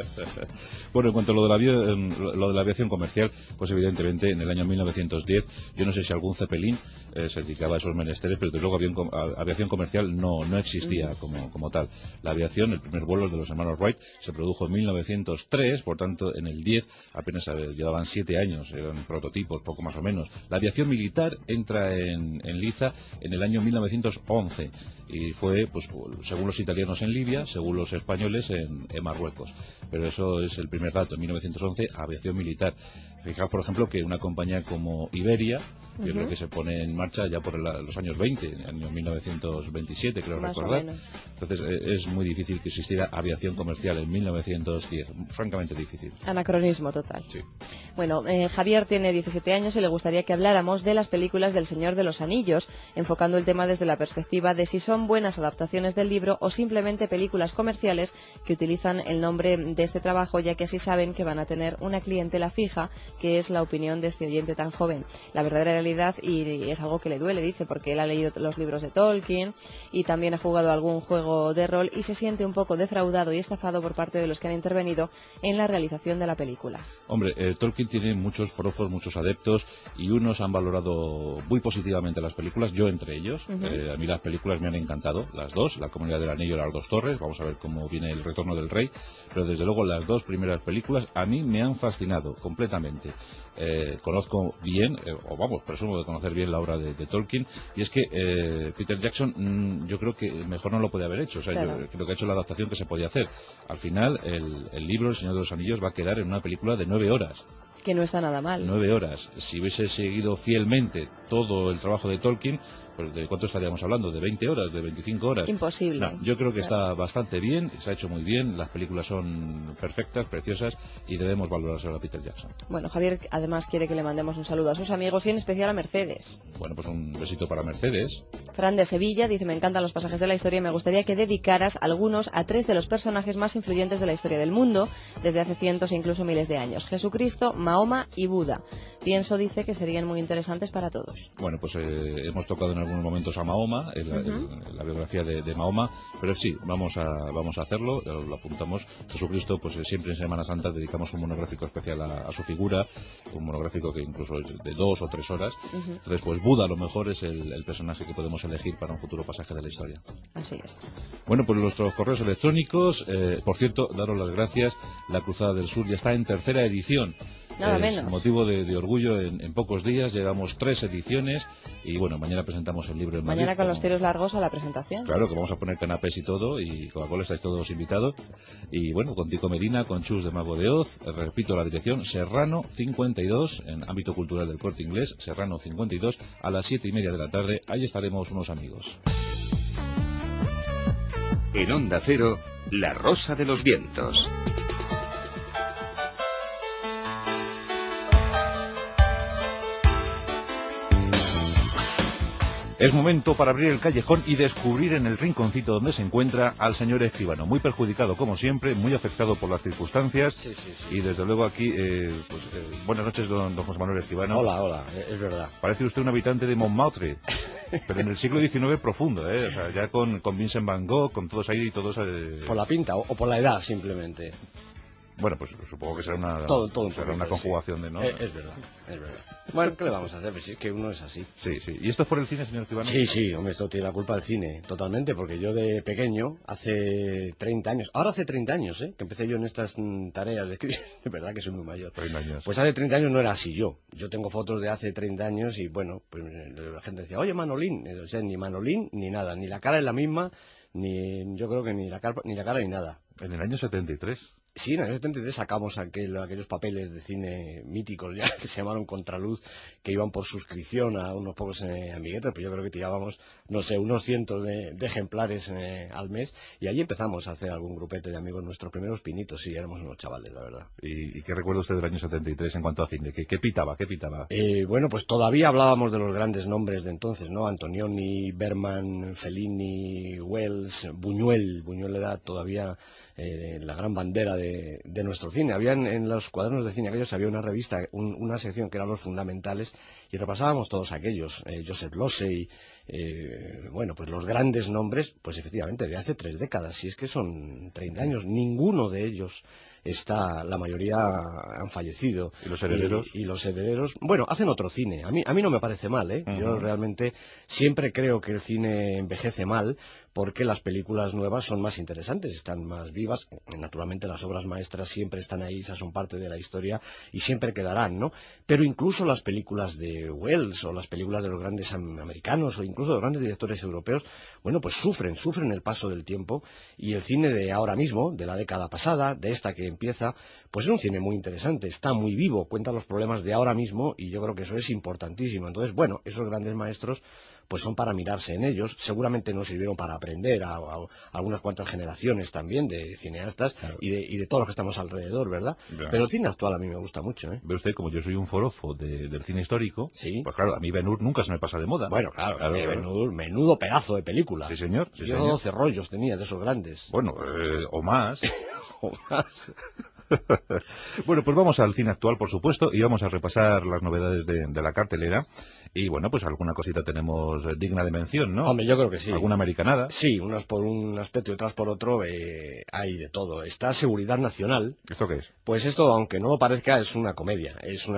Bueno, en cuanto a lo de la aviación comercial, pues evidentemente en el año 1910, yo no sé si algún Zeppelin se dedicaba a esos menesteres, pero desde luego aviación comercial no existía como tal. La aviación, el primer vuelo de los hermanos Wright, se produjo en 1903, por tanto en el 10 apenas llevaban 7 años, eran prototipos, poco más o menos. La aviación militar entra en liza en el año 1911 y fue, pues, según los italianos en Libia, según los españoles en Marruecos. Pero eso es el primer dato, en 1911, aviación militar. Fijaos, por ejemplo, que una compañía como Iberia, yo creo que se pone en marcha ya por los años 20, en el año 1927, creo recordar. Entonces es muy difícil que existiera aviación comercial en 1910, francamente difícil. Anacronismo total. Sí. Bueno, Javier tiene 17 años y le gustaría que habláramos de las películas del Señor de los Anillos, enfocando el tema desde la perspectiva de si son buenas adaptaciones del libro o simplemente películas comerciales que utilizan el nombre de este trabajo, ya que así saben que van a tener una clientela fija, que es la opinión de este oyente tan joven. La verdadera realidad, y es algo que le duele, dice, porque él ha leído los libros de Tolkien y también ha jugado algún juego de rol y se siente un poco defraudado y estafado por parte de los que han intervenido en la realización de la película. Hombre, Tolkien tiene muchos forofos, muchos adeptos, y unos han valorado muy positivamente las películas, yo entre ellos. A mí las películas me han encantado, las dos, La Comunidad del Anillo y Las Dos Torres. Vamos a ver cómo viene El Retorno del Rey, pero desde luego las dos primeras películas a mí me han fascinado completamente. Conozco bien, presumo de conocer bien la obra de Tolkien, y es que Peter Jackson yo creo que mejor no lo podía haber hecho. O sea, claro, yo creo que ha hecho la adaptación que se podía hacer. Al final el libro El Señor de los Anillos va a quedar en una película de 9 horas. Que no está nada mal. 9 horas. Si hubiese seguido fielmente todo el trabajo de Tolkien, pues ¿de cuánto estaríamos hablando? ¿De 20 horas? ¿De 25 horas? Imposible. No, yo creo que está bastante bien, se ha hecho muy bien, las películas son perfectas, preciosas, y debemos valorárselo a Peter Jackson. Bueno, Javier además quiere que le mandemos un saludo a sus amigos y en especial a Mercedes. Bueno, pues un besito para Mercedes. Fran de Sevilla dice: me encantan los pasajes de la historia y me gustaría que dedicaras algunos a 3 de los personajes más influyentes de la historia del mundo desde hace cientos e incluso miles de años: Jesucristo, Mahoma y Buda. Pienso, dice, que serían muy interesantes para todos. Bueno, pues hemos tocado en algunos momentos a Mahoma, la biografía de Mahoma, pero sí, vamos a hacerlo, lo apuntamos. Jesucristo, pues siempre en Semana Santa dedicamos un monográfico especial a su figura, un monográfico que incluso es de 2 o 3 horas. Entonces, pues Buda a lo mejor es el personaje que podemos elegir para un futuro pasaje de la historia. Así es. Bueno, pues nuestros correos electrónicos, por cierto, daros las gracias, la Cruzada del Sur ya está en 3ª edición. Nada menos. Motivo de orgullo en pocos días, llevamos 3 ediciones y bueno, mañana presentamos el libro en Madrid. Mañana con los tiros largos a la presentación. Claro, que vamos a poner canapés y todo, y Coca-Cola, estáis todos invitados. Y bueno, con Tico Medina, con Chus de Mago de Oz, repito la dirección, Serrano 52, en ámbito cultural del Corte Inglés, Serrano 52, a las 7:30 de la tarde, ahí estaremos unos amigos. En Onda Cero, La Rosa de los Vientos. Es momento para abrir el callejón y descubrir en el rinconcito donde se encuentra al señor Escribano, muy perjudicado como siempre, muy afectado por las circunstancias. Sí. Y desde luego aquí, buenas noches, don José Manuel Escribano. Hola, es verdad. Parece usted un habitante de Montmartre, pero en el siglo XIX profundo, o sea, ya con Vincent Van Gogh, con todos ahí y todos... Por la pinta o por la edad simplemente. Bueno, pues supongo que será una, será una conjugación de, ¿no? Es verdad. Bueno, ¿qué le vamos a hacer? Pues es que uno es así. Sí. ¿Y esto es por el cine, señor Escribano? Sí, hombre, esto tiene la culpa del cine, totalmente, porque yo de pequeño, hace 30 años, ahora hace 30 años, que empecé yo en estas tareas de escribir, de verdad que soy muy mayor. 30 años. Pues hace 30 años no era así yo tengo fotos de hace 30 años y bueno, pues la gente decía, oye, Manolín, o sea, ni Manolín ni nada, ni la cara es la misma, yo creo que ni la cara ni nada. En el año 73. Sí, en el año 73 sacamos aquellos papeles de cine míticos ya que se llamaron Contraluz, que iban por suscripción a unos pocos amiguetes, pero yo creo que tirábamos, no sé, unos cientos de ejemplares al mes, y allí empezamos a hacer algún grupete de amigos, nuestros primeros pinitos, sí, éramos unos chavales, la verdad. ¿Y qué recuerda usted del año 73 en cuanto a cine? ¿Qué pitaba? Bueno, pues todavía hablábamos de los grandes nombres de entonces, ¿no? Antonioni, Berman, Fellini, Wells, Buñuel era todavía la gran bandera de nuestro cine. Había en los cuadernos de cine aquellos, había una revista, una sección que eran los fundamentales, y repasábamos todos aquellos, Joseph Losey, bueno, pues los grandes nombres, pues efectivamente, de hace 3 décadas, y es que son 30 años, ninguno de ellos está, la mayoría han fallecido. ¿Y los herederos? Y los herederos, bueno, hacen otro cine. A mí no me parece mal, Yo realmente siempre creo que el cine envejece mal, porque las películas nuevas son más interesantes, están más vivas. Naturalmente las obras maestras siempre están ahí, esas son parte de la historia y siempre quedarán, ¿no? Pero incluso las películas de Wells o las películas de los grandes americanos o incluso de los grandes directores europeos, bueno, pues sufren el paso del tiempo, y el cine de ahora mismo, de la década pasada, de esta que empieza, pues es un cine muy interesante, está muy vivo, cuenta los problemas de ahora mismo, y yo creo que eso es importantísimo. Entonces, bueno, esos grandes maestros pues son para mirarse en ellos, seguramente nos sirvieron para aprender a algunas cuantas generaciones también de cineastas, claro, y de todos los que estamos alrededor, ¿verdad? Claro. Pero el cine actual a mí me gusta mucho, Ve usted, como yo soy un forofo del cine histórico, ¿sí? Pues claro, a mí Ben-Hur nunca se me pasa de moda. Bueno, claro. Ben-Hur, menudo pedazo de película. Sí, señor. Sí, yo 12 rollos tenía de esos grandes. Bueno, o más. O más. Bueno, pues vamos al cine actual, por supuesto, y vamos a repasar las novedades de la cartelera. Y bueno, pues alguna cosita tenemos digna de mención, ¿no? Hombre, yo creo que sí. ¿Alguna americanada? Sí, unas por un aspecto y otras por otro, hay de todo. Está Seguridad Nacional. ¿Esto qué es? Pues esto, aunque no lo parezca, es una comedia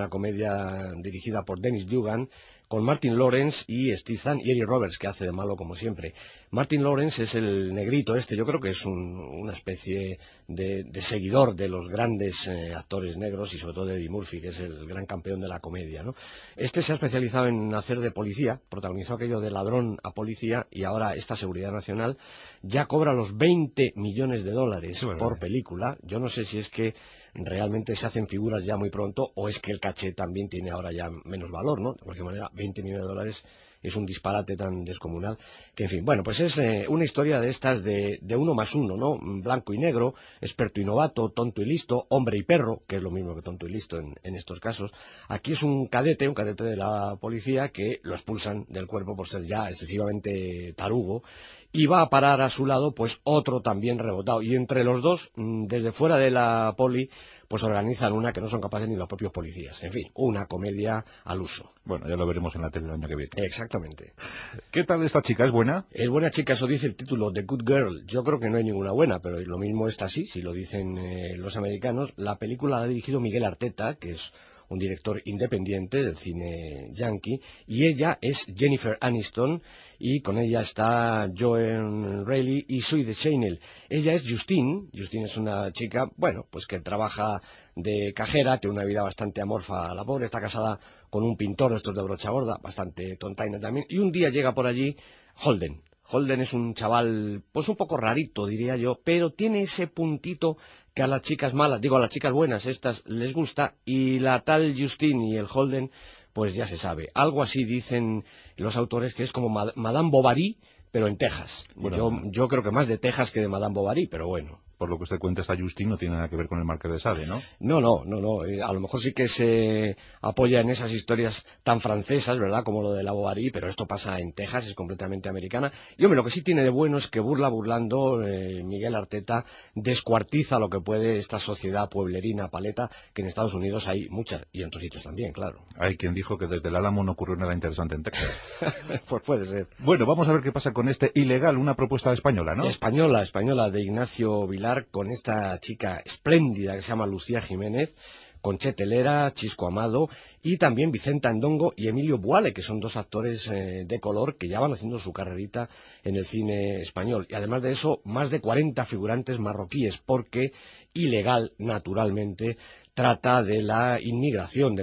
dirigida por Dennis Dugan, con Martin Lawrence y Steve Zahn y Eric Roberts, que hace de malo como siempre. Martin Lawrence es el negrito yo creo que es una especie de seguidor de los grandes actores negros, y sobre todo de Eddie Murphy, que es el gran campeón de la comedia, ¿no? Se ha especializado en hacer de policía, protagonizó aquello de ladrón a policía, y ahora esta Seguridad Nacional ya cobra los $20 millones por película. Yo no sé si es que realmente se hacen figuras ya muy pronto, o es que el caché también tiene ahora ya menos valor, ¿no? De cualquier manera, $20 millones es un disparate tan descomunal que, en fin, bueno, pues es una historia de estas de 1 más 1, ¿no? Blanco y negro, experto y novato, tonto y listo, hombre y perro, que es lo mismo que tonto y listo en estos casos. Aquí es un cadete de la policía, que lo expulsan del cuerpo por ser ya excesivamente tarugo, y va a parar a su lado pues otro también rebotado, y entre los dos, desde fuera de la poli, pues organizan una que no son capaces ni los propios policías. En fin, una comedia al uso. Bueno, ya lo veremos en la tele el año que viene. Exactamente. ¿Qué tal esta chica? ¿Es buena? Es buena chica, eso dice el título, The Good Girl. Yo creo que no hay ninguna buena, pero lo mismo está así, si lo dicen los americanos. La película la ha dirigido Miguel Arteta, que es un director independiente del cine yankee, y ella es Jennifer Aniston, y con ella está Joan Reilly y Zoe Deschanel. Ella es Justine es una chica, bueno, pues que trabaja de cajera, tiene una vida bastante amorfa, la pobre, está casada con un pintor de estos de brocha gorda, bastante tontaina también, y un día llega por allí Holden. Holden es un chaval, pues un poco rarito, diría yo, pero tiene ese puntito que a las chicas malas, digo a las chicas buenas, estas les gusta, y la tal Justine y el Holden, pues ya se sabe. Algo así dicen los autores, que es como Madame Bovary, pero en Texas. Bueno, yo creo que más de Texas que de Madame Bovary, pero bueno. Por lo que usted cuenta, esta Justine no tiene nada que ver con el Marqués de Sade, ¿no? No. A lo mejor sí que se apoya en esas historias tan francesas, ¿verdad?, como lo de la Bovary, pero esto pasa en Texas, es completamente americana. Y hombre, lo que sí tiene de bueno es que burlando, Miguel Arteta descuartiza lo que puede esta sociedad pueblerina paleta, que en Estados Unidos hay muchas, y en otros sitios también, claro. Hay quien dijo que desde el Álamo no ocurrió nada interesante en Texas. Pues puede ser. Bueno, vamos a ver qué pasa con este Ilegal, una propuesta española, ¿no? Española, de Ignacio Vilar. bailar con esta chica espléndida que se llama Lucía Jiménez, Conchete Lera, Chisco Amado y también Vicenta Ndongo y Emilio Buale, que son dos actores de color que ya van haciendo su carrerita en el cine español. Y además de eso, más de 40 figurantes marroquíes, porque Ilegal, naturalmente, trata de la inmigración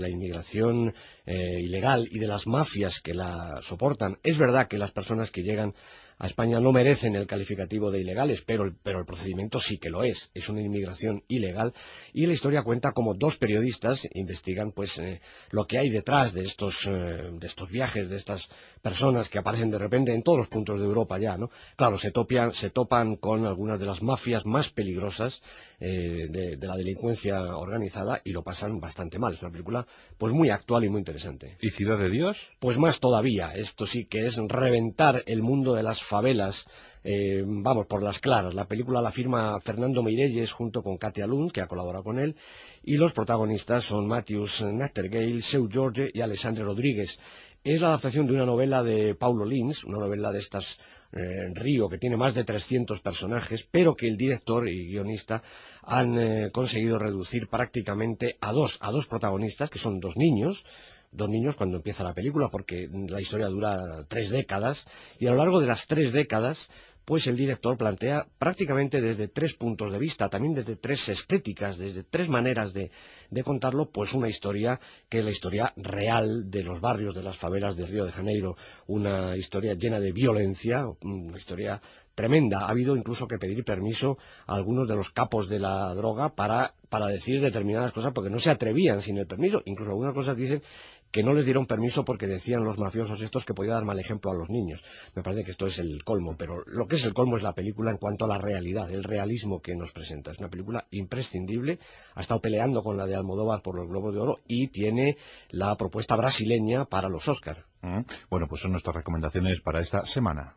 ilegal y de las mafias que la soportan. Es verdad que las personas que llegan a España no merecen el calificativo de ilegales, pero el procedimiento sí que lo es. Es una inmigración ilegal y la historia cuenta como dos periodistas investigan pues lo que hay detrás de estos viajes, de estas personas que aparecen de repente en todos los puntos de Europa ya, ¿no? Claro, se topan con algunas de las mafias más peligrosas de la delincuencia organizada y lo pasan bastante mal. Es una película pues muy actual y muy interesante. ¿Y Ciudad de Dios? Pues más todavía. Esto sí que es reventar el mundo de las favelas, vamos, por las claras. La película la firma Fernando Meirelles junto con Katia Lund, que ha colaborado con él, y los protagonistas son Matthews Nachtergaele, Seu Jorge y Alexandre Rodríguez. Es la adaptación de una novela de Paulo Lins, una novela de estas Río, que tiene más de 300 personajes, pero que el director y guionista han conseguido reducir prácticamente a dos protagonistas, que son dos niños cuando empieza la película, porque la historia dura 3 décadas, y a lo largo de las 3 décadas, pues el director plantea prácticamente desde 3 puntos de vista, también desde 3 estéticas, desde 3 maneras de contarlo, pues una historia que es la historia real de los barrios, de las favelas de Río de Janeiro, una historia llena de violencia, una historia tremenda. Ha habido incluso que pedir permiso a algunos de los capos de la droga para decir determinadas cosas, porque no se atrevían sin el permiso. Incluso algunas cosas dicen que no les dieron permiso porque decían los mafiosos estos que podía dar mal ejemplo a los niños. Me parece que esto es el colmo, pero lo que es el colmo es la película en cuanto a la realidad, el realismo que nos presenta. Es una película imprescindible, ha estado peleando con la de Almodóvar por los Globos de Oro y tiene la propuesta brasileña para los Oscar. Bueno, pues son nuestras recomendaciones para esta semana.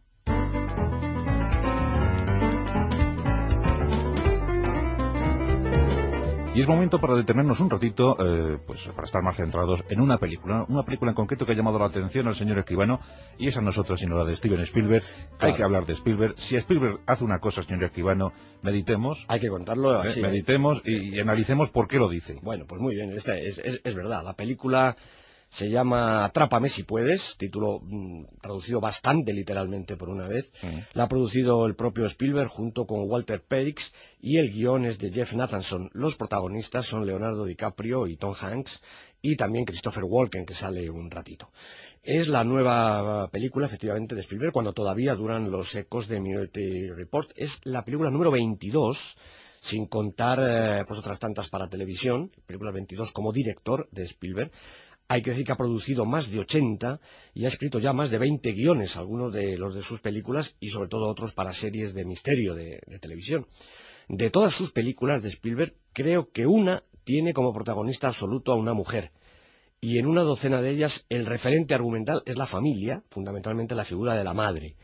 Y es momento para detenernos un ratito, pues para estar más centrados en una película en concreto que ha llamado la atención al señor Escribano, y es a nosotros, sino la de Steven Spielberg. Claro. Hay que hablar de Spielberg. Si Spielberg hace una cosa, señor Escribano, meditemos. Hay que contarlo así. Meditemos y analicemos por qué lo dice. Bueno, pues muy bien, es verdad. La película se llama Atrápame si puedes, título traducido bastante literalmente por una vez. La ha producido el propio Spielberg junto con Walter Peirix y el guión es de Jeff Nathanson. Los protagonistas son Leonardo DiCaprio y Tom Hanks y también Christopher Walken, que sale un ratito. Es la nueva película, efectivamente, de Spielberg, cuando todavía duran los ecos de Minority Report. Es la película número 22, sin contar pues otras tantas para televisión, película 22 como director de Spielberg. Hay que decir que ha producido más de 80 y ha escrito ya más de 20 guiones, algunos de los de sus películas y sobre todo otros para series de misterio de televisión. De todas sus películas de Spielberg, creo que una tiene como protagonista absoluto a una mujer. Y en una docena de ellas el referente argumental es la familia, fundamentalmente la figura de la madre.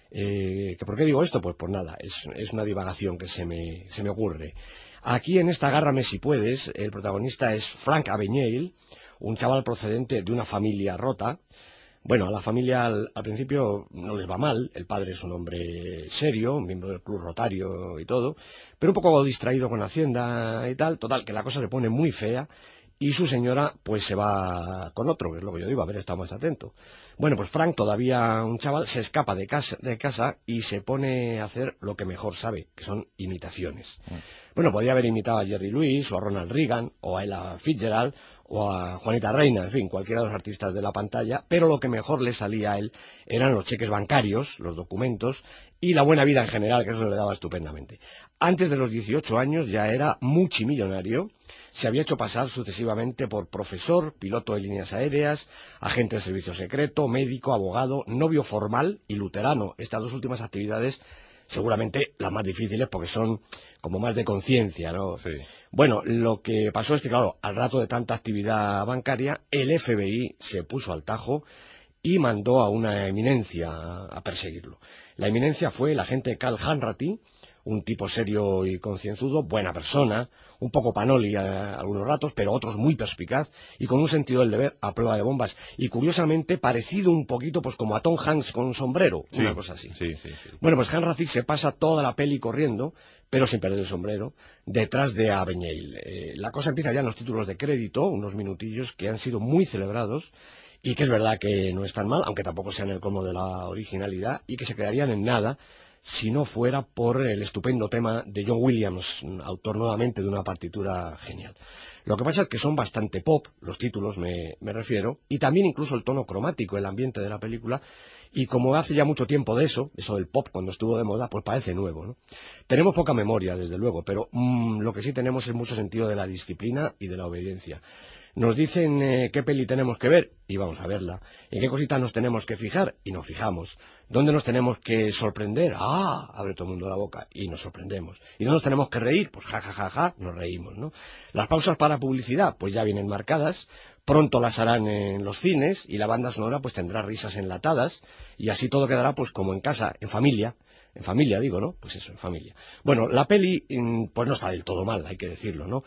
¿Por qué digo esto? Pues por nada, es una divagación que se me ocurre. Aquí en esta Agárrame si puedes, el protagonista es Frank Abagnale, un chaval procedente de una familia rota. Bueno, a la familia al principio no les va mal, el padre es un hombre serio, miembro del club rotario y todo, pero un poco distraído con Hacienda y tal, total, que la cosa se pone muy fea y su señora pues se va con otro, que es lo que yo digo, a ver, estamos atentos. Bueno, pues Frank, todavía un chaval, se escapa de casa y se pone a hacer lo que mejor sabe, que son imitaciones. Bueno, podría haber imitado a Jerry Lewis, o a Ronald Reagan, o a Ella Fitzgerald, o a Juanita Reina, en fin, cualquiera de los artistas de la pantalla, pero lo que mejor le salía a él eran los cheques bancarios, los documentos, y la buena vida en general, que eso le daba estupendamente. Antes de los 18 años ya era multimillonario. Se había hecho pasar sucesivamente por profesor, piloto de líneas aéreas, agente de servicio secreto, médico, abogado, novio formal y luterano. Estas dos últimas actividades seguramente las más difíciles porque son como más de conciencia, ¿no? Sí. Bueno, lo que pasó es que, claro, al rato de tanta actividad bancaria, el FBI se puso al tajo y mandó a una eminencia a perseguirlo. La eminencia fue el agente Carl Hanratty, un tipo serio y concienzudo, buena persona, un poco panoli a algunos ratos, pero otros muy perspicaz y con un sentido del deber a prueba de bombas. Y curiosamente parecido un poquito pues como a Tom Hanks con un sombrero, Sí, una cosa así. sí. Bueno, pues Hans Racine se pasa toda la peli corriendo, pero sin perder el sombrero, detrás de Avenel. La cosa empieza ya en los títulos de crédito, unos minutillos que han sido muy celebrados y que es verdad que no están mal, aunque tampoco sean el colmo de la originalidad, y que se quedarían en nada si no fuera por el estupendo tema de John Williams, autor nuevamente de una partitura genial. Lo que pasa es que son bastante pop, los títulos me refiero, y también incluso el tono cromático, el ambiente de la película, y como hace ya mucho tiempo de eso del pop cuando estuvo de moda, pues parece nuevo, ¿no? Tenemos poca memoria, desde luego, pero lo que sí tenemos es mucho sentido de la disciplina y de la obediencia. Nos dicen qué peli tenemos que ver y vamos a verla. En qué cositas nos tenemos que fijar y nos fijamos. ¿Dónde nos tenemos que sorprender? Abre todo el mundo la boca y nos sorprendemos. ¿Y dónde nos tenemos que reír? Pues ja, nos reímos, ¿no? Las pausas para publicidad pues ya vienen marcadas. Pronto las harán en los cines y la banda sonora pues tendrá risas enlatadas y así todo quedará pues como en casa, en familia. En familia digo, ¿no? Pues eso, en familia. Bueno, la peli pues no está del todo mal, hay que decirlo, ¿no?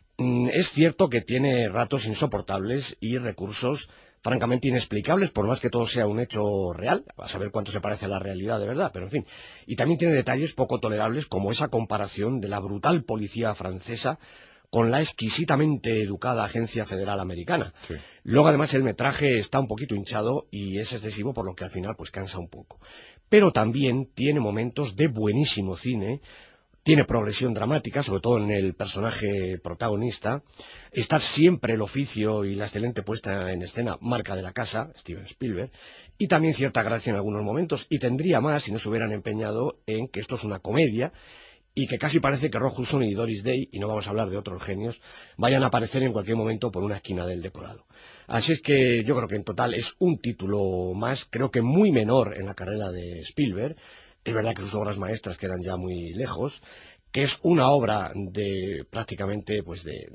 Es cierto que tiene ratos insoportables y recursos francamente inexplicables, por más que todo sea un hecho real, a saber cuánto se parece a la realidad de verdad, pero en fin. Y también tiene detalles poco tolerables, como esa comparación de la brutal policía francesa con la exquisitamente educada Agencia Federal Americana. Sí. Luego, además, el metraje está un poquito hinchado y es excesivo, por lo que al final pues cansa un poco. Pero también tiene momentos de buenísimo cine. Tiene progresión dramática, sobre todo en el personaje protagonista. Está siempre el oficio y la excelente puesta en escena marca de la casa, Steven Spielberg, y también cierta gracia en algunos momentos. Y tendría más si no se hubieran empeñado en que esto es una comedia y que casi parece que Rock Hudson y Doris Day, y no vamos a hablar de otros genios, vayan a aparecer en cualquier momento por una esquina del decorado. Así es que yo creo que en total es un título más, creo que muy menor en la carrera de Spielberg. Es verdad que sus obras maestras quedan ya muy lejos, que es una obra de prácticamente pues de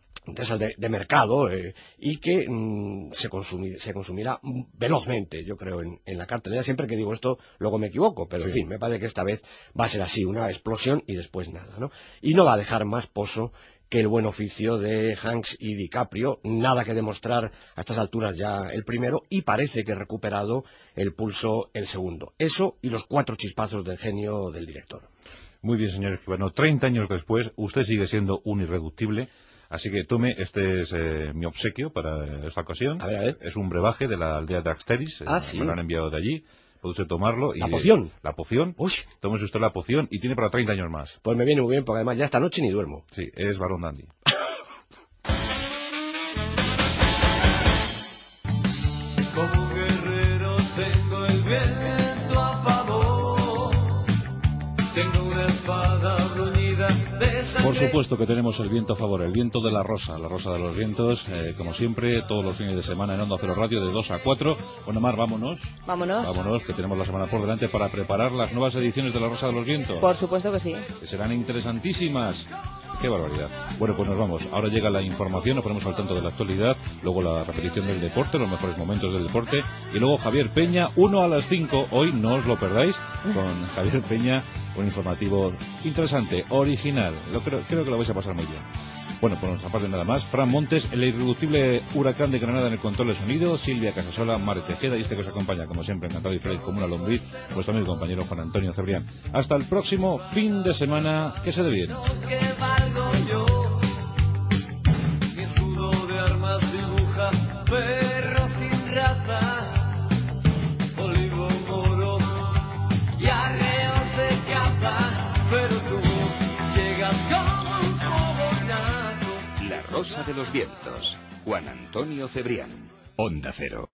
mercado y que se consumirá velozmente, yo creo, en la cartelera. Siempre que digo esto, luego me equivoco, pero en fin, me parece que esta vez va a ser así, una explosión y después nada, ¿no? Y no va a dejar más pozo que el buen oficio de Hanks y DiCaprio, nada que demostrar a estas alturas ya el primero, y parece que ha recuperado el pulso el segundo. Eso y los 4 chispazos del genio del director. Muy bien, señor Escribano, 30 años después, usted sigue siendo un irreductible, así que tome, este es mi obsequio para esta ocasión. A ver. Es un brebaje de la aldea de Axteris, ¿Sí? me lo han enviado de allí. Puede usted tomarlo. ¿La poción? La poción. Uy. Tómese usted la poción y tiene para 30 años más. Pues me viene muy bien, porque además ya esta noche ni duermo. Sí, es Barón Dandy. Como un guerrero tengo el viento a favor. Tengo una espada bruñida de sangre. Por supuesto que tenemos el viento a favor, el viento de la rosa de los vientos, como siempre, todos los fines de semana en Onda Cero Radio de 2 a 4. Bueno, Mar, vámonos. Vámonos, que tenemos la semana por delante para preparar las nuevas ediciones de la Rosa de los Vientos. Por supuesto que sí. Que serán interesantísimas. ¡Qué barbaridad! Bueno, pues nos vamos. Ahora llega la información, nos ponemos al tanto de la actualidad, luego la repetición del deporte, los mejores momentos del deporte, y luego Javier Peña, 1 a las 5. Hoy no os lo perdáis, con Javier Peña, un informativo interesante, original. Creo que lo vais a pasar muy bien. Bueno, por nuestra parte nada más. Fran Montes, el irreductible huracán de Granada en el control de sonido, Silvia Casasola, Mare Tejeda y este que os acompaña, como siempre, encantado y feliz como una lombriz, vuestro amigo y compañero Juan Antonio Cebrián. Hasta el próximo fin de semana, que se dé bien. Mi escudo de armas dibuja perro sin raza, olivo moro y arreos de caza, pero tú llegas como un fogonazo. La Rosa de los Vientos, Juan Antonio Cebrián, Onda Cero.